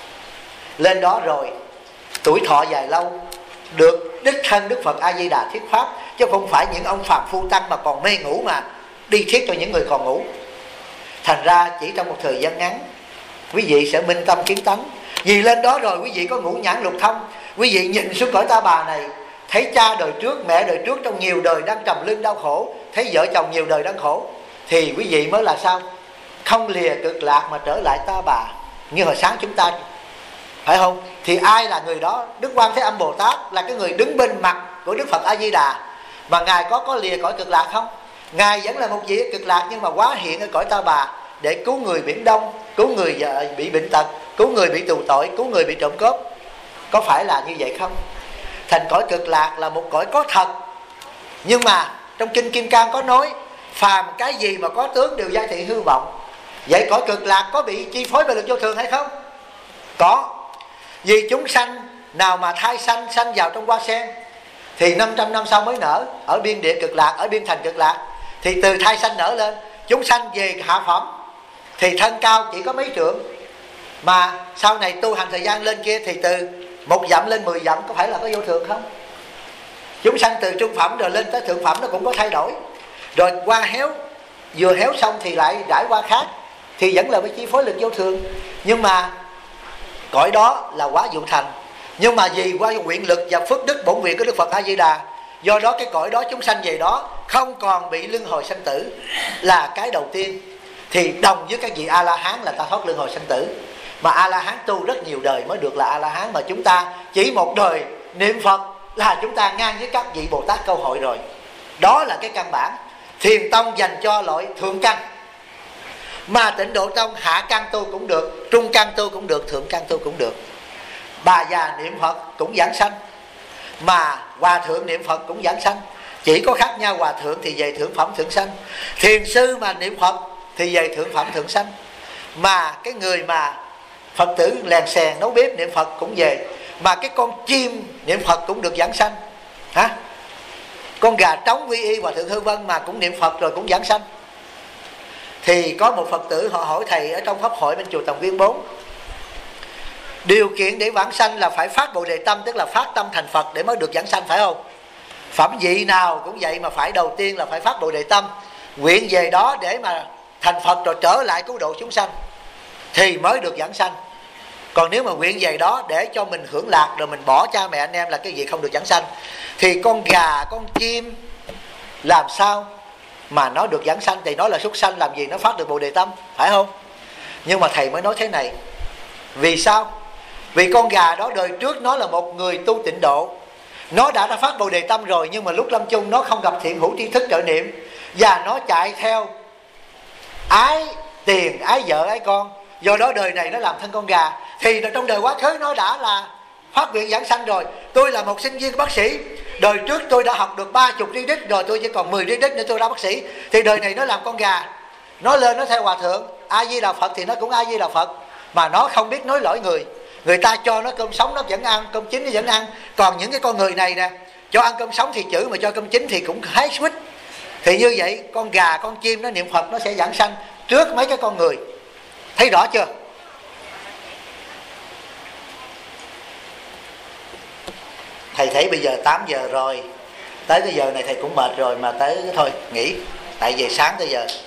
Lên đó rồi tuổi thọ dài lâu, được đích thân Đức Phật A Di Đà thuyết pháp, chứ không phải những ông phàm phu tăng mà còn mê ngủ mà đi thuyết cho những người còn ngủ. Thành ra chỉ trong một thời gian ngắn, quý vị sẽ minh tâm kiến tánh. Vì lên đó rồi quý vị có ngũ nhãn lục thông, quý vị nhìn xuống cõi ta bà này, thấy cha đời trước, mẹ đời trước trong nhiều đời đang trầm lưng đau khổ, thấy vợ chồng nhiều đời đang khổ, thì quý vị mới là sao? Không lìa cực lạc mà trở lại ta bà, như hồi sáng chúng ta, phải không? Thì ai là người đó? Đức Quan Thế Âm Bồ Tát là cái người đứng bên mặt của Đức Phật A Di Đà. Mà Ngài có lìa cõi cực lạc không? Ngài vẫn là một vị ở cực lạc, nhưng mà hóa hiện ở cõi ta bà để cứu người Biển Đông, cứu người bị bệnh tật, cứu người bị tù tội, cứu người bị trộm cướp. Có phải là như vậy không? Thành cõi cực lạc là một cõi có thật. Nhưng mà trong Kinh Kim Cang có nói, phàm cái gì mà có tướng đều giai thị hư vọng. Vậy cõi cực lạc có bị chi phối bởi lực vô thường hay không? Có. Vì chúng sanh nào mà thai sanh vào trong hoa sen thì 500 năm sau mới nở, ở biên địa cực lạc, ở biên thành cực lạc. Thì từ thai sanh nở lên, chúng sanh về hạ phẩm thì thân cao chỉ có mấy trượng, mà sau này tu hành thời gian lên kia thì từ 1 dặm lên 10 dặm, có phải là có vô thường không? Chúng sanh từ trung phẩm rồi lên tới thượng phẩm nó cũng có thay đổi. Rồi qua héo, vừa héo xong thì lại trải qua khác, thì vẫn là bị chi phối lực vô thường. Nhưng mà cõi đó là hóa dụng thành. Nhưng mà vì qua nguyện lực và phước đức bổn nguyện của Đức Phật A Di Đà, do đó cái cõi đó chúng sanh về đó không còn bị luân hồi sanh tử, là cái đầu tiên. Thì đồng với các vị A-la-hán là ta thoát luân hồi sanh tử. Mà A-la-hán tu rất nhiều đời mới được là A-la-hán, mà chúng ta chỉ một đời niệm Phật là chúng ta ngang với các vị Bồ Tát Câu Hội rồi. Đó là cái căn bản. Thiền tông dành cho loại thượng căn, mà Tịnh Độ tông hạ căn tu cũng được, trung căn tu cũng được, thượng căn tu cũng được. Bà già niệm Phật cũng giảng sanh. mà hòa thượng niệm Phật cũng giảng sanh. Chỉ có khác nhau hòa thượng thì về thượng phẩm thượng sanh, thiền sư mà niệm Phật thì về thượng phẩm thượng sanh. Mà cái người mà Phật tử lèn xèn nấu bếp niệm Phật cũng về. Mà cái con chim niệm Phật cũng được giảng sanh hả? Con gà trống quy y hòa thượng Hư Vân mà cũng niệm Phật rồi cũng giảng sanh. Thì có một Phật tử họ hỏi thầy ở trong pháp hội bên chùa Tòng Viên 4, điều kiện để vãng sanh là phải phát Bồ Đề Tâm, tức là phát tâm thành Phật để mới được giảng sanh, phải không? Phẩm vị nào cũng vậy, mà phải đầu tiên là phải phát Bồ Đề Tâm, nguyện về đó để mà thành Phật rồi trở lại cứu độ chúng sanh thì mới được giảng sanh. Còn nếu mà nguyện về đó để cho mình hưởng lạc rồi mình bỏ cha mẹ anh em là cái gì không được giảng sanh. Thì con gà, con chim làm sao mà nó được giảng sanh? Thì nó là súc sanh, làm gì nó phát được Bồ Đề Tâm, phải không? Nhưng mà thầy mới nói thế này. Vì sao? Vì con gà đó đời trước nó là một người tu tịnh độ, nó đã phát Bồ Đề Tâm rồi, nhưng mà lúc lâm chung nó không gặp thiện hữu tri thức trợ niệm, và nó chạy theo ái tiền, ái vợ, ái con. Do đó đời này nó làm thân con gà. Thì trong đời quá khứ nó đã là phát nguyện giảng sanh rồi. Tôi là một sinh viên bác sĩ, đời trước tôi đã học được 30 credit rồi, tôi chỉ còn 10 credit nữa tôi đã bác sĩ. Thì đời này nó làm con gà, nó lên nó theo hòa thượng A Di Đà Phật thì nó cũng A Di Đà Phật, mà nó không biết nói lỗi người. Người ta cho nó cơm sống nó vẫn ăn, cơm chín nó vẫn ăn. Còn những cái con người này nè, cho ăn cơm sống thì chữ, mà cho cơm chín thì cũng hái switch. Thì như vậy con gà, con chim nó niệm Phật nó sẽ giảng sanh trước mấy cái con người. Thấy rõ chưa? Thầy thấy bây giờ 8 giờ rồi, tới cái giờ này thầy cũng mệt rồi, mà tới thôi nghỉ. Tại vì sáng tới giờ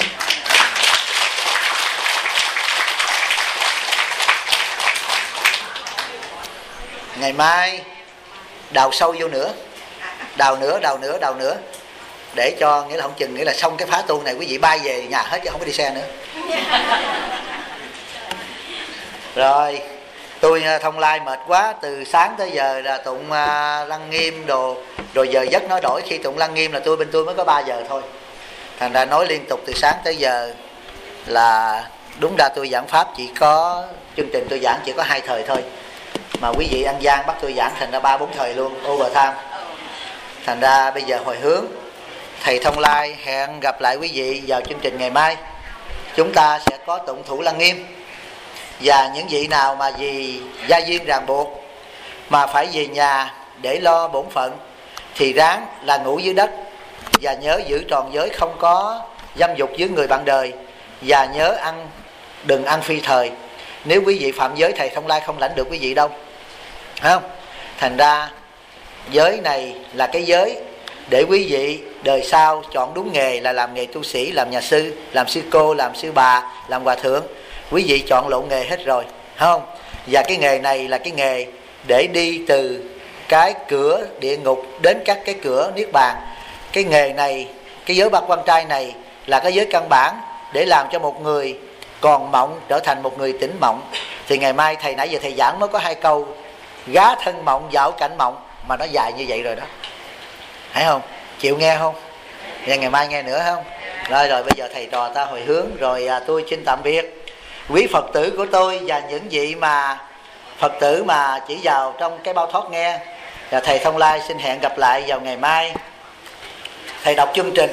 ngày mai đào sâu vô nữa, đào nữa để cho, nghĩa là không chừng, nghĩa là xong cái phá tu này quý vị bay về nhà hết chứ không có đi xe nữa. Rồi tôi thông lai mệt quá, từ sáng tới giờ là tụng Lăng Nghiêm đồ, rồi giờ giấc nó đổi. Khi tụng Lăng Nghiêm là bên tôi mới có 3 giờ thôi, thành ra nói liên tục từ sáng tới giờ. Là đúng ra tôi giảng pháp chỉ có, chương trình tôi giảng chỉ có 2 thời thôi, mà quý vị ăn gian bắt tôi giảng thành ra 3-4 thời luôn, overtime. Thành ra bây giờ hồi hướng, thầy thông lai hẹn gặp lại quý vị vào chương trình ngày mai. Chúng ta sẽ có tụng thủ Lăng Nghiêm. Và những vị nào mà vì gia duyên ràng buộc mà phải về nhà để lo bổn phận thì ráng là ngủ dưới đất, và nhớ giữ tròn giới, không có dâm dục với người bạn đời, và nhớ đừng ăn phi thời. Nếu quý vị phạm giới, thầy thông lai không lãnh được quý vị đâu, phải không? Thành ra giới này là cái giới để quý vị đời sau chọn đúng nghề, là làm nghề tu sĩ, làm nhà sư, làm sư cô, làm sư bà, làm hòa thượng. Quý vị chọn lộn nghề hết rồi, phải không? Và cái nghề này là cái nghề để đi từ cái cửa địa ngục đến các cái cửa niết bàn. Cái nghề này, cái giới ba quan trai này là cái giới căn bản để làm cho một người còn mộng trở thành một người tỉnh mộng. Thì ngày mai thầy nãy giờ thầy giảng mới có 2 câu gá thân mộng dạo cảnh mộng, mà nó dài như vậy rồi đó, phải không? Chịu nghe không? Và ngày mai nghe nữa không? Rồi bây giờ thầy trò ta hồi hướng rồi. Tôi xin tạm biệt quý Phật tử của tôi và những vị mà Phật tử mà chỉ vào trong cái bao thoát nghe. Và thầy thông lai xin hẹn gặp lại vào ngày mai. Thầy đọc chương trình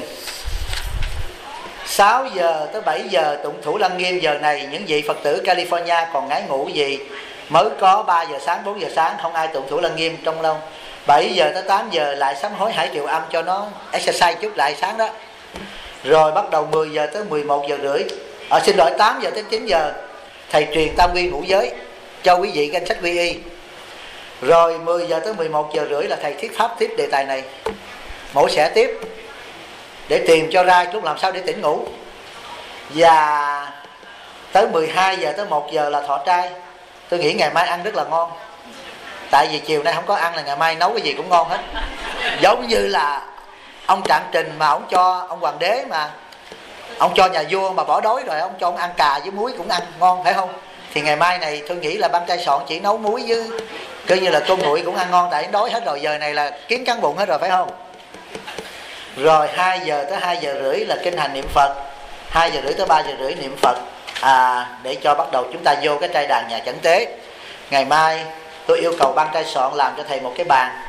6 giờ tới 7 giờ tụng thủ Lăng Nghiêm. Giờ này những vị Phật tử California còn ngái ngủ gì, mới có 3 giờ sáng, 4 giờ sáng, không ai tụng thủ Lăng Nghiêm trong lâu. 7 giờ tới 8 giờ lại sám hối Hải Triều Âm cho nó exercise chút lại sáng đó. Rồi bắt đầu 10 giờ tới 11 giờ rưỡi, 8 giờ tới 9 giờ thầy truyền tam quy ngũ giới cho quý vị danh sách quy y. Rồi 10 giờ tới 11 giờ rưỡi là thầy thuyết pháp tiếp đề tài này, mổ xẻ tiếp để tìm cho ra lúc làm sao để tỉnh ngủ. Và tới 12 giờ tới 1 giờ là thọ trai. Tôi nghĩ ngày mai ăn rất là ngon, tại vì chiều nay không có ăn là ngày mai nấu cái gì cũng ngon hết. Giống như là ông Trạng Trình mà ông cho ông hoàng đế, mà ông cho nhà vua mà bỏ đói rồi, ông cho ông ăn cà với muối cũng ăn ngon, phải không? Thì ngày mai này tôi nghĩ là ban trai soạn chỉ nấu muối với coi như là tôm nguội cũng ăn ngon, tại đói hết rồi. Giờ này là kiến cắn bụng hết rồi, phải không? Rồi 2 giờ tới 2 giờ rưỡi là kinh hành niệm Phật, 2 giờ rưỡi tới 3 giờ rưỡi niệm Phật, để cho bắt đầu chúng ta vô cái trai đàn nhà chẩn tế. Ngày mai tôi yêu cầu ban trai soạn làm cho thầy một cái bàn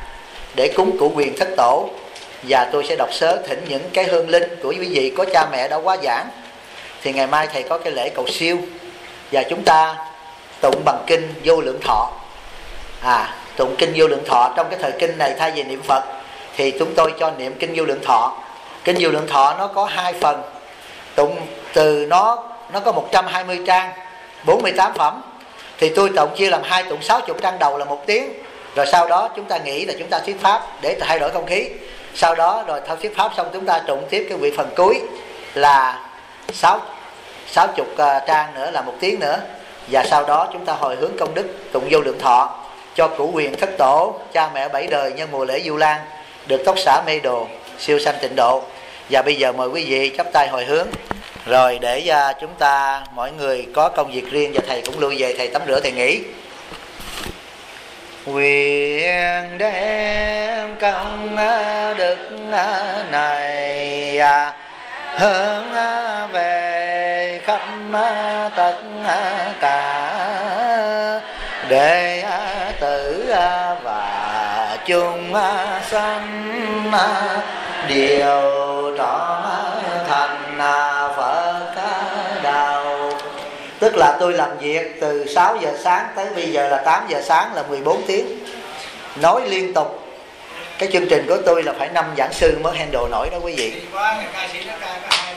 để cúng củ quyền thất tổ, và tôi sẽ đọc sớ thỉnh những cái hương linh của quý vị có cha mẹ đã quá giảng. Thì ngày mai thầy có cái lễ cầu siêu, và chúng ta tụng bằng kinh Vô Lượng Thọ. Tụng kinh Vô Lượng Thọ trong cái thời kinh này, thay vì niệm Phật thì chúng tôi cho niệm kinh Vô Lượng Thọ. Kinh Vô Lượng Thọ nó có 2 phần, tụng từ nó có 120 trang, 48 phẩm. Thì tôi tụng chia làm 2 tụng 60 trang đầu là 1 tiếng. Rồi sau đó chúng ta nghỉ là chúng ta thuyết pháp để thay đổi không khí. Sau đó rồi thuyết pháp xong chúng ta tụng tiếp cái vị phần cuối là 60 trang nữa là 1 tiếng nữa. Và sau đó chúng ta hồi hướng công đức tụng Vô Lượng Thọ cho cửu quyền thất tổ, cha mẹ 7 đời nhân mùa lễ Vu Lan được tóc xả mê đồ, siêu sanh tịnh độ. Và bây giờ mời quý vị chắp tay hồi hướng, rồi để chúng ta mỗi người có công việc riêng, và thầy cũng lui về, thầy tắm rửa thầy nghỉ. Nguyện đem công đức này hướng về khắp tất cả đệ tử và chúng sanh đều trọn thành Phật đạo. Tức là tôi làm việc từ 6 giờ sáng tới bây giờ là 8 giờ sáng, là 14 tiếng nói liên tục. Cái chương trình của tôi là phải 5 giảng sư mới handle nổi đó quý vị.